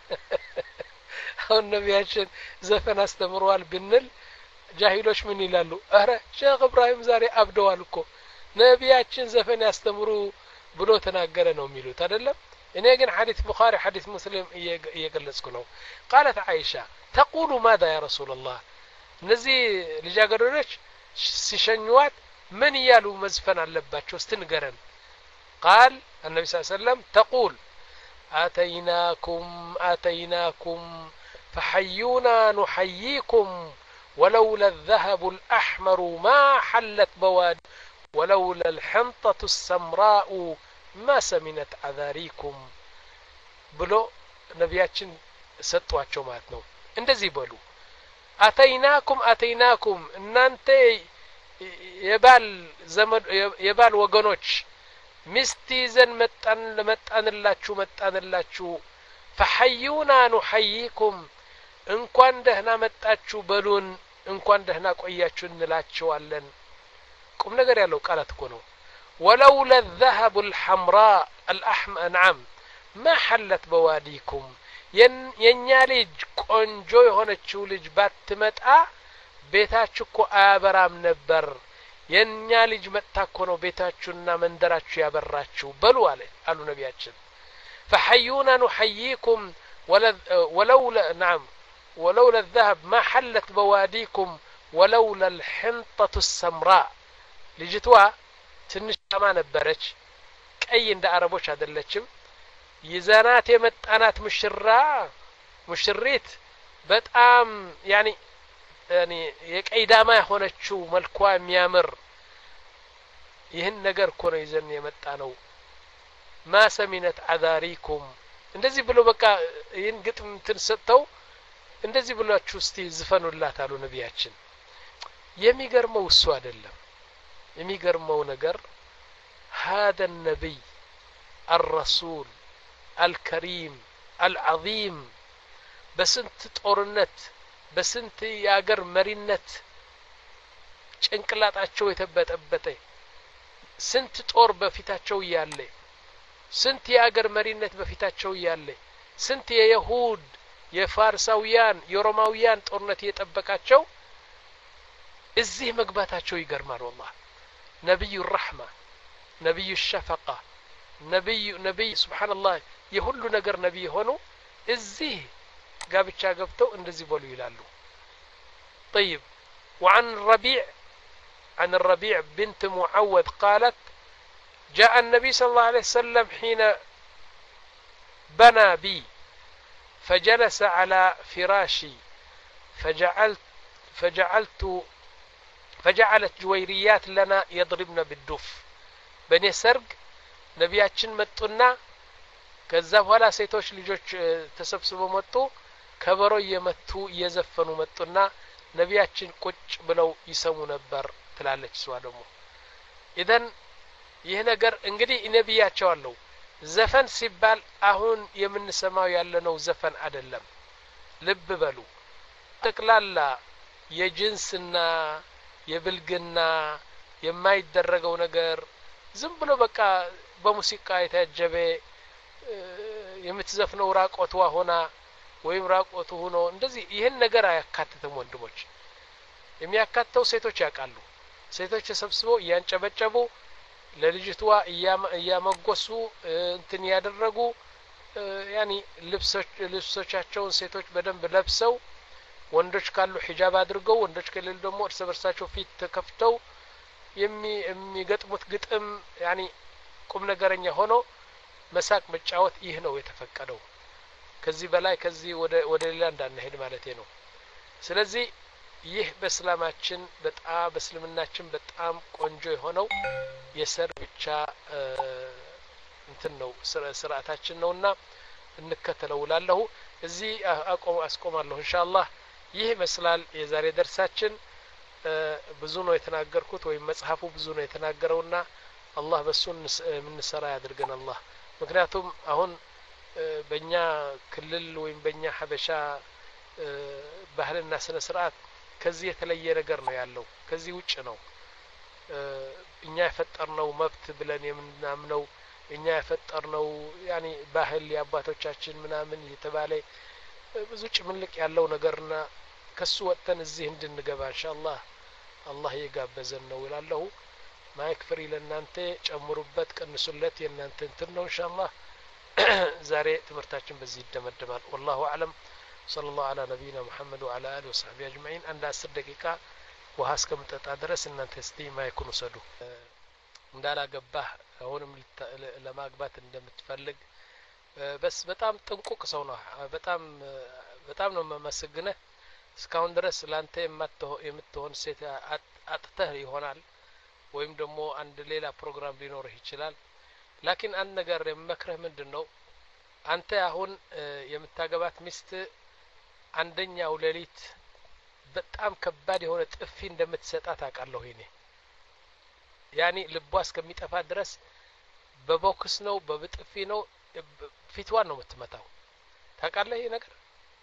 الله نبياتشن زفن استمروال بنل جاهلوش من يلالو اره شيخ ابراهيم زاري ابدوال እኮ ነቢያችን ዘፈን ያስተምሩ ብሎ ተናገረ ነው የሚሉት አይደለም እኔ ግን ሐዲስ ቡኻሪ ሐዲስ ሙስሊም እየገለጽኩ ነው قالت عائشة تقول ماذا يا رسول الله እነዚህ ልጃገረዶች ሲሸኙዋት ምን ይያሉ መዝፈን አለባቸው ስትንገረን قال النبي صلى الله عليه وسلم تقول آتيناكم آتيناكم فحيونا نحييكم ولولا الذهب الأحمر ما حلت بواد ولولا الحنطة السمراء ما سمنت عذاريكم ብሎ ነቢያችን ሰጧቸው ማለት ነው እንደዚህ በሉ አተይናኩም አተይናኩም እናንተ የባል ዘመድ የባል ወገኖች ሚስት ይዘን መጣን ለመጣንላችሁ መጣንላችሁ فحيونا نحييكم እንኳን ደህና መጣችሁ በሉን እንኳን ደህና ቆያችሁ እንላችኋለን ቁም ነገር ያለው ቃላት እኮ ነው ولولا الذهب الحمراء الأحمر نعم ما حلت بواديكم የኛ ልጅ ቆንጆ የሆነችው ልጅ ባትመጣ ቤታችሁ እኮ አያበራም ነበር የኛ ልጅ መጣ እኮ ነው ቤታችሁና መንደራችሁ ያበራችሁ በሉ አለ አሉ ነቢያችን فحيونا نحييكم ولولا نعم ولولا الذهب ما حلت بواديكم ولولا الحنطة السمراء ልጅቷ ትንሽ ሻማ ነበረች ቀይ እንደ አረቦች አይደለችም ይዘናት የመጣናት ሙሽራ ሙሽሪት በጣም ያኒ ያኒ የቀይዳማ የሆነችው መልኳ የሚያምር ይህን ነገር እኮ ነው ይዘን የመጣ ነው ما سمنت عذاريكم እንደዚህ ብሎ በቃ ይህን ግጥም እንትን ሰጥተው እንደዚህ ብላችሁ እስቲ ዝፈኑላት አሉ ነቢያችን የሚገርመው እሱ አይደለም የሚገርመው ነገር هذا النبي الرسول الكريم العظيم በስንት ጦርነት በስንት ያገር መሪነት ጭንቅላታቸው የተበጠበጠ ስንት ጦር በፊታቸው ያለ ስንት ያገር መሪነት በፊታቸው ያለ ስንት የይሁድ የፋርሳውያን የሮማውያን ጦርነት የጠበቃቸው እዚህ መግባታቸው ይገርማል والله ነብዩ الرحمة ነብዩ الشفقة ነብዩ ነብይ سبحان الله የሁሉ ነገር ነብይ ሆኖ እዚህ ጋብቻ ገብተው እንደዚህ በሉ ይላሉ طيب وعن الربيع عن الربيع بنت معوذ قالت جاء النبي صلى الله عليه وسلم حين بنى بي فجلس على فراشي فجعلت فجعلت فجعلت جويريات لنا يضربن بالدف بني سرق ነቢያችን መጡና ከዛ በኋላ ሴቶች ልጆች ተሰብስበው መጡ ከበሮ እየመቱ እየዘፈኑ መጡና ነቢያችን ቁጭ ብለው ይሰሙ ነበር ትላለች እሷ ደግሞ ኢደን ይሄ ነገር እንግዲህ ነቢያቸው አለው ዘፈን ሲባል አሁን የምንሰማው ያለነው ዘፈን አይደለም ልብ በሉ ተክላላ የጅንስና የብልግና የማይደረገው ነገር ዝም ብሎ በቃ በሙዚቃ የታጀበ የምትዘፍነው ራቆትዋ ሆና ወይም ራቆቱ ሆኖ እንደዚህ ይሄን ነገር አያካትተም ወንድሞች የሚያካተው ሴቶች ያቃሉ ሴቶች ተሰብስበው ያንጨበጨቡ ለልጅቷ እያመጎሱ እንትን ያደረጉ ያኒ ልብሶች ልብሶቻቸውን ሴቶች በደንብ ለብሰው ወንዶች ካሉ ሒጃብ አድርገው ወንዶች ከሌሉ ደግሞ እርስ በርሳቸው ፊት ተከፍተው የሚገጥሙት ግጥም ያኒ ቁም ነገረኛ ሆኖ መሳቅ መጫወት ይህ ነው የተፈቀደው ከዚህ በላይ ከዚህ ወደ ወደ ሌላ እንዳንሄድ ማለት ነው ስለዚህ ይህ በእስላማችን በጣም በእስልምናችን በጣም ቆንጆ የሆነው የሰር ብቻ እንትን ነው ስርዓታችን ነውና እንከተለው ላለሁ እዚህ አቆም አስቆማለሁ ኢንሻአላህ ይህ መስላል የዛሬ ደርሳችን ብዙ ነው የተናገርኩት ወይ መጽሐፉ ብዙ ነው የተናገረውና አላህ በሱን ምን ሰራ ያድርገን አላህ ምክንያቱም አሁን በእኛ ክልል ወይም በእኛ ሐበሻ ባህልና ስነ ስርዓት ከዚህ የተለየ ነገር ነው ያለው ከዚህ ውጭ ነው እኛ የፈጠርነው መብት ብለን የምናምነው እኛ የፈጠርነው ያኒ ባህል ያባቶቻችን ምናምን የተባለ ብዙ ጭምልቅ ያለው ነገርና ከሱ ወጥተን እዚህ እንድንገባ ኢንሻአላህ አላህ ይጋበዘን ነው ይላልው ማይክ ፍሪ ለናንተ ጨምሩበት ቀንሱለት የናንተ እንትን ነው ኢንሻአላህ ዛሬ ትምርታችን በዚህ ይደመደማል والله اعلم صلى الله على نبينا محمد وعلى اله وصحبه اجمعين عند عشر ደቂቃ ውሃ እስከምጠጣ ድረስ እናንተ እስቲ ማይኩን ወሰዱ እንዳላገባህ አሁንም ለማግባት እንደምትፈልግ በስ በጣም ጥንቁቅ ሰው ነው በጣም በጣም ነው መመስግነህ እስካሁን ድረስ ላንተ የምትሆን ሴት አጥተህ ይሆናል ወይም ደግሞ አንድ ሌላ ፕሮግራም ሊኖርህ ይችላል ላኪን አንድ ነገር የመክረህ ምንድነው አንተ አሁን የምታገባት ሚስት አንደኛው ሌሊት በጣም ከባድ የሆነ ጥፊ እንደምትሰጣት አውቃለሁ እኔ ያኒ ልቧ እስከሚጠፋ ድረስ በቦክስ ነው በጥፊ ነው ፊትዋን ነው የምትመታው ታውቃለህ ይሄ ነገር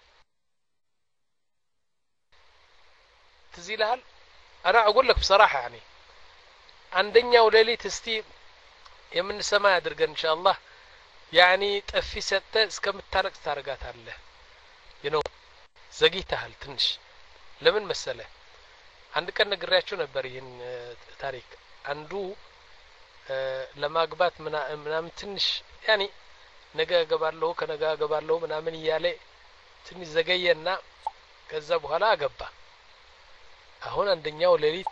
ትዚልሃል انا اقول لك بصراحه يعني አንደኛው ሌሊት እስቲ የምንሰማ ያድርገን ኢንሻአላህ ያኒ ጥፊ ሰጠ እስከምታለቅስ ታረጋታለህ you know ዘግይተሃል ትንሽ ለምን መሰለ አንድ ቀን ነግሬያችሁ ነበር ይሄን ታሪክ አንዱ ለማግባት ምናምን ትንሽ ያኒ ነገ ገባለሁ ከነገ ገባለሁ ምናምን ይያለ ትንሽ ዘገየና ከዛ በኋላ አገባ አሁን አንደኛው ሌሊት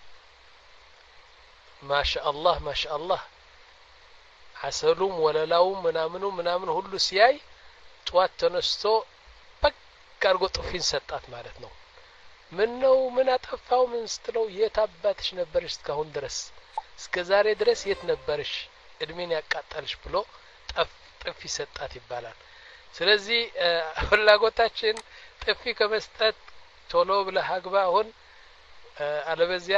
ማሻአላህ ማሻአላህ ሐሰሉም ወለላውም ምናምኑ ምናምን ሁሉ ሲያይ ጧት ተነስቶ በቃ አርጎ ጥፊን ሰጣት ማለት ነው ምን ነው ምን አጠፋው ምን ስትለው የታባትሽ ነበርሽ እስካሁን ድረስ እስከ ዛሬ ድረስ የት ነበርሽ እድሜን ያቃጣልሽ ብሎ ጠፍ ጥፊ ሰጣት ይባላል ስለዚህ ፍላጎታችን ጥፊ ከመስጠት ቶሎ ብለህ አግባ አሁን አለበዚያ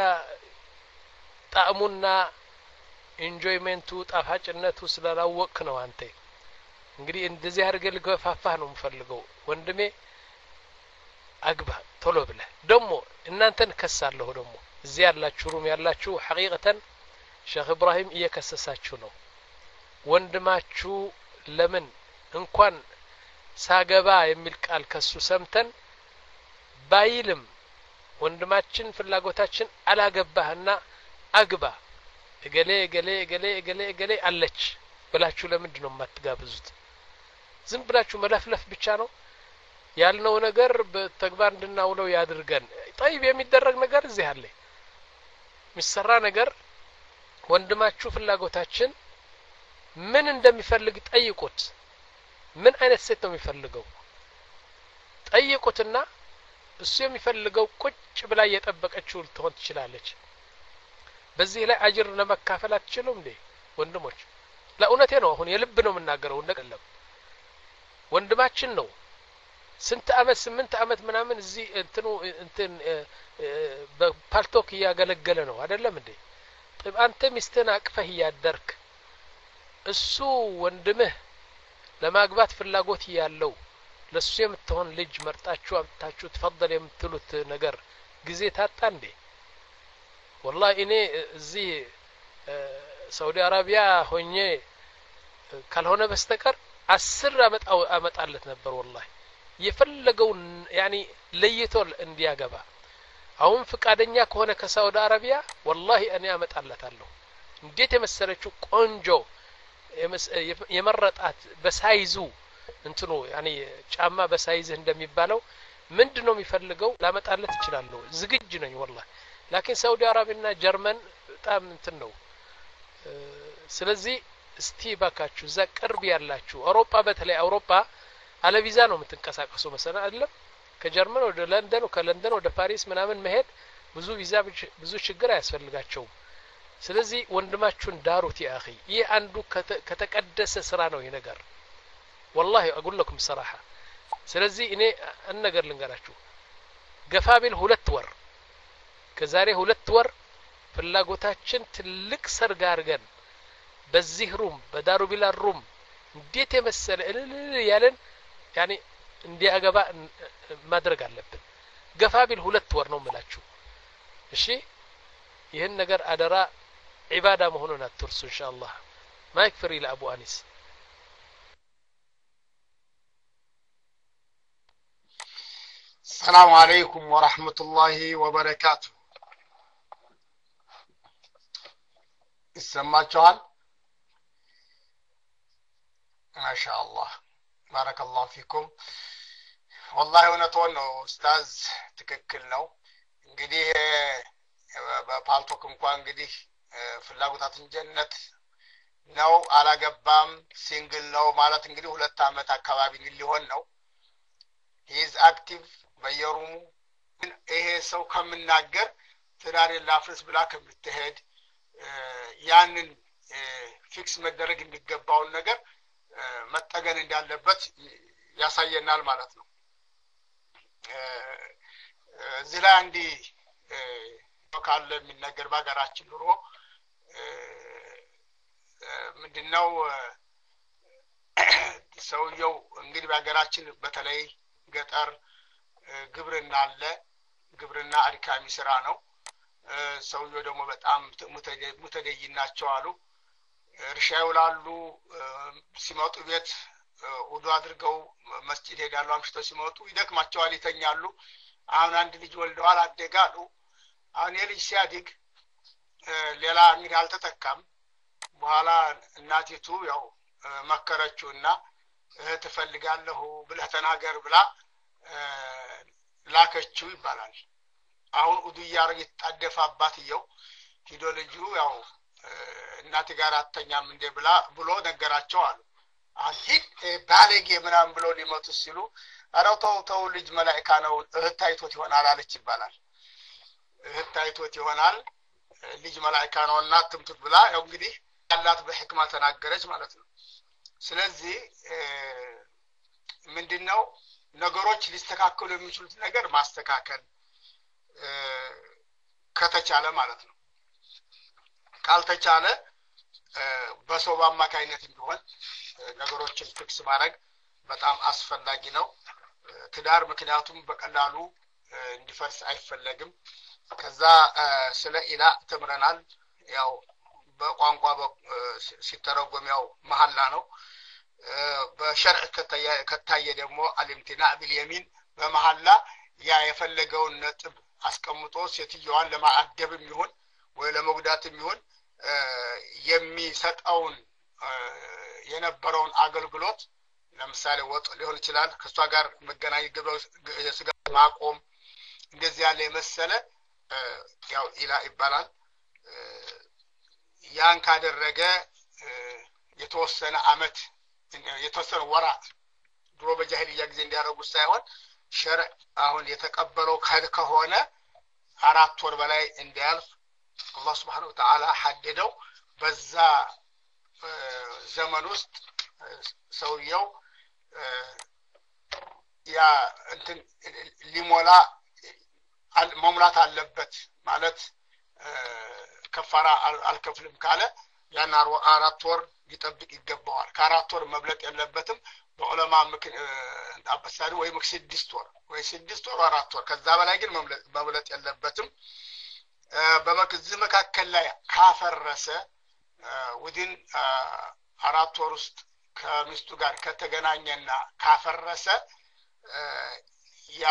ጣዕሙና ኢንጆይመንቱ ጣፋጭነቱ ስላላወቅ ነው አንተ እንግዲህ እንደዚህ አድርገህ ልገፋፋህ ነው የምፈልገው ወንድሜ አግባ ቶሎ ብለህ ደሞ እናንተን ከሳለሁ ደሞ እዚህ ያላችሁ ሩም ያላችሁ ሐቂቀተን ሼክ ኢብራሂም እየከሰሳችሁ ነው ወንድማችሁ ለምን እንኳን ሳገባ የሚል ቃል ከሱ ሰምተን ባይልም ወንድማችን ፍላጎታችን አላገባህና አግባ እገሌ እገሌ እገሌ እገሌ እገሌ አለች ብላችሁ ለምንድን ነው የማትጋብዙት ዝም ብላችሁ መለፍለፍ ብቻ ነው ያልነው ነገር በተግባር እንድናውለው ያድርገን طيب የሚደረግ ነገር እዚህ አለ ሚሰራ ነገር ወንድማችሁ ፍላጎታችን ምን እንደሚፈልግ ጠይቁት ምን አይነት ሴት ነው የሚፈልገው ጠይቁትና እሱ የሚፈልገው ቁጭ ብላ እየጠበቀችው ልትሆን ትችላለች በዚህ ላይ አጅር ለመካፈል አትችሉም እንዴ ወንድሞች ለኡነቴ ነው አሁን የልብ ነው የምናገረው እንደቀለም ወንድማችን ነው ስንት አመት ስምንት አመት ምናምን እዚህ እንትኑ እንትን በፓልቶክ ያገለገለ ነው አይደለም እንዴ طيب አንተ ሚስትህን አቅፈህ ያደርክ እሱ ወንድምህ ለማግባት ፍላጎት ያለው ለሱ የምትሆን ልጅ መርጣችሁ አምጣችሁ ተፈضل የምትሉት ነገር ጊዜ ታጣ እንዴ والله እኔ እዚህ ሳውዲ አረቢያ ሆኜ ካልሆነ በስተቀር አስር አመት አመጣለት ነበር والله የፈለገው ያኒ ለይቶ እንዲያገባ አሁን ፍቃደኛ ከሆነ ከሳውዲ አረቢያ والله እኔ አመጣለታለሁ እንዴት የመሰለችው ቆንጆ የመረጣት በሳይዙ እንትኑ ያኒ ጫማ በሳይዝ እንደሚባለው ምንድነው የሚፈልገው ላመጣለት ይችላል ዝግጅ ነኝ والله ላኪን ሳውዲ አረቢያና ጀርመን በጣም እንትን ነው ስለዚህ እስቲ ባካችሁ እዛ ቅርብ ያላችሁ አውሮፓ በተለይ አውሮፓ አለ ቪዛ ነው የምትንቀሳቀሱ መሰለ አይደለም ከጀርመን ወደ ለንደን ከለንደን ወደ ፓሪስ ምናምን መሄድ ብዙ ቪዛ ብዙ ችግር አያስፈልጋቸው ስለዚህ ወንድማችሁን ዳሩት ያ اخي ይሄ አንዱ ከተቀደሰ ስራ ነው ይሄ ነገር والله اقول لكم صراحه ስለዚህ እኔ አንድ ነገር ልንገራችሁ ገፋቢል ሁለት ወር ከዛሬ ሁለት ወር ፍላጎታችን ትልቅ ሰርግ አድርገን በዚህ ሩም በዳሩ ቢላ ሩም እንዴት የመሰለ እልል ያለን ያኒ እንዲያገባ ማድረግ አለብን ገፋቢል ሁለት ወር ነው የምላችሁ እሺ ይሄን ነገር አደራ ኢባዳ መሆኑን አትርሱ ኢንሻአላህ ማይክፍሪ ለአቡ አኒስ السلام عليكم ورحمة الله وبركاته ይሰማችኋል ما شاء الله بارك الله فيكم والله እውነቱን ነው ኡስታዝ ትክክል ነው እንግዲህ በፓልቶክ እንኳን እንግዲህ ፍላጎታችን ጀነት ነው አላገባም ሲንግል ነው ማለት እንግዲህ ሁለት አመት አካባቢ ሊሆን ነው he is active በየሩሙ ይሄ ሰው ከምናገር ትዳር ላፍርስ ብላ ከምትሄድ ያንን ፊክስ መደረግ እንዲገባው ነገር መጠገን እንዳለበት ያሳየናል ማለት ነው እዚህ ላይ አንዲ ካለ የሚነገር ባገራችን ኑሮ ምንድነው ሰውየው እንግዲህ ባገራችን በተለይ ገጠር ግብርና አለ ግብርና አድካሚ ስራ ነው ሰውየው ደግሞ በጣም ሙተደይናቸው አሉ እርሻ ይውላሉ ሲመጡ ቤት ውዱ አድርገው መስጂድ ሄዳሉ አምሽተው ሲመጡ ይደክማቸዋል ይተኛሉ አሁን አንድ ልጅ ወልደዋል አደጋሉ አሁን የልጅ ሲያድግ ሌላ እንግዲህ አልተተካም በኋላ እናቲቱ ያው መከረችውና እህት ፈልጋለሁ ብለህ ተናገር ብላ ላከችው ይባላል አሁን ውዱ ያረግ ይጣደፋባትየው ሂዶ ልጁ ያው እናት ጋር አተኛም እንደ ብላ ብሎ ነገራቸው አሉ አሂድ ባለጌ ምናም ብሎ ሊመቱ ሲሉ አራው ተው ተው ልጅ መላእክት ነው እህት ታይቶት ይሆናል አለች ይባላል እህት ታይቶት ይሆናል ልጅ መላእክት ነውና ትምቱት ብላ ያው እንግዲህ አላት በህክማ ተናገረች ማለት ነው ስለዚህ ምንድነው ነገሮች ሊስተካከሉ የሚችሉት ነገር ማስተካከል ከተቻለ ማለት ነው ካልተቻለ በሰው አማካይነት ቢሆን ነገሮችን ፊክስ ማድረግ በጣም አስፈላጊ ነው ትዳር ምክንያቱም በቀላሉ እንዲፈርስ አይፈለግም ከዛ ስለ ኢላ ተምረናል ያው በቋንቋ ሲተረጎም ያው መሐላ ነው በሸርዕ ከታየ ደግሞ አልምቲናዕ ቢልየሚን በመሐላ ያ የፈለገውን ነጥብ አስቀምጦ ሴትየዋን ለማአደብም ይሁን ወይ ለመጉዳትም ይሁን የሚሰጣውን የነበረውን አገልግሎት ለምሳሌ ወጥ ሊሆን ይችላል ከሷ ጋር መገናኘት ግብረ ስጋ ማቆም እንደዚህ ያለ መሰለ ያው ኢላ ይባላል ያን ካደረገ የተወሰነ አመት የተወሰነ ወራት ድሮ በጃሂልያ ጊዜ እንዲያረጉ ሳይሆን ሸርዕ አሁን የተቀበለው ከሆነ አራት ወር በላይ እንዲያልፍ አላህ Subhanahu Wa Ta'ala ሐደደው በዛ ዘመን ውስጥ ሰውየው ያ እንትን ሊሞላ መሙላት አለበት ማለት ከፋራ አልከፍልም ካለ ያን አራት ወር ይጠብቅ ይገባዋል ከአራት ወር መብለጥ የለበትም በዑለማ ምክን አበሳሪ ወይ ስድስት ወር ወይ ስድስት ወር አራት ወር ከዛ በላይ ግን መብለጥ የለበትም በመክዝ መካከል ላይ ካፈረሰ ወዲን አራት ወር ውስጥ ከሚስቱ ጋር ከተገናኘና ካፈረሰ ያ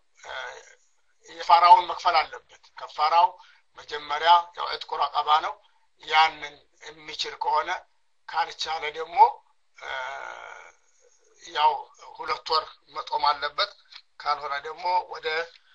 የፋራውን መክፈል አለበት ከፋራው መጀመሪያ ያው እጥቁ ረቀባ ነው ያንን የሚችል ከሆነ ካልቻለ ደግሞ ያው ሁለት ወር መጦም አለበት ካልሆነ ደግሞ ወደ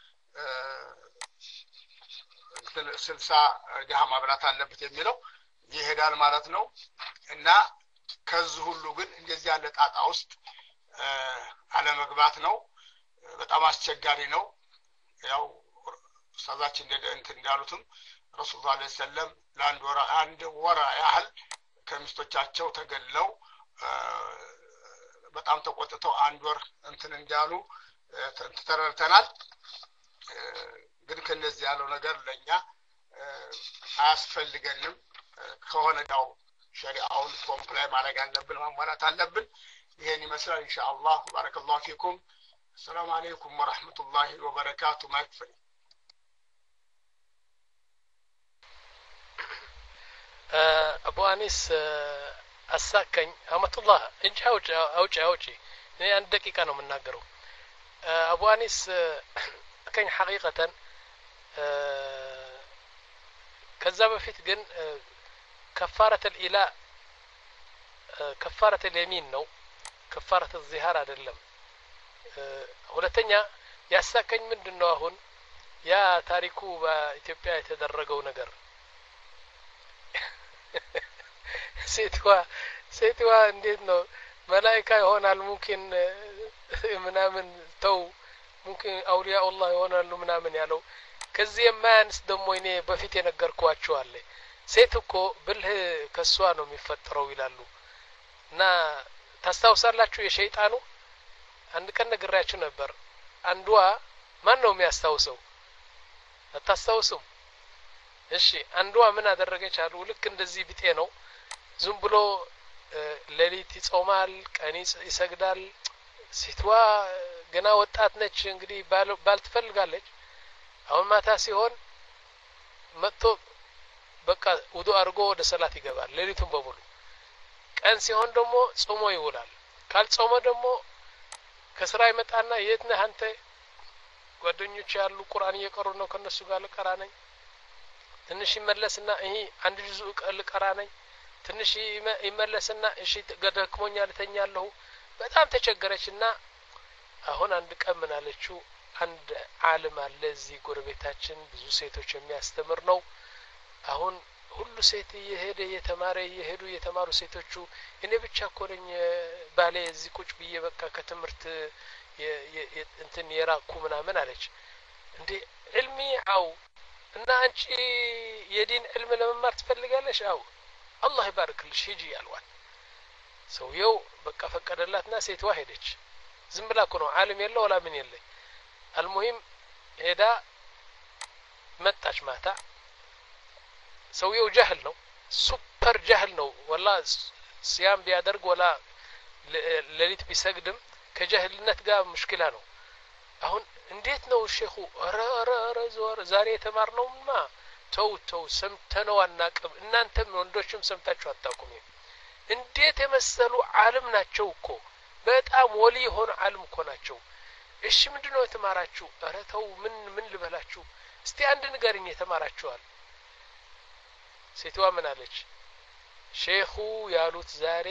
ስልሳ ድሃም ማብላት አለበት የሚለው ይሄዳል ማለት ነው እና ከዚህ ሁሉ ግን እንደዚህ ያለ ጣጣ ውስጥ አለመግባት ነው በጣም አስቸጋሪ ነው ያው ኡስታዛችን እንትን እንዳሉትም ረሱል ሰለላሁ ዐለይሂ ወሰለም ለአንድ ወራ አንድ ወራ ያህል ከሚስቶቻቸው ተገለው በጣም ተቆጥተው አንድ ወር እንትን እንዳሉ ተተረተናል ግን ከነዚህ ያለው ነገር ለኛ አያስፈልገንም ከሆነ ያው ሸሪዓውን ኮምፕላይ ማድረግ አለብን ማሟላት አለብን ይሄን ይመስላል ኢንሻአላህ ባረከላሁ ፊኩም السلام عليكم ورحمة الله وبركاته ما يكفي أبو أنيس الساكن أمة الله إنش أوج أوج أوجي يعني عند دقيقة نو من ناقرو أبو أنيس كان حقيقة كذاب فيت جن كفارة الإله كفارة اليمين نو كفارة الظهار አይደለም ሁለተኛ ያሳከኝ ምንድነው አሁን ያ ታሪኩ በኢትዮጵያ የተደረገው ነገር ሴትዋ ሴትዋ እንዴት ነው መላእክት ይሆናል ሙምኪን ምናምን ተው ሙምኪን አውሊያ አላህ ይሆናሉ ምናምን ያለው ከዚህ የማያንስ ደሞ እኔ በፊት የነገርኳችሁ አለ ሴት እኮ ብልህ ከሷ ነው የሚፈጠረው ይላሉ እና ታስታውሳላችሁ የሸይጣኑ አንድ ቀን ነግራችሁ ነበር አንዷ ማን ነው የሚያስታውሰው አታስታውሱም እሺ አንዷ ምን አደረገች አሉ ልክ እንደዚህ ቢጤ ነው ዝም ብሎ ሌሊት ይጾማል ቀን ይሰግዳል ሴትዋ ገና ወጣት ነች እንግዲህ ባል ትፈልጋለች አሁን ማታ ሲሆን መጥቶ በቃ ውዱ አድርጎ ወደ ሰላት ይገባል ሌሊቱን በሙሉ ቀን ሲሆን ደግሞ ጾሞ ይውላል ካልጾመ ደግሞ ከስራ ይመጣና የት ነህ አንተ ጓደኞች ያሉ ቁርአን እየቀሩ ነው ከነሱ ጋር ልቀራ ነኝ ትንሽ ይመለስና ይሄ አንድ ጁዝ ልቀራ ነኝ ትንሽ ይመለስና እሺ ገደክሞኛል ተኛለሁ በጣም ተቸገረችና አሁን አንድ ቀን ምን አለችው አንድ ዓለም አለ እዚህ ጎረቤታችን ብዙ ሴቶች የሚያስተምር ነው አሁን ሁሉ ሴት እየሄደ እየተማረ እየሄዱ የተማሩ ሴቶቹ እኔ ብቻ እኮ ነኝ ባሌ እዚህ ቁጭ ብዬ በቃ ከትምህርት እንትን የራቁ ምናምን አለች እንዴ ዕልሚ አው እና አንቺ የዲን ዕልም ለመማር ትፈልጋለሽ አው አላህ ይባርክልሽ ሂጂ ያልዋል ሰውየው በቃ ፈቀደላትና ሴትዋ ሄደች ዝም ብላ እኮ ነው ዓለም የለው ወላ ምን የለ المهم ሄዳ መጣች ማታ ሰውየው ጃህል ነው ሱፐር ጃህል ነው ወላ ሲያም ቢያደርግ ወላ ለሊት ቢሰግድም ከጃህልነት ጋር ሙሽኪላ ነው አሁን እንዴት ነው ሼኹ ኧረ ኧረ ኧረ ዞር ዛሬ የተማርነውማ ተው ተው ሰምተነው አናቅም እናንተም ወንዶችም ሰምታችሁ አታውቁም እንዴት የመሰሉ ዓለም ናቸው እኮ በጣም ወሊ ሆነ ዓለም እኮ ናቸው እሺ ምንድነው የተማራችሁ ኧረ ተው ምን ምን ልበላችሁ እስቲ አንድ ንገርኝ የተማራችኋል ሴትዋ ምን አለች ሼኹ ያሉት ዛሬ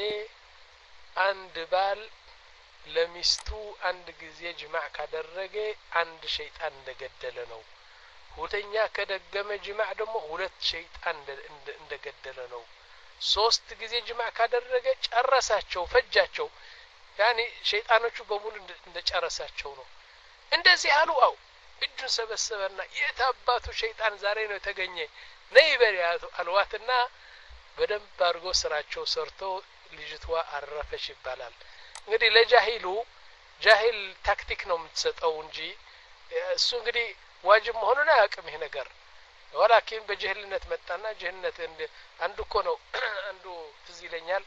አንድ ባል ለሚስቱ አንድ ጊዜ ጅማዕ ካደረገ አንድ ሸይጣን እንደገደለ ነው ሁለተኛ ከደገመ ጅማዕ ደግሞ ሁለት ሸይጣን እንደገደለ ነው ሶስት ጊዜ ጅማዕ ካደረገ ጨረሳቸው ፈጃቸው ያኒ ሸይጣኖቹ በሙሉ እንደጨረሳቸው ነው እንደዚህ አሉ አው እጁን ሰበሰበና የታባቱ ሸይጣን ዛሬ ነው የተገኘ ነይ በሪያቱ አልዋትና በደንብ አድርጎ ስራቸው ሰርቶ ልጅቷ አረፈች ይባላል እንግዲህ ለጃሂሉ ጃሂል ታክቲክ ነው የምትሰጠው እንጂ እሱ እንግዲህ ዋጅብ መሆኑን አያውቅም ይሄ ነገር ወላኪን በጀህልነት መጣና ጀህልነት እንደ አንዱ እኮ ነው አንዱ ትዝ ይለኛል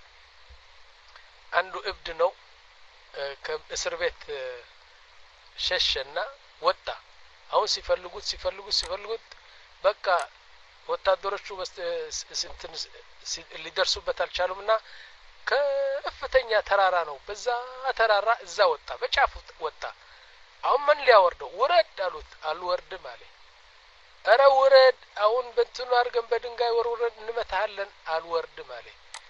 አንዱ እብድ ነው ከእስር ቤት ሸሸና ወጣ አሁን ሲፈልጉት ሲፈልጉት ሲፈልጉት በቃ ወታደሮቹ እንትን ሊደርሱበት አልቻሉምና ከፍተኛ ተራራ ነው በዛ ተራራ እዛ ወጣ በጫፍ ወጣ አሁን ምን ሊያወርደው ውረድ አሉት አልወርድም አለ አረ ውረድ አሁን በእንትኑ አርገን በድንጋይ ወርውረን እንመታለን አልወርድም አለ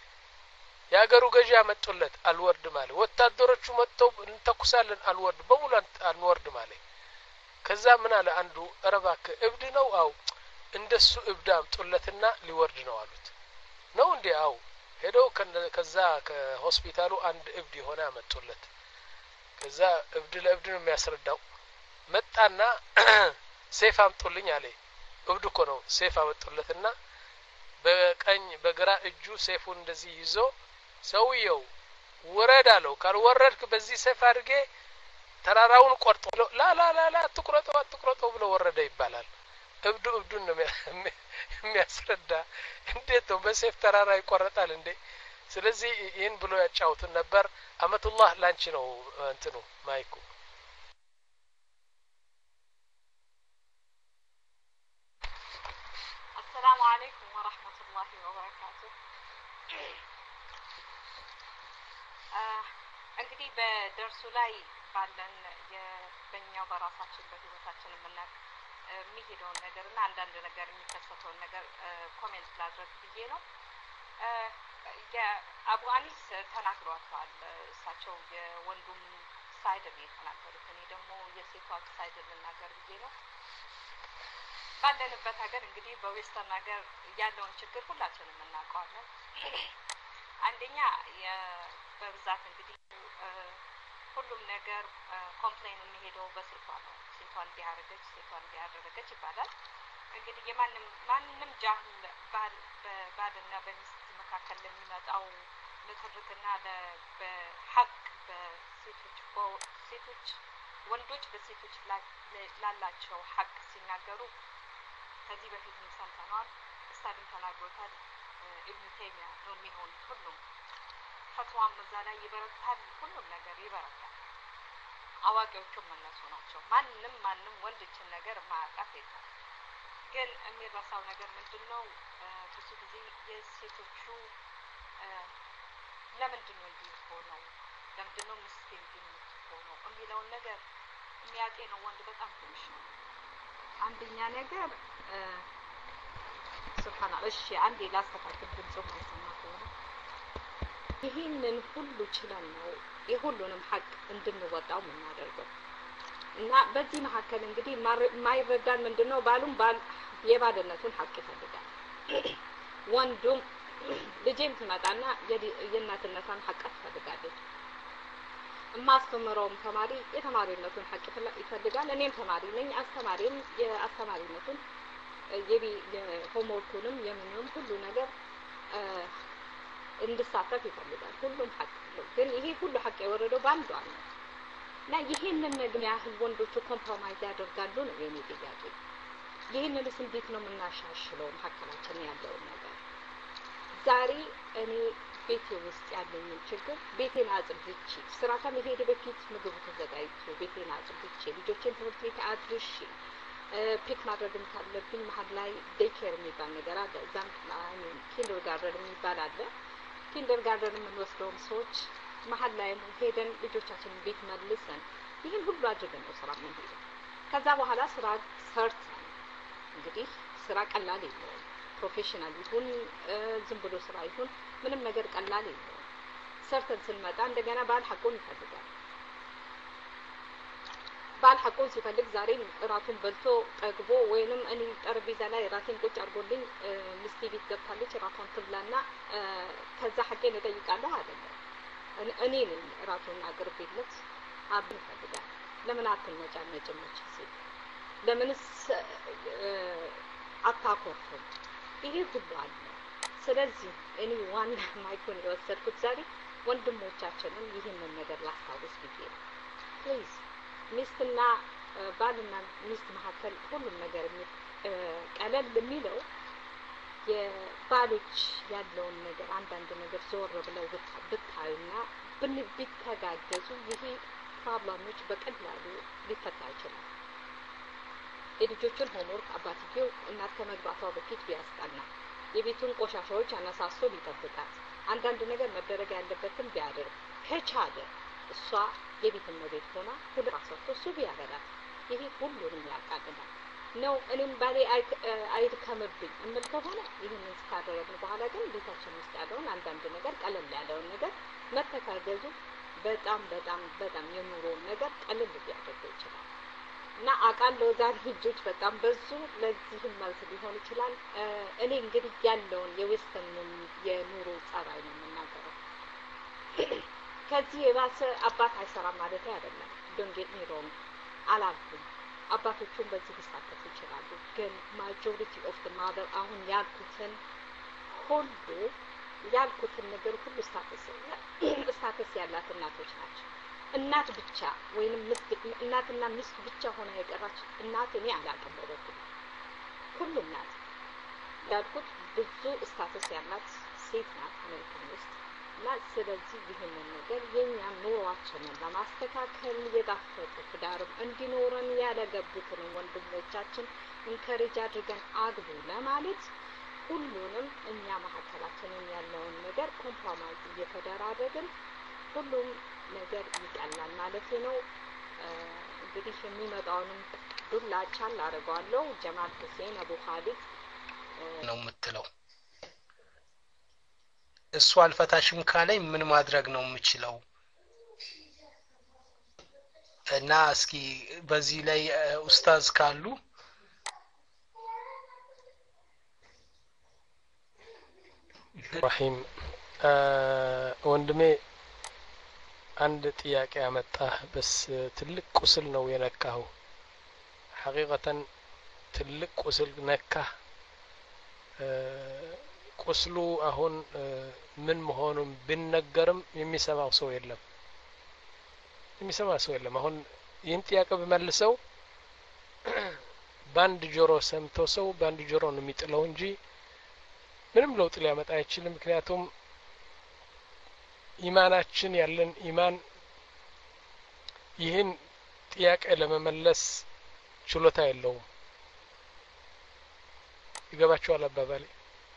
ያገሩ ገዢ ያመጡለት አልወርድም አለ ወታደሮቹ መጥተው እንተኩሳለን አልወርድ በሙሉ አንወርድም አለ ከዛ ምን አለ አንዱ አረባክ እብድ ነው አው እንደሱ እብድ አምጡለትና ሊወርድ ነው አሉት ነው እንዴ አው ሄደው ከዛ ከሆስፒታሉ አንድ እብድ የሆነ አመጡለት ከዛ እብድ ለእብድ ነው የሚያስረዳው መጣና ሰይፍ አምጡልኝ አለ እብድ እኮ ነው ሰይፍ አመጡለትና በቀኝ በግራ እጁ ሰይፉን እንደዚህ ይዞ ሰውየው ወረድ አለው ካልወረድክ በዚህ ሰይፍ አድርጌ ተራራውን ቆርጦ ላ ላ ላ ላ ትቁረጠው ትቁረጠው ብሎ ወረደ ይባላል እብዱ እብዱን ነው የሚያስረዳ እንዴት ነው በሰይፍ ተራራ ይቆረጣል እንዴ ስለዚህ ይሄን ብሎ ያጫውቱን ነበር አመቱላህ ላንቺ ነው እንትኑ ማይኩ السلام عليكم ورحمة الله وبركاته እንግዲህ በደርሱ ላይ ባለን የበኛው በራሳችን በህይወታችን የምናቅ የሚሄደውን ነገርና አንዳንድ ነገር የሚከሰተውን ነገር ኮሜንት ላድርግ ብዬ ነው የአቡ አኒስ ተናግሯቸዋል እሳቸው የወንዱም ሳይድ ነው የተናገሩት እኔ ደግሞ የሴቷን ሳይድ ልናገር ብዬ ነው ባለንበት ሀገር እንግዲህ በዌስተርን ሀገር ያለውን ችግር ሁላችንም እናውቀዋለን አንደኛ በብዛት እንግዲህ ሁሉም ነገር ኮምፕሌን የሚሄደው በስልኳ ነው። ሴቷን እንዲያደርገች ሴቷን እንዲያደረገች ይባላል። እንግዲህ የማንም ማንም ጃህል ባል በባልና በሚስት መካከል ለሚመጣው ለትርክና በሐቅ በሴቶች ሴቶች ወንዶች በሴቶች ላላቸው ሐቅ ሲናገሩ ከዚህ በፊትም ሰምተናል። እስታድም ተናግሮታል። ኢብኑ ተይሚያ ነው የሚሆኑት ሁሉም ፈትዋም እዛ ላይ ይበረታል። ሁሉም ነገር ይበረታል። አዋቂዎቹም እነሱ ናቸው። ማንም ማንም ወንድችን ነገር ማያውቃት የለም። ግን የሚረሳው ነገር ምንድነው? ብዙ ጊዜ የሴቶቹ ለምንድን ነው እንዲህ ሆነው ለምንድን ነው ምስኪን ግኝት ሆነው የሚለውን ነገር የሚያጤነው ወንድ በጣም ትንሽ ነው። አንደኛ ነገር ሱብሃንአላህ። እሺ አንዴ ላስተካክል ድምፁ ማይሰማ ከሆነ ይህንን ሁሉ ችለን ነው የሁሉንም ሐቅ እንድንወጣው የምናደርገው እና በዚህ መካከል እንግዲህ ማይረዳን ምንድነው? ባሉም ባል የባልነቱን ሐቅ ይፈልጋል። ወንዱም ልጄም ትመጣና የእናትነቷን ሐቅ ትፈልጋለች። የማስተምረውም ተማሪ የተማሪነቱን ሐቅ ይፈልጋል። እኔም ተማሪ ነኝ። አስተማሪም የአስተማሪነቱን የቢ የሆምወርኩንም የምንም ሁሉ ነገር እንድሳተፍ ይፈልጋል። ሁሉም ሐቅ ነው። ግን ይሄ ሁሉ ሐቅ የወረደው ባንዷ ነው እና ይሄንን ነገር ያህል ወንዶቹ ኮምፕሮማይዝ ያደርጋሉ ነው የኔ ጥያቄ። ይሄንንስ እንዴት ነው የምናሻሽለው? መካከላችን ያለው ነገር ዛሬ እኔ ቤቴ ውስጥ ያለኝን ችግር ቤቴን አጽድቼ ስራ ከመሄድ በፊት ምግቡ ተዘጋጅቶ ቤቴን አጽድቼ ልጆቼን ትምህርት ቤት አድርሼ ፒክ ማድረግም ካለብኝ መሀል ላይ ዴይኬር የሚባል ነገር አለ። እዛም ኪንደር ጋርደን የሚባል አለ። ኪንደር ጋርደን የምንወስደውም ሰዎች መሀል ላይ ሄደን ልጆቻችንን ቤት መልሰን ይህን ሁሉ አድርገን ነው ስራ የምንሄደው። ከዛ በኋላ ስራ ሰርተን እንግዲህ ስራ ቀላል የለውም። ፕሮፌሽናል ይሁን ዝም ብሎ ስራ ይሁን ምንም ነገር ቀላል የለውም። ሰርተን ስንመጣ እንደገና ባል ሐቁን ይፈልጋል። ባል ሐቁን ሲፈልግ ዛሬ እራቱን በልቶ ጠግቦ ወይንም እኔ ጠረጴዛ ላይ እራቴን ቁጭ አድርጎልኝ ሚስቴ ቤት ገብታለች እራቷን ትብላና ከዛ ሐቄን እጠይቃለሁ አይደለም። እኔ ነኝ እራቱን አቅርቤለት አብን ይፈልጋል። ለምን አትነጫነጭም? ሴት ለምንስ አታኮርፍም? ይሄ ሁሉ አለ። ስለዚህ እኔ ዋና ማይኩን የወሰድኩት ዛሬ ወንድሞቻችንን ይህንን ነገር ላስታውስ ብዬ ነው። ፕሊዝ ሚስትና ባልና ሚስት መካከል ሁሉም ነገር ቀለል የሚለው የባሎች ያለውን ነገር አንዳንድ ነገር ዞር ብለው ብታዩና ቢተጋገዙ ይሄ ፕሮብለሞች በቀላሉ ሊፈታ ይችላል። የልጆችን ሆምወርክ አባትየው እናት ከመግባቷ በፊት ቢያስጠና፣ የቤቱን ቆሻሻዎች አነሳሶ ቢጠብቃት፣ አንዳንድ ነገር መደረግ ያለበትን ቢያደርግ ከቻለ እሷ የቤት እመቤት ሆና ሁሉ ራሷ እሱ ቢያበላት ይሄ ሁሉንም ያቃልላል ነው። እኔም ባሌ አይድከምብኝ እምል ከሆነ ይህንን እስካደረግን በኋላ ግን ቤታችን ውስጥ ያለውን አንዳንድ ነገር ቀለል ያለውን ነገር መተጋገዙ በጣም በጣም በጣም የኑሮውን ነገር ቀለል ሊያደርገው ይችላል። እና አቃለው ዛሬ ልጆች በጣም በዙ። ለዚህም መልስ ሊሆን ይችላል። እኔ እንግዲህ ያለውን የዌስተርን የኑሮ ጸባይ ነው የምናገረው። ከዚህ የባሰ አባት አይሰራም ማለት አይደለም። ዶንት ጌት ሚ ሮንግ አላልኩም። አባቶቹም በዚህ ሊሳተፉ ይችላሉ። ግን ማጆሪቲ ኦፍ ዘ ማደር አሁን ያልኩትን ሁሉ ያልኩትን ነገር ሁሉ ስታተስ ስታተስ ያላት እናቶች ናቸው። እናት ብቻ ወይንም ሚስት እናትና ሚስት ብቻ ሆና የቀራች እናት እኔ አላውቅም። በበኩል ሁሉም ናት ያልኩት ብዙ ስታተስ ያላት ሴት ናት አሜሪካን ውስጥ እና ስለዚህ ይህንን ነገር የኛን ኑሯችንን ለማስተካከል የጣፈጠ ትዳርም እንዲኖረን ያለገቡትን ወንድሞቻችን ኢንከሬጅ አድርገን አግቡ ለማለት ሁሉንም እኛ መካከላችንን ያለውን ነገር ኮምፕሮማይዝ እየተደራረግን ሁሉም ነገር ይቀላል ማለት ነው። እንግዲህ የሚመጣውንም ዱላ ቻል አደርገዋለሁ። ጀማል ሁሴን አቡ ኻሊድ ነው የምትለው። እሱ አልፈታሽም ካለኝ ምን ማድረግ ነው የምችለው? እና እስኪ በዚህ ላይ ኡስታዝ ካሉ رحيم ወንድሜ አንድ ጥያቄ አመጣህ በስ ትልቅ ቁስል ነው የነካው ሐቂቀተን ትልቅ ቁስል ነካህ ቁስሉ አሁን ምን መሆኑን ቢነገርም የሚሰማው ሰው የለም የሚሰማ ሰው የለም አሁን ይህን ጥያቄ በመልሰው ባንድ ጆሮ ሰምቶ ሰው ባንድ ጆሮ ነው የሚጥለው እንጂ ምንም ለውጥ ሊያመጣ አይችልም ምክንያቱም ኢማናችን ያለን ኢማን ይህን ጥያቄ ለመመለስ ችሎታ የለውም ይገባችኋል አባባሌ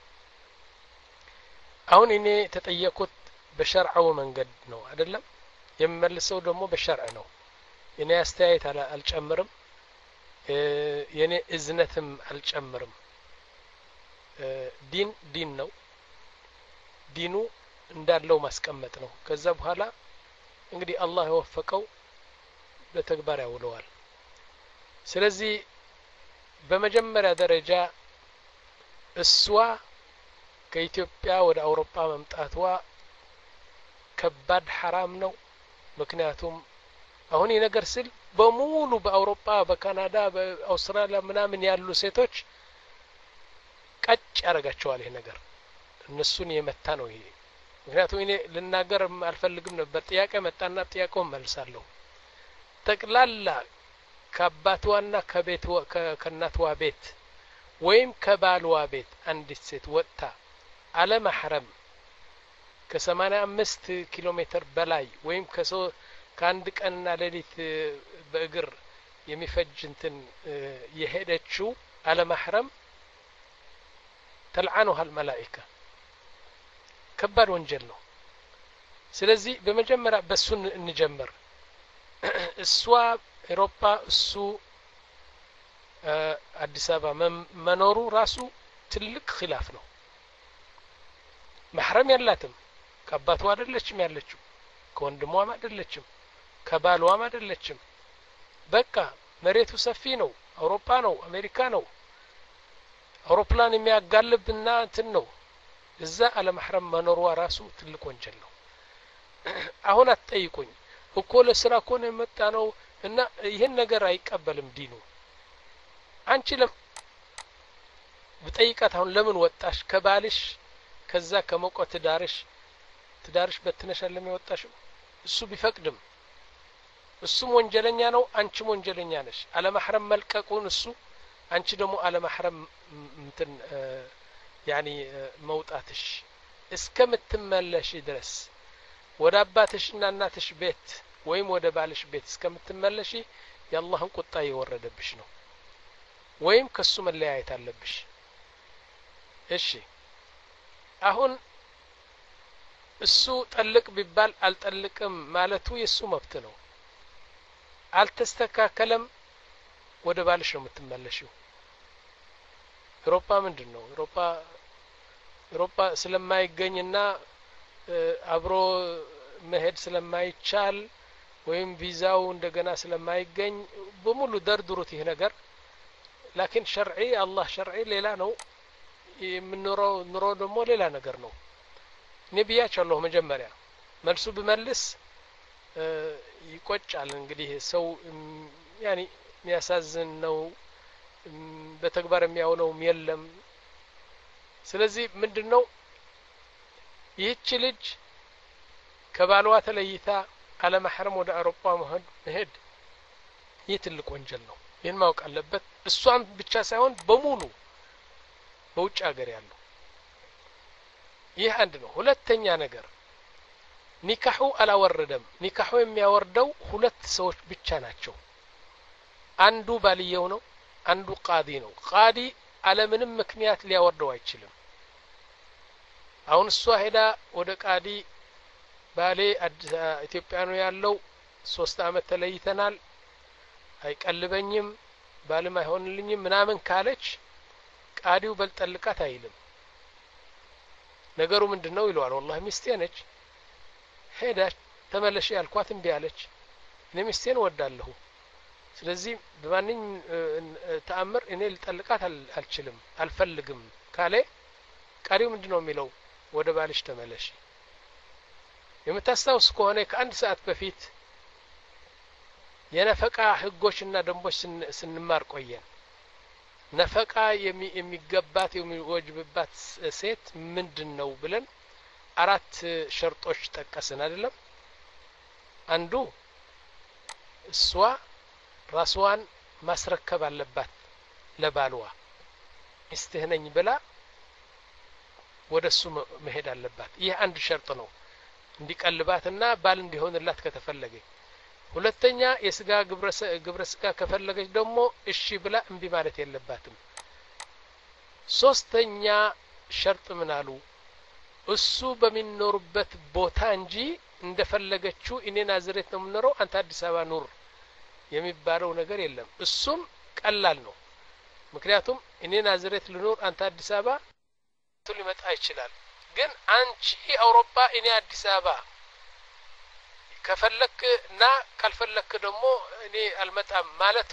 አሁን እኔ ተጠየቁት በሸርዓው መንገድ ነው አይደለም የምመልሰው ደግሞ በሸርዕ ነው እኔ አስተያየት አልጨምርም የኔ እዝነትም አልጨምርም ዲን ዲን ነው ዲኑ እንዳለው ማስቀመጥ ነው ከዛ በኋላ እንግዲህ አላህ የወፈቀው በተግባር ያውለዋል ስለዚህ በመጀመሪያ ደረጃ እሷ ከኢትዮጵያ ወደ አውሮፓ መምጣቷ ከባድ حرام ነው ምክንያቱም አሁን የነገር ስል በሙሉ በአውሮፓ በካናዳ በአውስትራሊያ ምናምን ያሉ ሴቶች ቀጭ ያረጋቸዋል ይሄ ነገር እነሱን የመታ ነው ይሄ ምክንያቱም እኔ ልናገር አልፈልግም ነበር ጥያቄ መጣና ጥያቄውን መልሳለሁ ጠቅላላ ከአባቷና ከቤቷ ከእናቷ ቤት ወይም ከባልዋ ቤት አንዲት ሴት ወጣ አለ መህረም ከ85 ኪሎ ሜትር በላይ ወይም ከሶ ከአንድ ቀንና ሌሊት በእግር የሚፈጅ እንትን የሄደችው አለ መህረም ተልዓኑሃ الملائكه ከባድ ወንጀል ነው ስለዚህ በመጀመሪያ በሱን እንጀምር እሷ አውሮፓ እሱ አዲስ አበባ መኖሩ ራሱ ትልቅ ኺላፍ ነው መህረም ያላትም ከአባቷ አይደለችም ያለችው ከወንድሟም አይደለችም ከባሏም አይደለችም በቃ መሬቱ ሰፊ ነው አውሮፓ ነው አሜሪካ ነው አውሮፕላን የሚያጋልብና እንትን ነው እዛ አለ መህረም መኖሩ ራሱ ትልቅ ወንጀል ነው አሁን አትጠይቁኝ እኮ ለስራ እኮ ነው የመጣ ነው እና ይሄን ነገር አይቀበልም ዲኑ አንቺ ለም በጠይቃት አሁን ለምን ወጣሽ ከባልሽ ከዛ ከመቆት ዳርሽ ትዳርሽ በትነሻል ለሚወጣሽው እሱ ቢፈቅድም እሱም ወንጀለኛ ነው አንቺም ወንጀለኛ ነሽ አለ መህረም መልቀቁን እሱ አንቺ ደግሞ አለ መህረም እንትን ያኒ መውጣትሽ እስከምትመለሽ ድረስ ወደ አባትሽና እናትሽ ቤት ወይም ወደ ባልሽ ቤት እስከምትመለሽ የአላህን ቁጣ ይወረደብሽ ነው ወይም ከሱ መለያየት አለብሽ እሺ አሁን እሱ ጠልቅ ቢባል አልጠልቅም ማለቱ የሱ መብት ነው አልተስተካከለም ወደ ባልሽ ነው የምትመለሽው አውሮፓ ምንድነው አውሮፓ አውሮፓ ስለማይገኝና አብሮ መሄድ ስለማይቻል ወይም ቪዛው እንደገና ስለማይገኝ በሙሉ ደርድሩት ይሄ ነገር ላኪን ሸርዒ አላህ ሸርዒ ሌላ ነው የምንኖረው ኑሮ ደግሞ ሌላ ነገር ነው ነብያቸው መጀመሪያ መልሱ በመልስ ይቆጫል እንግዲህ ሰው ያኒ የሚያሳዝን ነው በተግባር የሚያውለውም የለም ስለዚህ ምንድነው ይህች ልጅ ከባልዋ ተለይታ አለ መህረም ወደ አውሮፓ መሄድ ይህ ትልቅ ወንጀል ነው ይህን ማወቅ አለበት እሷን ብቻ ሳይሆን በሙሉ በውጭ ሀገር ያለው ይህ አንድ ነው ሁለተኛ ነገር ኒካሁ አላወረደም ኒካሁ የሚያወርደው ሁለት ሰዎች ብቻ ናቸው አንዱ ባልየው ነው አንዱ ቃዲ ነው ቃዲ አለ ምንም ምክንያት ሊያወርደው አይችልም አሁን እሷ ሄዳ ወደ ቃዲ ባሌ ኢትዮጵያ ነው ያለው ሶስት አመት ተለይተናል አይቀልበኝም ባልም አይሆንልኝም ምናምን ካለች ቃዲው በልጠልቃት አይልም ነገሩ ምንድነው ይሏል والله ሚስቴ ነች ሄዳች ተመለሽ ያልኳት እንቢ አለች እኔ ሚስቴን ወዳለሁ ስለዚህ በማንኝ ተአምር እኔ ልጠልቃት አልችልም አልፈልግም ካለ ቃዲው ምንድነው የሚለው ወደ ባልሽ ተመለሽ የምታስታውስ ከሆነ ከአንድ ሰዓት በፊት የነፈቃ ህጎችና ደንቦች ስንማር ቆየን። ነፈቃ የሚገባት የሚወጅብባት ሴት ምንድነው ብለን አራት ሸርጦች ጠቀስን አይደለም? አንዱ እሷ ራስዋን ማስረከብ አለባት ለባልዋ ሚስትህ ነኝ ብላ ወደሱ መሄድ አለባት። ይህ አንድ ሸርጥ ነው እንዲቀልባትና ባል እንዲሆንላት ከተፈለገ። ሁለተኛ የስጋ ግብረሰ ግብረ ስጋ ከፈለገች ደግሞ እሺ ብላ እንቢ ማለት የለባትም። ሶስተኛ ሸርጥ ምን አሉ? እሱ በሚኖርበት ቦታ እንጂ እንደፈለገችው እኔ ናዝሬት ነው የምኖረው አንተ አዲስ አበባ ኑር የሚባለው ነገር የለም። እሱም ቀላል ነው። ምክንያቱም እኔ ናዝሬት ልኖር አንተ አዲስ አበባ ሊመጣ ይችላል። ግን አንቺ አውሮፓ እኔ አዲስ አበባ ከፈለክ እና ካልፈለክ ደግሞ እኔ አልመጣም ማለቱ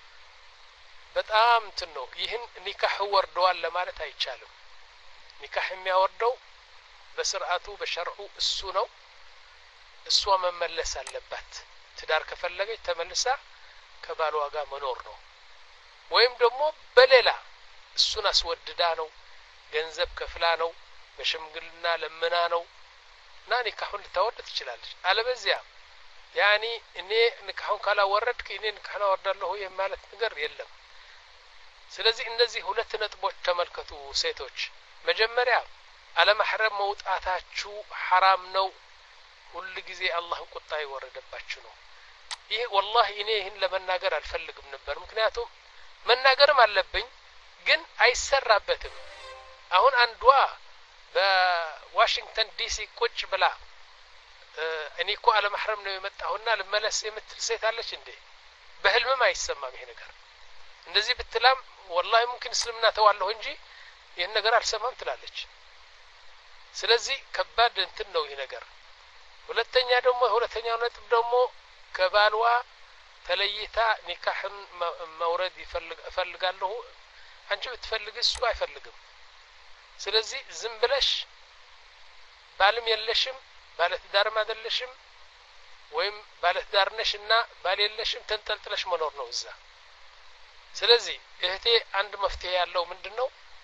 በጣም እንትን ነው። ይህን ኒካህ ወርደዋል ለማለት አይቻልም። ኒካህ የሚያወርደው በስርዓቱ በሸርዑ እሱ ነው። እሷ መመለስ አለባት። ትዳር ከፈለገች ተመልሳ ከባሏ ጋር መኖር ነው። ወይም ደግሞ በሌላ እሱን አስወድዳ ነው ገንዘብ ከፍላ ነው በሽምግልና ለምና ነው እና ኒካሁን ልታወርድ ትችላለች። አለበዚያ ያኒ እኔ ኒካሁን ካላወረድክ እኔ ኒካሁን አወርዳለሁ የማለት ነገር የለም። ስለዚህ እነዚህ ሁለት ነጥቦች ተመልከቱ ሴቶች። መጀመሪያ አለመህረም መውጣታችሁ حرام ነው። ሁሉ ጊዜ አላህ ቁጣ ይወረደባችሁ ነው። ይሄ والله እኔ ይሄን ለመናገር አልፈልግም ነበር። ምክንያቱም መናገርም አለብኝ ግን አይሰራበትም። አሁን አንዷ በዋሽንግተን ዲሲ ቁጭ ብላ እኔ እኮ አለመህረም ነው የመጣሁና ልመለስ የምትል ሴት አለች እንዴ? በህልምም አይሰማም ይሄ ነገር። እንደዚህ ብትላም والله ممكن እስልምና ተዋለሁ እንጂ ይሄን ነገር አልሰማም ትላለች። ስለዚህ ከባድ እንትን ነው ይሄ ነገር። ሁለተኛ ደግሞ ሁለተኛው ነጥብ ደግሞ ከባልዋ ተለይታ ኒካህን መውረድ ይፈልጋለሁ አንቺ ብትፈልጊ እሱ አይፈልግም። ስለዚህ ዝም ብለሽ ባልም የለሽም ባለትዳርም አይደለሽም ወይም ባለትዳር ነሽና ባል የለሽም ተንጠልጥለሽ መኖር ነው እዛ። ስለዚህ እህቴ አንድ መፍትሄ ያለው ምንድነው?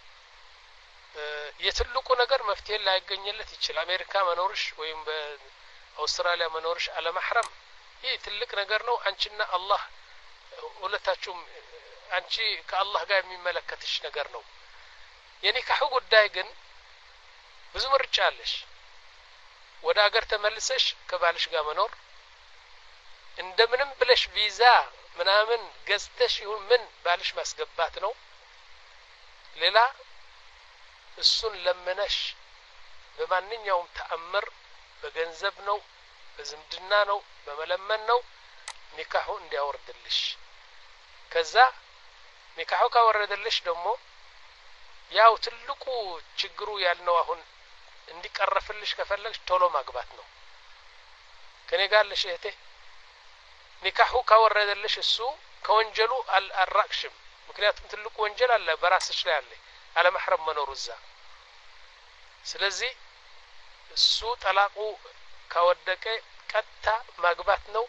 የትልቁ ነገር መፍትሄ ላይገኝለት ይችላል። አሜሪካ መኖርሽ ወይም በአውስትራሊያ መኖርሽ አለመህረም ይሄ ትልቅ ነገር ነው። አንቺና አላህ ሁለታችሁም አንቺ ከአላህ ጋር የሚመለከትሽ ነገር ነው። የኒካህ ጉዳይ ግን ብዙ ምርጫ አለሽ። ወደ ሀገር ተመልሰሽ ከባልሽ ጋር መኖር እንደምንም ብለሽ ቪዛ ምናምን ገዝተሽ ይሁን ምን ባልሽ ማስገባት ነው። ሌላ እሱን ለምነሽ በማንኛውም ተአምር በገንዘብ ነው በዝምድና ነው በመለመን ነው ኒካሁ እንዲያወርድልሽ። ከዛ ኒካሁ ካወረደልሽ ደግሞ ያው ትልቁ ችግሩ ያልነው አሁን እንዲቀረፍልሽ ከፈለግሽ ቶሎ ማግባት ነው። ከኔ ጋር ለሽ እህቴ ኒካሁ ካወረደልሽ እሱ ከወንጀሉ አልራቅሽም። ምክንያቱም ትልቁ ወንጀል አለ በራስሽ ላይ አለ አለመህረም መኖር እዛ። ስለዚህ እሱ ጠላቁ ካወደቀ ቀጥታ ማግባት ነው።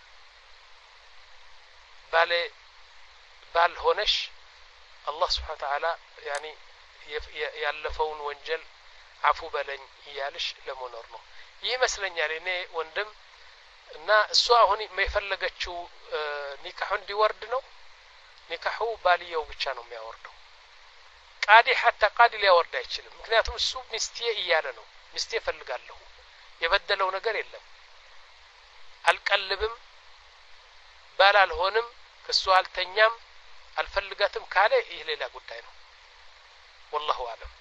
ባለ ባል ሆነሽ አላህ Subhanahu Wa Ta'ala ያኒ ያለፈውን ወንጀል አፉ በለኝ ይያልሽ ለመኖር ነው። ይህ መስለኛል እኔ ወንድም እና እሱ አሁን የፈለገችው ኒካሁ እንዲወርድ ነው። ኒካሁ ባልየው ብቻ ነው የሚያወርደው። ቃዲ حتى ቃዲ ሊያወርድ አይችልም። ምክንያቱም እሱ ሚስቴ እያለ ነው። ሚስቴ ፈልጋለሁ የበደለው ነገር የለም። አልቀልብም ባል አልሆንም ከሱ አልተኛም አልፈልጋትም ካለ ይሄ ሌላ ጉዳይ ነው። والله اعلم።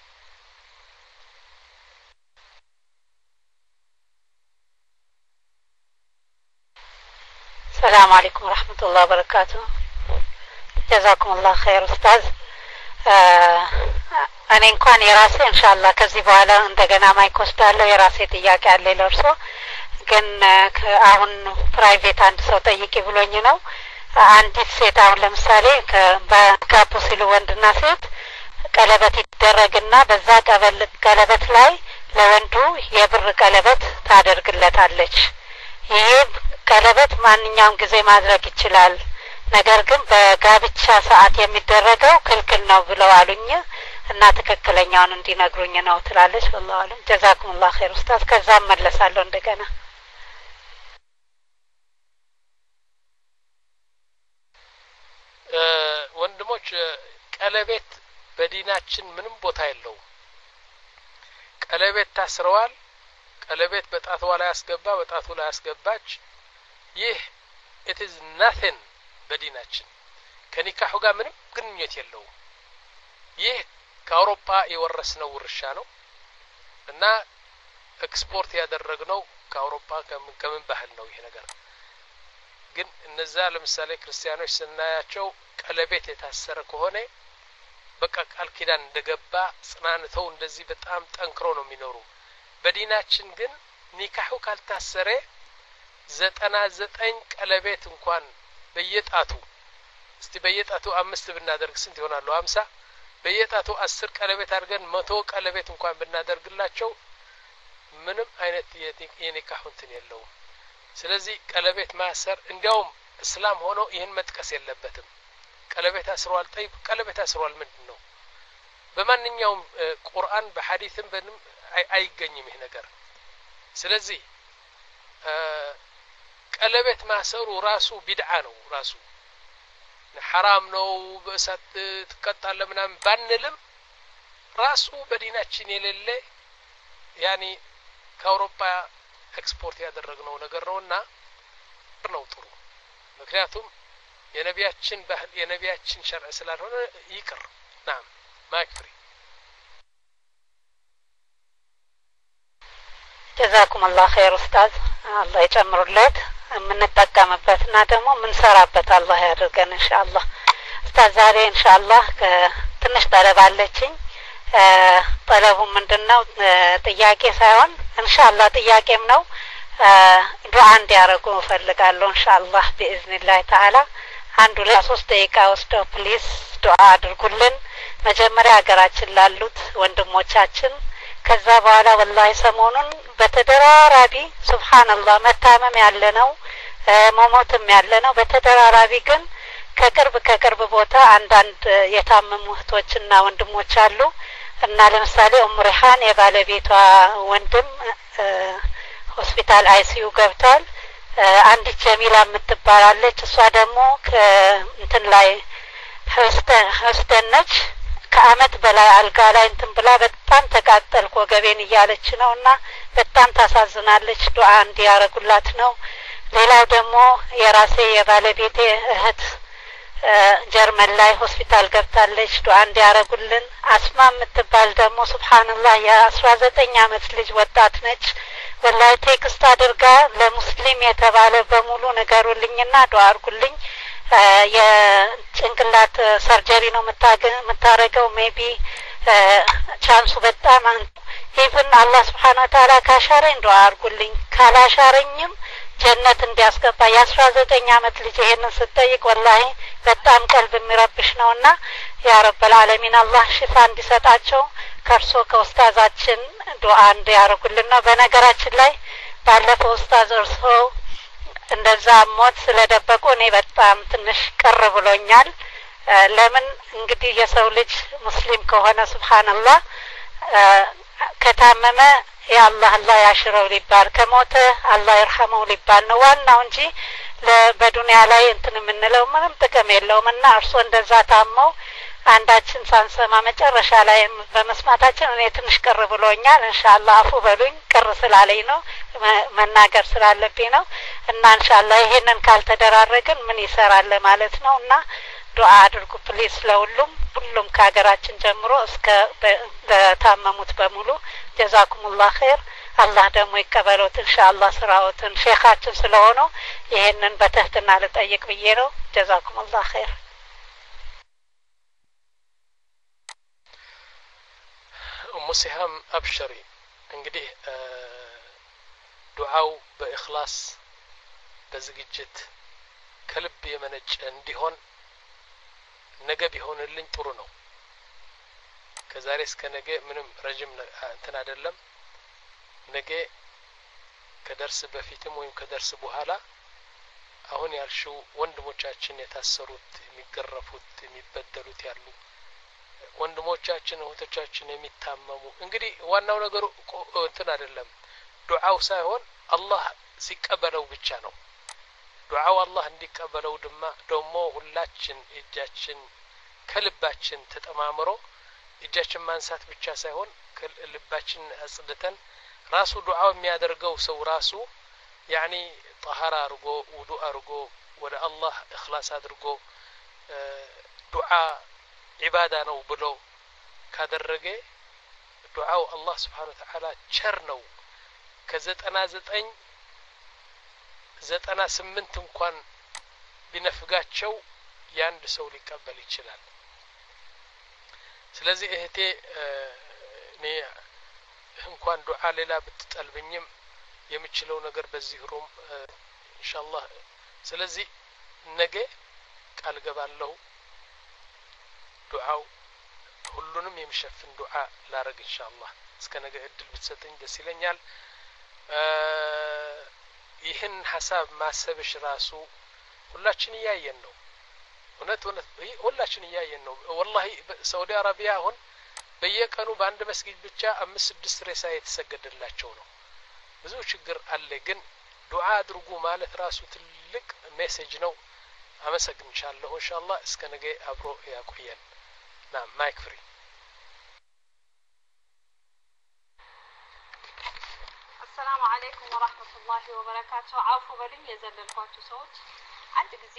السلام عليكم ورحمة الله وبركاته. جزاكم الله خير أستاذ. እኔ እንኳን የራሴ ኢንሻአላህ ከዚህ በኋላ እንደገና ማይክ ወስዳለሁ የራሴ ጥያቄ አለ ለርሶ ግን አሁን ፕራይቬት አንድ ሰው ጠይቂ ብሎኝ ነው። አንዲት ሴት አሁን ለምሳሌ በጋቡ ሲሉ ወንድና ሴት ቀለበት ይደረግና በዛ ቀለበት ላይ ለወንዱ የብር ቀለበት ታደርግለታለች። ይሄ ቀለበት ማንኛውም ጊዜ ማድረግ ይችላል። ነገር ግን በጋብቻ ሰዓት የሚደረገው ክልክል ነው ብለው አሉኝ እና ትክክለኛውን እንዲነግሩኝ ነው ትላለች። والله አለም جزاكم الله خير ኡስታዝ። ከዛም መለሳለሁ እንደገና። ወንድሞች ቀለበት በዲናችን ምንም ቦታ የለውም። ቀለበት ታስረዋል፣ ቀለበት በጣቷ ላይ ያስገባ በጣቱ ላይ ያስገባች፣ ይህ it is nothing በዲናችን ከኒካሁ ጋር ምንም ግንኙነት የለውም። ይህ ከአውሮፓ የወረስነው ውርሻ ነው እና ኤክስፖርት ያደረግነው ከአውሮፓ ከምን ባህል ነው ይሄ ነገር። ግን እነዛ ለምሳሌ ክርስቲያኖች ስናያቸው ቀለበት የታሰረ ከሆነ በቃ ቃል ኪዳን እንደገባ ጽናንተው እንደዚህ በጣም ጠንክሮ ነው የሚኖሩ። በዲናችን ግን ኒካሁ ካልታሰረ ዘጠና ዘጠኝ ቀለበት እንኳን በየጣቱ እስቲ በየጣቱ አምስት ብናደርግ ስንት ይሆናሉ? ሃምሳ በየጣቱ አስር ቀለበት አድርገን መቶ ቀለበት እንኳን ብናደርግላቸው ምንም አይነት የኒካሁ እንትን የለውም። ስለዚህ ቀለበት ማሰር እንዲያውም እስላም ሆኖ ይህን መጥቀስ የለበትም። ቀለበት አስሯል ጠይብ ቀለበት አስሯል ምንድነው? በማንኛውም ቁርአን በሐዲስም በንም አይገኝም ይሄ ነገር። ስለዚህ ቀለበት ማሰሩ ራሱ ቢድዓ ነው፣ ራሱ حرام ነው፣ በእሳት ተቀጣለ ምናምን ባንልም ራሱ በዲናችን የሌለ ያኒ ከአውሮፓ ኤክስፖርት ያደረግነው ነገር ነውና ነው ጥሩ። ምክንያቱም የነቢያችን ባህል የነቢያችን ሸርዕ ስላልሆነ ይቅር። ናም ማክፍሪ جزاكم الله خير ኡስታዝ። አላህ ይጨምሩለት። የምንጠቀምበትና ደግሞ የምንሰራበት አላህ ያድርገን ኢንሻአላህ። ኡስታዝ ዛሬ ኢንሻአላህ ትንሽ ጠለባለችኝ። ጠለቡ ምንድነው? ጥያቄ ሳይሆን ኢንሻአላህ ጥያቄም ነው። ዱዓ እንዲያረጉ ፈልጋለሁ ኢንሻአላህ በኢዝኒላህ ተዓላ። አንድ ሁለት ሶስት ደቂቃ ወስደው ፕሊዝ ዱዓ አድርጉልን። መጀመሪያ ሀገራችን ላሉት ወንድሞቻችን፣ ከዛ በኋላ ወላሂ ሰሞኑን በተደራራቢ ሱብሃንአላህ መታመም ያለነው መሞትም ያለነው በተደራራቢ ግን ከቅርብ ከቅርብ ቦታ አንዳንድ የታመሙ እህቶችና ወንድሞች አሉ እና ለምሳሌ ኡሙ ሪሃን የባለቤቷ ወንድም ሆስፒታል አይሲዩ ገብቷል። አንድ ጀሚላ የምትባላለች እሷ ደግሞ እንትን ላይ ሆስፒታል ነች። ከአመት በላይ አልጋ ላይ እንትን ብላ በጣም ተቃጠልኩ ወገቤን እያለች ነውና በጣም ታሳዝናለች። ዱዓ እንዲያረጉላት ነው። ሌላው ደግሞ የራሴ የባለቤቴ እህት ጀርመን ላይ ሆስፒታል ገብታለች። ዱዓ እንዲያረጉልን። አስማ የምትባል ደግሞ ሱብሃንአላህ የአስራ ዘጠኝ አመት ልጅ ወጣት ነች። ወላሂ ቴክስት አድርጋ ለሙስሊም የተባለ በሙሉ ነገሩልኝና ዱዓ አርጉልኝ። የጭንቅላት ሰርጀሪ ነው የምታረገው። ሜቢ ቻንሱ በጣም ኢቭን አላህ Subhanahu Wa Ta'ala ካሻረኝ ዱዓ አርጉልኝ፣ ካላሻረኝም ጀነት እንዲያስገባ። የአስራ ዘጠኝ አመት ልጅ ይሄንን ስትጠይቅ ወላሂ በጣም ቀልብ የሚረብሽ ነውና ያ ረበል ዓለሚን አላህ ሽፋ እንዲሰጣቸው ከርሶ ከኡስታዛችን ዱዓ እንዲያረጉልን ነው። በነገራችን ላይ ባለፈው ኡስታዝ እርሶ እንደዛ ሞት ስለደበቁ እኔ በጣም ትንሽ ቅር ብሎኛል። ለምን እንግዲህ የሰው ልጅ ሙስሊም ከሆነ ሱብሃንአላህ ከታመመ ያ አላህ አላህ ያሽረው ሊባል ከሞተ አላህ ይርሐመው ሊባል ነው ዋናው እንጂ በዱንያ ላይ እንትን የምንለው ምንም ጥቅም የለውምና እርሶ እንደዛ ታመው አንዳችን ሳንሰማ መጨረሻ ላይ በመስማታችን እኔ ትንሽ ቅር ብሎኛል። ኢንሻአላህ አፉ በሉኝ፣ ቅር ስላለኝ ነው መናገር ስላለብኝ ነው እና ኢንሻአላህ ይሄንን ካልተደራረግን ምን ይሰራል ማለት ነውና ዱዓ አድርጉ ፕሊስ ለሁሉም ሁሉም ከሀገራችን ጀምሮ እስከ ለታመሙት በሙሉ ጀዛኩሙላህ ኸይር። አላህ ደግሞ ይቀበሎት ኢንሻአላህ ስራዎትን ሼኻችን ስለሆኑ ይሄንን በትህትና ልጠይቅ ብዬ ነው። ጀዛኩሙላህ ኸይር። ኡሙ ሲሃም አብሽሪ። እንግዲህ ዱዓው በእኽላስ በዝግጅት ከልብ የመነጨ እንዲሆን ነገ ቢሆንልኝ ጥሩ ነው። ከዛሬ እስከ ነገ ምንም ረጅም እንትን አይደለም። ነገ ከደርስ በፊትም ወይም ከደርስ በኋላ አሁን ያልሽው ወንድሞቻችን የታሰሩት የሚገረፉት የሚበደሉት ያሉ ወንድሞቻችን እህቶቻችን የሚታመሙ እንግዲህ ዋናው ነገር እንትን አይደለም ዱዓው ሳይሆን አላህ ሲቀበለው ብቻ ነው ዱዓው አላህ እንዲቀበለው ድማ ደሞ ሁላችን እጃችን ከልባችን ተጠማምሮ እጃችን ማንሳት ብቻ ሳይሆን ልባችን አጽድተን ራሱ ዱዓው የሚያደርገው ሰው ራሱ ያኒ طهارة አርጎ ውዱእ አርጎ ወደ አላህ ኢኽላስ አድርጎ ዱዓ ዒባዳ ነው ብሎ ካደረገ ዱዓው አላህ Subhanahu Wa Ta'ala ቸር ነው ከዘጠና ዘጠኝ ዘጠና ስምንት እንኳን ቢነፍጋቸው ያንድ ሰው ሊቀበል ይችላል ስለዚህ እህቴ እኔ እንኳን ዱዓ ሌላ ብትጠልብኝም የምችለው ነገር በዚህ ሩም ኢንሻአላህ ስለዚህ ነገ ቃል ገባለሁ ዱዓው ሁሉንም የሚሸፍን ዱዓ ላረግ ኢንሻአላህ እስከ ነገ እድል ብትሰጠኝ ደስ ይለኛል ይህን ሐሳብ ማሰብሽ ራሱ ሁላችን ያያየን ነው እውነት እውነት ሁላችን ያያየን ነው والله ሳውዲ አረቢያ አሁን በየቀኑ በአንድ መስጊድ ብቻ አምስት ስድስት ሬሳ የተሰገደላቸው ነው ብዙ ችግር አለ ግን ዱዓ አድርጉ ማለት ራሱ ትልቅ ሜሴጅ ነው አመሰግንሻለሁ ኢንሻአላህ እስከ ነገ አብሮ ያቆየን ና ማይክ ፍሪ السلام عليكم ورحمة الله وبركاته عفوا بلين يزللኳችሁ ሰዎች አንድ ጊዜ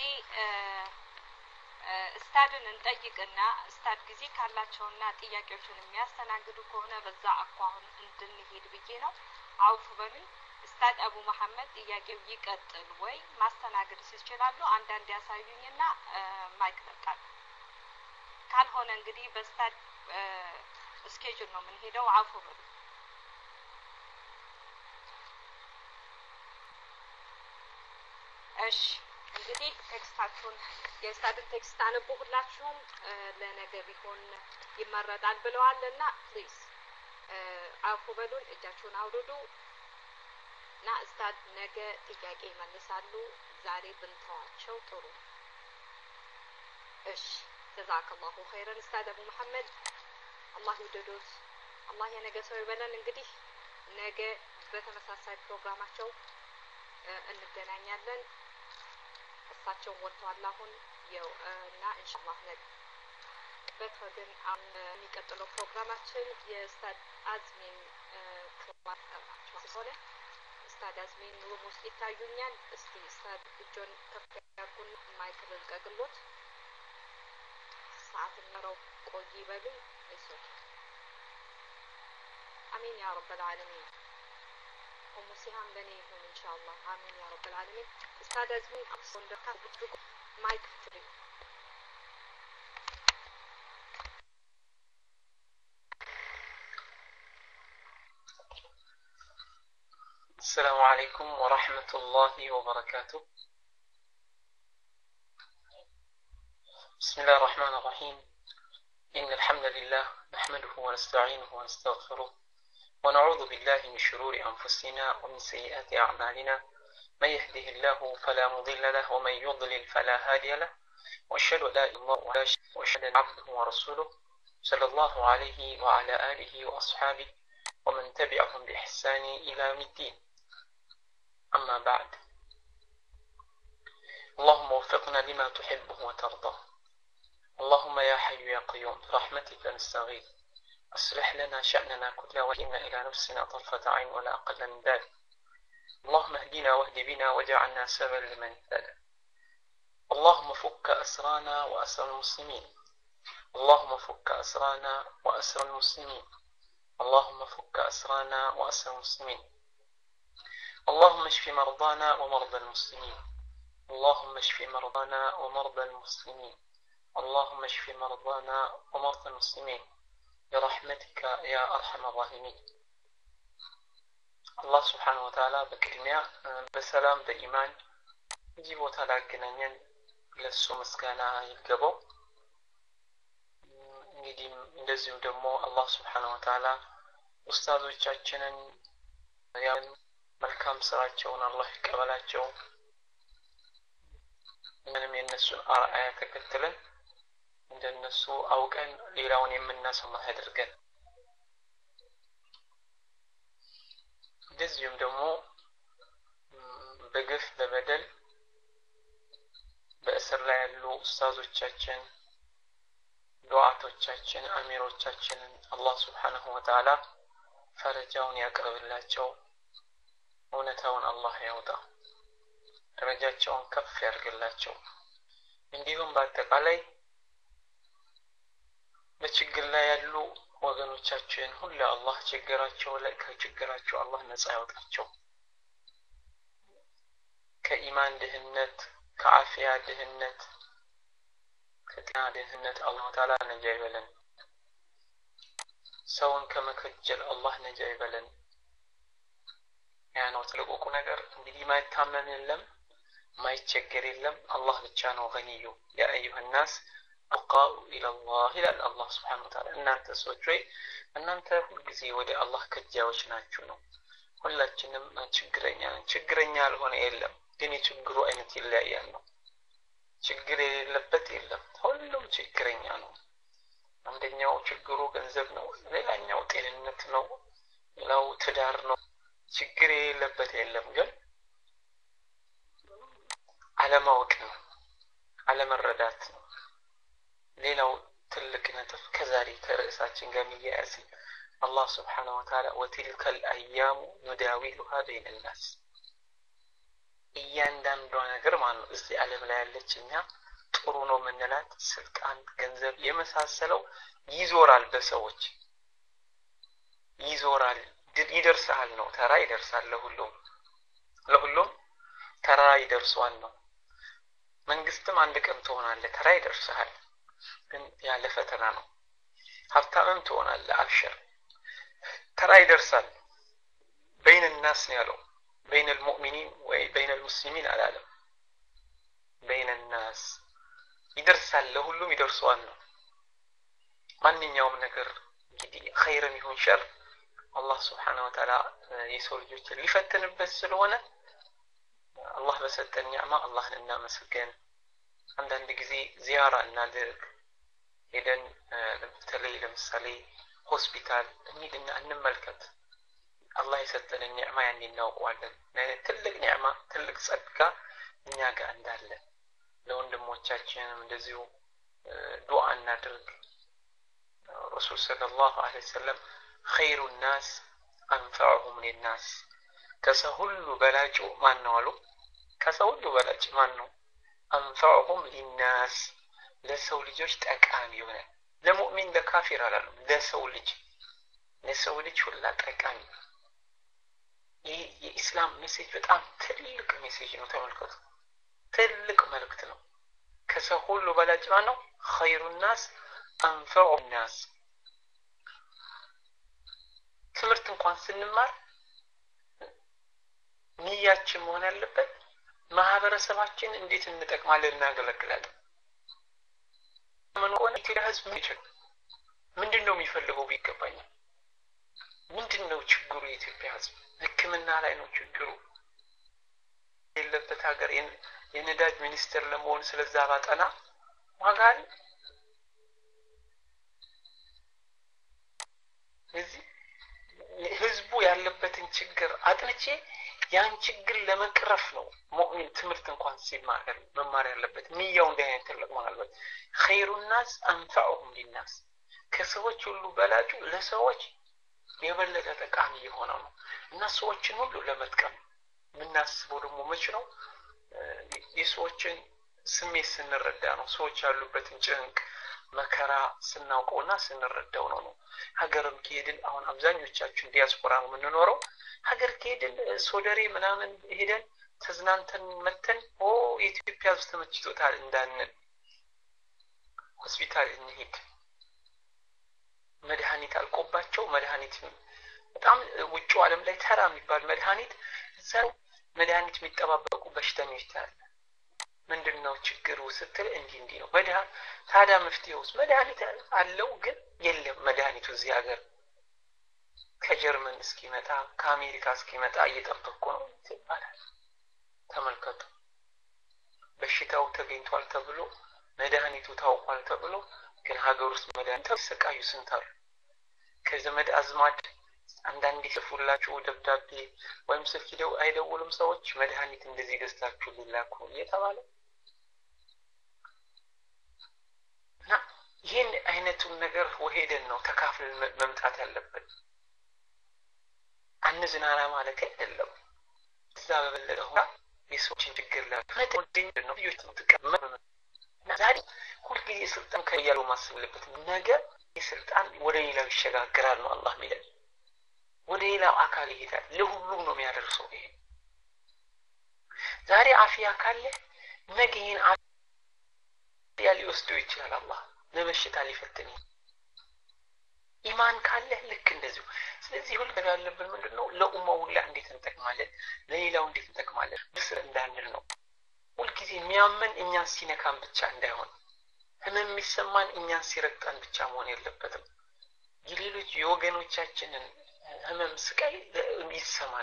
እስታድን እንጠይቅና እስታድ ጊዜ ካላቸውና ጥያቄዎችን የሚያስተናግዱ ከሆነ በዛ አቋም እንድንሄድ ብዬ ነው አውፉ በሉኝ እስታድ አቡ መሐመድ ጥያቄው ይቀጥል ወይ ማስተናገድ ይችላሉ አንዳንድ ያሳዩኝና ማይክ ተጣጣ ካልሆነ እንግዲህ በስታድ ስኬጁል ነው ምን ሄደው አውፉ በሉኝ እሺ እንግዲህ ቴክስታችሁን የስታድን ቴክስት አንቡ ሁላችሁም ለነገ ቢሆን ይመረጣል ብለዋልና ፕሊዝ አፉ በሉን እጃችሁን አውርዱ ና እስታድ ነገ ጥያቄ ይመልሳሉ ዛሬ ብንተዋቸው ጥሩ እሺ ጀዛከላሁ ኸይረን እስታድ አቡ መሐመድ አላህ ይወደዶት አላህ የነገ ሰው ይበለን እንግዲህ ነገ በተመሳሳይ ፕሮግራማቸው እንገናኛለን እሳቸው ወጥቷል አሁን እና ኢንሻአላህ ነገ በተገን አም የሚቀጥለው ፕሮግራማችን የስታድ አዝሚን ፕሮግራማቸው ስለሆነ ስታድ አዝሚን ሩም ውስጥ ይታዩኛል እስቲ ስታድ እጆን ከፍ ያርጉን ማይክ ልቀቅሎት ሰዓት ነው ቆይ ይበሉኝ እሱ አሚን ያ ረብ العالمين ومسيهم لنا يكون إن شاء الله آمين يا رب العالمين استاذ أزمين أصلا دكتور بترك مايك فري السلام عليكم ورحمة الله وبركاته بسم الله الرحمن الرحيم إن الحمد لله نحمده ونستعينه ونستغفره ونعوذ بالله من شرور أنفسنا ومن سيئات أعمالنا من يهده الله فلا مضل له ومن يضلل فلا هادي له وأشهد أن لا إله إلا الله وأشهد أن عبده ورسوله صلى الله عليه وعلى آله وأصحابه ومن تبعهم بإحسان إلى يوم الدين أما بعد اللهم وفقنا لما تحبه وترضاه اللهم يا حي يا قيوم برحمتك نستغيث أصلح لنا شأننا كله وإنا إلى نفسنا طرفة عين ولا أقل من ذلك اللهم اهدنا واهد بنا واجعلنا سببا لمن اهتدى اللهم فك أسرانا وأسر المسلمين اللهم فك أسرانا وأسر المسلمين اللهم فك أسرانا وأسر المسلمين اللهم اشف مرضانا ومرضى المسلمين اللهم اشف مرضانا ومرضى المسلمين اللهم اشف مرضانا ومرضى المسلمين برحمتك يا أرحم الراحمين الله سبحانه وتعالى بكرميا بسلام بإيمان يجيبو تعالى جنانين لسو مسكانا يلقبو እንግዲህ እንደዚሁ ደግሞ አላህ Subhanahu Wa Ta'ala ኡስታዞቻችንን ያን መልካም ስራቸውን አላህ ይቀበላቸው። ምንም የነሱን አርአያ ተከትለን እንደነሱ አውቀን ሌላውን የምናሰማ ያድርገን። እንደዚሁም ደግሞ በግፍ በበደል በእስር ላይ ያሉ ኡስታዞቻችን፣ ዱዓቶቻችን፣ አሚሮቻችንን አላህ ሱብሓነሁ ወተዓላ ፈረጃውን ያቅርብላቸው። እውነታውን አላህ ያውጣ፣ ደረጃቸውን ከፍ ያድርግላቸው። እንዲሁም በአጠቃላይ በችግር ላይ ያሉ ወገኖቻችን ሁሉ አላህ ችግራቸው ላይ ከችግራቸው አላህ ነፃ ያውጣቸው። ከኢማን ድህነት፣ ከአፊያ ድህነት፣ ከጤና ድህነት አላህ ተዓላ ነጃ ይበለን። ሰውን ከመከጀል አላህ ነጃ ይበለን። ያ ነው ትልቁ ነገር። እንግዲህ ማይታመን የለም፣ ማይቸገር የለም። አላህ ብቻ ነው ገኒዩ። ያ አዩሃ الناس አቃኡ ኢለላህ ይላል አላህ ሱብሓነሁ ወተዓላ። እናንተ ሰዎች ሆይ እናንተ ሁልጊዜ ወደ አላህ ከጃዎች ናችሁ ነው። ሁላችንም ችግረኛ ነን። ችግረኛ ያልሆነ የለም፣ ግን የችግሩ አይነት ይለያያል ነው። ችግር የሌለበት የለም፣ ሁሉም ችግረኛ ነው። አንደኛው ችግሩ ገንዘብ ነው፣ ሌላኛው ጤንነት ነው፣ ሌላው ትዳር ነው። ችግር የሌለበት የለም፣ ግን አለማወቅ ነው፣ አለመረዳት ነው። ሌላው ትልቅ ነጥብ ከዛሬ ከርዕሳችን ጋር የሚያያዝ አላህ ሱብሓነሁ ወተዓላ ወቲልከ አልአያሙ ኑዳዊሉሃ በይነ الناس እያንዳንዷ ነገር ማለት ነው እዚህ ዓለም ላይ ያለች እኛ ጥሩ ነው የምንላት ስልጣን፣ ገንዘብ የመሳሰለው ይዞራል፣ በሰዎች ይዞራል። ይደርሳል ነው፣ ተራ ይደርሳል። ለሁሉም ለሁሉም ተራ ይደርሷል ነው። መንግስትም አንድ ቀን ትሆናለህ፣ ተራ ይደርሳል፣ ግን ያለ ፈተና ነው። ሀብታምም ትሆናለህ፣ አብሽር፣ ተራ ይደርሳል። በይነ الناس ነው ያለው፣ በይነ المؤمنين ወይ በይነ المسلمين አላለም። በይነ الناس ይደርሳል፣ ለሁሉም ይደርሷል ነው። ማንኛውም ነገር እንግዲህ ኸይርም ይሁን ሸር አላህ ሱብሓነሁ ወተዓላ የሰው ልጆችን ሊፈትንበት ስለሆነ አላህ በሰጠን ኒዕማ አላህን እናመስግን። አንዳንድ ጊዜ ዚያራ እናድርግ፣ ሄደን በተለይ ለምሳሌ ሆስፒታል እንሂድና እንመልከት። አላህ የሰጠንን ኒዕማ ያን እናውቀዋለን። ትልቅ ኒዕማ ትልቅ ጸጋ እኛ ጋር እንዳለ ለወንድሞቻችንም እንደዚሁ ዱዓ እናድርግ። ረሱል ሰለላሁ ዐለይሂ ወሰለም خير الناس أنفعهم للناس ከሰው ሁሉ በላጩ ማን ነው አሉ? ከሰው ሁሉ በላጭ ማን ነው? أنفعهم للناس ለሰው ልጆች ጠቃሚ የሆነ ለሙእሚን ለካፊር አላለም፣ ለሰው ልጅ ለሰው ልጅ ሁላ ጠቃሚ። ይህ የኢስላም ሜሴጅ በጣም ትልቅ ሜሴጅ ነው። ተመልከቱ፣ ትልቅ መልእክት ነው። ከሰው ሁሉ በላጭ ማን ነው? خير الناس أنفعهم الناس። ትምህርት እንኳን ስንማር ንያችን መሆን ያለበት ማህበረሰባችን እንዴት እንጠቅማለን እናገለግላለን። ምን ሆነ ኢትዮጵያ ህዝብ ምንድነው የሚፈልገው ቢገባኝ? ምንድነው ችግሩ? የኢትዮጵያ ህዝብ ህክምና ላይ ነው ችግሩ የለበት ሀገር። የነዳጅ ሚኒስትር ለመሆን ስለዛ ባጠና ዋጋል እዚህ ህዝቡ ያለበትን ችግር አጥንቼ ያን ችግር ለመቅረፍ ነው ሙእሚን ትምህርት እንኳን ሲማር መማር ያለበት። ንያው እንደዚህ ትልቅ መሆን አለበት። خير الناس انفعهم للناس ከሰዎች ሁሉ በላጩ ለሰዎች የበለጠ ጠቃሚ የሆነው ነው እና ሰዎችን ሁሉ ለመጥቀም ምናስበው ደግሞ መች ነው? የሰዎችን ስሜት ስንረዳ ነው። ሰዎች ያሉበትን ጭንቅ መከራ ስናውቀውና ስንረዳው ነው ነው ሀገርም ከሄድን አሁን አብዛኞቻችን ዲያስፖራ ነው የምንኖረው። ሀገር ከሄድን ሶደሬ ምናምን ሄደን ተዝናንተን መተን ኦ የኢትዮጵያ ህዝብ ተመችቶታል እንዳንል ሆስፒታል እንሂድ። መድኃኒት አልቆባቸው መድኃኒት በጣም ውጭ ዓለም ላይ ተራ የሚባል መድኃኒት እዛው መድኃኒት የሚጠባበቁ በሽተኞች ታያለ። ምንድነው ችግሩ ስትል እንዲ እንዲ ነው በዳ ታዳ መፍትሄውስ መድኃኒት አለው ግን የለም መድኃኒቱ እዚህ ሀገር ከጀርመን እስኪመጣ ከአሜሪካ እስኪመጣ እየጠበቅኩ ነው ይባላል። ተመልከቱ። በሽታው ተገኝቷል ተብሎ መድኃኒቱ ታውቋል ተብሎ ግን ሀገር ውስጥ መድኃኒት ተሰቃዩ ስንት አሉ። ከዘመድ አዝማድ አንዳንድ ይጽፉላችሁ ደብዳቤ ወይም ስልክ ይደው አይደውሉም ሰዎች መድኃኒት እንደዚህ ገዝታችሁ ሊላኩ እየተባለ እና ይህን አይነቱን ነገር ወሄደን ነው ተካፍለን መምጣት ያለብን። አንዝናና ማለት አይደለም። እዛ በበለጠ ሆና የሰዎችን ችግር ለማለት ነው ልጆች ተቀመጥ እና ዛሬ ሁልጊዜ ስልጣን ከያሉ ማስብልበት ነገር የስልጣን ወደ ሌላው ይሸጋግራል ነው አላህ የሚለው። ወደ ሌላው አካል ይሄዳል። ለሁሉም ነው የሚያደርሰው። ይሄ ዛሬ አፊያ ካለ ነገ ይህን አፊያ ሊወስደው ይችላል። አላህ ለበሽታ ሊፈትን። ኢማን ካለ ልክ እንደዚሁ። ስለዚህ ሁሉ ነገር ያለብን ምንድነው ለኡማው ሁላ እንዴት እንጠቅማለን፣ ለሌላው እንዴት እንጠቅማለን ብስር እንዳንል ነው። ሁልጊዜ የሚያመን እኛን ሲነካን ብቻ እንዳይሆን፣ ህመም የሚሰማን እኛን ሲረግጠን ብቻ መሆን የለበትም። የሌሎች የወገኖቻችንን ህመም ስቃይ ይሰማን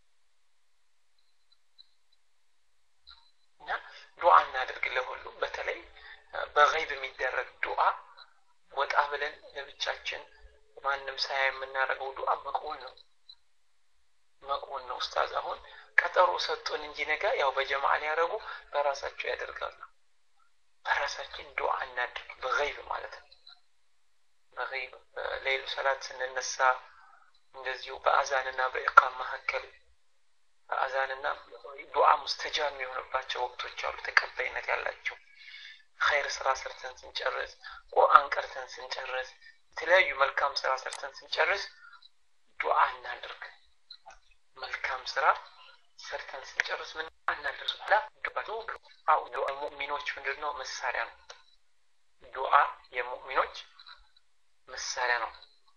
እና ዱዓ እናድርግ ለሁሉ። በተለይ በገይብ የሚደረግ ዱዓ ወጣ ብለን ለብቻችን ማንም ሳያይ የምናደርገው ዱዓ መቅቡል ነው መቅቡል ነው። ኡስታዝ አሁን ቀጠሮ ሰጡን እንጂ ነገ ያው በጀማዓ ሊያደርጉ በራሳቸው ያደርጋሉ። በራሳችን ዱዓ እናድርግ በገይብ ማለት ነው። በገይብ ሌሊት ሰላት ስንነሳ እንደዚሁ በአዛንና በኢቃም መካከል በአዛንና ዱዓ ሙስተጃብ የሆነባቸው ወቅቶች አሉ፣ ተቀባይነት ያላቸው። ኸይር ስራ ሰርተን ስንጨርስ፣ ቁርአን ቀርተን ስንጨርስ፣ የተለያዩ መልካም ስራ ሰርተን ስንጨርስ ዱዓ እናድርግ። መልካም ስራ ሰርተን ስንጨርስ ምን እናድርግ? ዱዓ ዱዓ ሙእሚኖች ምንድነው መሳሪያ ነው። ዱዓ የሙእሚኖች መሳሪያ ነው።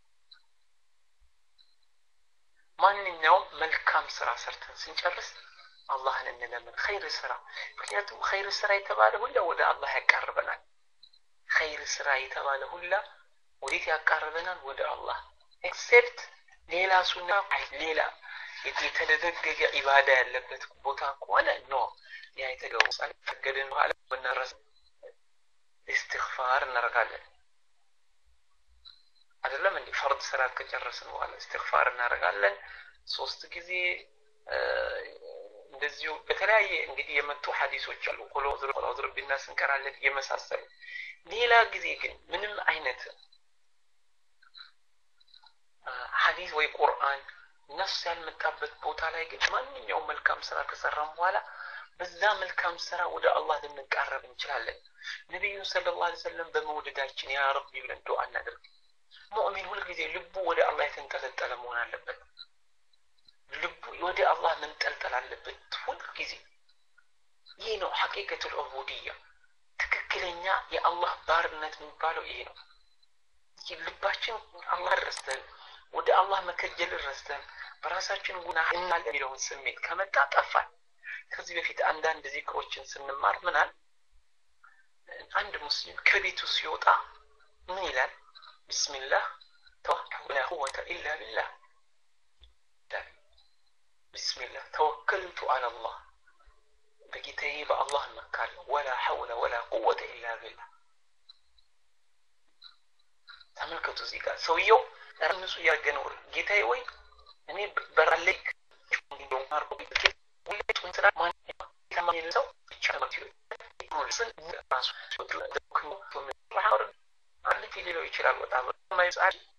ማንኛውም መልካም ስራ ሰርተን ስንጨርስ አላህን እንለምን ኸይር ስራ። ምክንያቱም ኸይር ስራ የተባለ ሁላ ወደ አላህ ያቃርበናል። ኸይር ስራ የተባለ ሁላ ወዴት ያቃርበናል? ወደ አላህ። ኤክሴፕት ሌላ ሱና ሌላ የተደነገገ ኢባዳ ያለበት ቦታ ከሆነ ኖ ያ የተገው ሳል ፈገደን በኋላ በእናረስ ኢስቲግፋር እናረጋለን አይደለም እንዴ? ፈርድ ሰላት ከጨረስን በኋላ ኢስቲግፋር እናረጋለን ሶስት ጊዜ። እንደዚሁ በተለያየ እንግዲህ የመጡ ሐዲሶች አሉ። ቁል አውዝር ቢናስ እንቀራለን የመሳሰሉ። ሌላ ጊዜ ግን ምንም አይነት ሐዲስ ወይ ቁርአን ነፍስ ያልመጣበት ቦታ ላይ ግን ማንኛውም መልካም ስራ ከሰራን በኋላ በዛ መልካም ስራ ወደ አላህ ልንቃረብ እንችላለን። ነብዩ ሰለላሁ ዐለይሂ ወሰለም በመውደዳችን ያ ረቢ ብለን ዱዓ እናድርግ። ሙእሚን ሁልጊዜ ልቡ ወደ አላህ የተንጠለጠለ መሆን አለበት። ልቡ ወደ አላህ መንጠልጠል አለበት ሁልጊዜ። ይሄ ነው ሐቂቀቱል ዑቡድያ፣ ትክክለኛ የአላህ ባርነት የሚባለው ይሄ ነው። ልባችን አላህ ረስተን ወደ አላህ መከጀል ረስተን በራሳችን ጉናህ እናለ የሚለውን ስሜት ከመጣ ጠፋን። ከዚህ በፊት አንዳንድ ዚክሮችን ስንማር ምናል አንድ ሙስሊም ከቤቱ ሲወጣ ምን ይላል? ቢስሚላህ ተወከልቱ ላ ቁወተ ኢላ ቢላህ። ቢስሚላህ ተወከልቱ አለላህ፣ በጌታዬ በአላህ እመካለሁ። ወላ ሐውለ ወላ ቁወተ ኢላ ቢላህ። ተመልከቱ እዚህ ጋር ሰውየው እርሱ ያገነው ጌታዬ ወይ እኔ በራለክ እንዲሁ ማርኮ ሁለቱን ስራ ማን ከማን ሰው ይቻላል ስን ራሱ ወጥቶ ደክሞ ተመራው አንድ ሊለው ይችላል። ወጣ ማይጻድ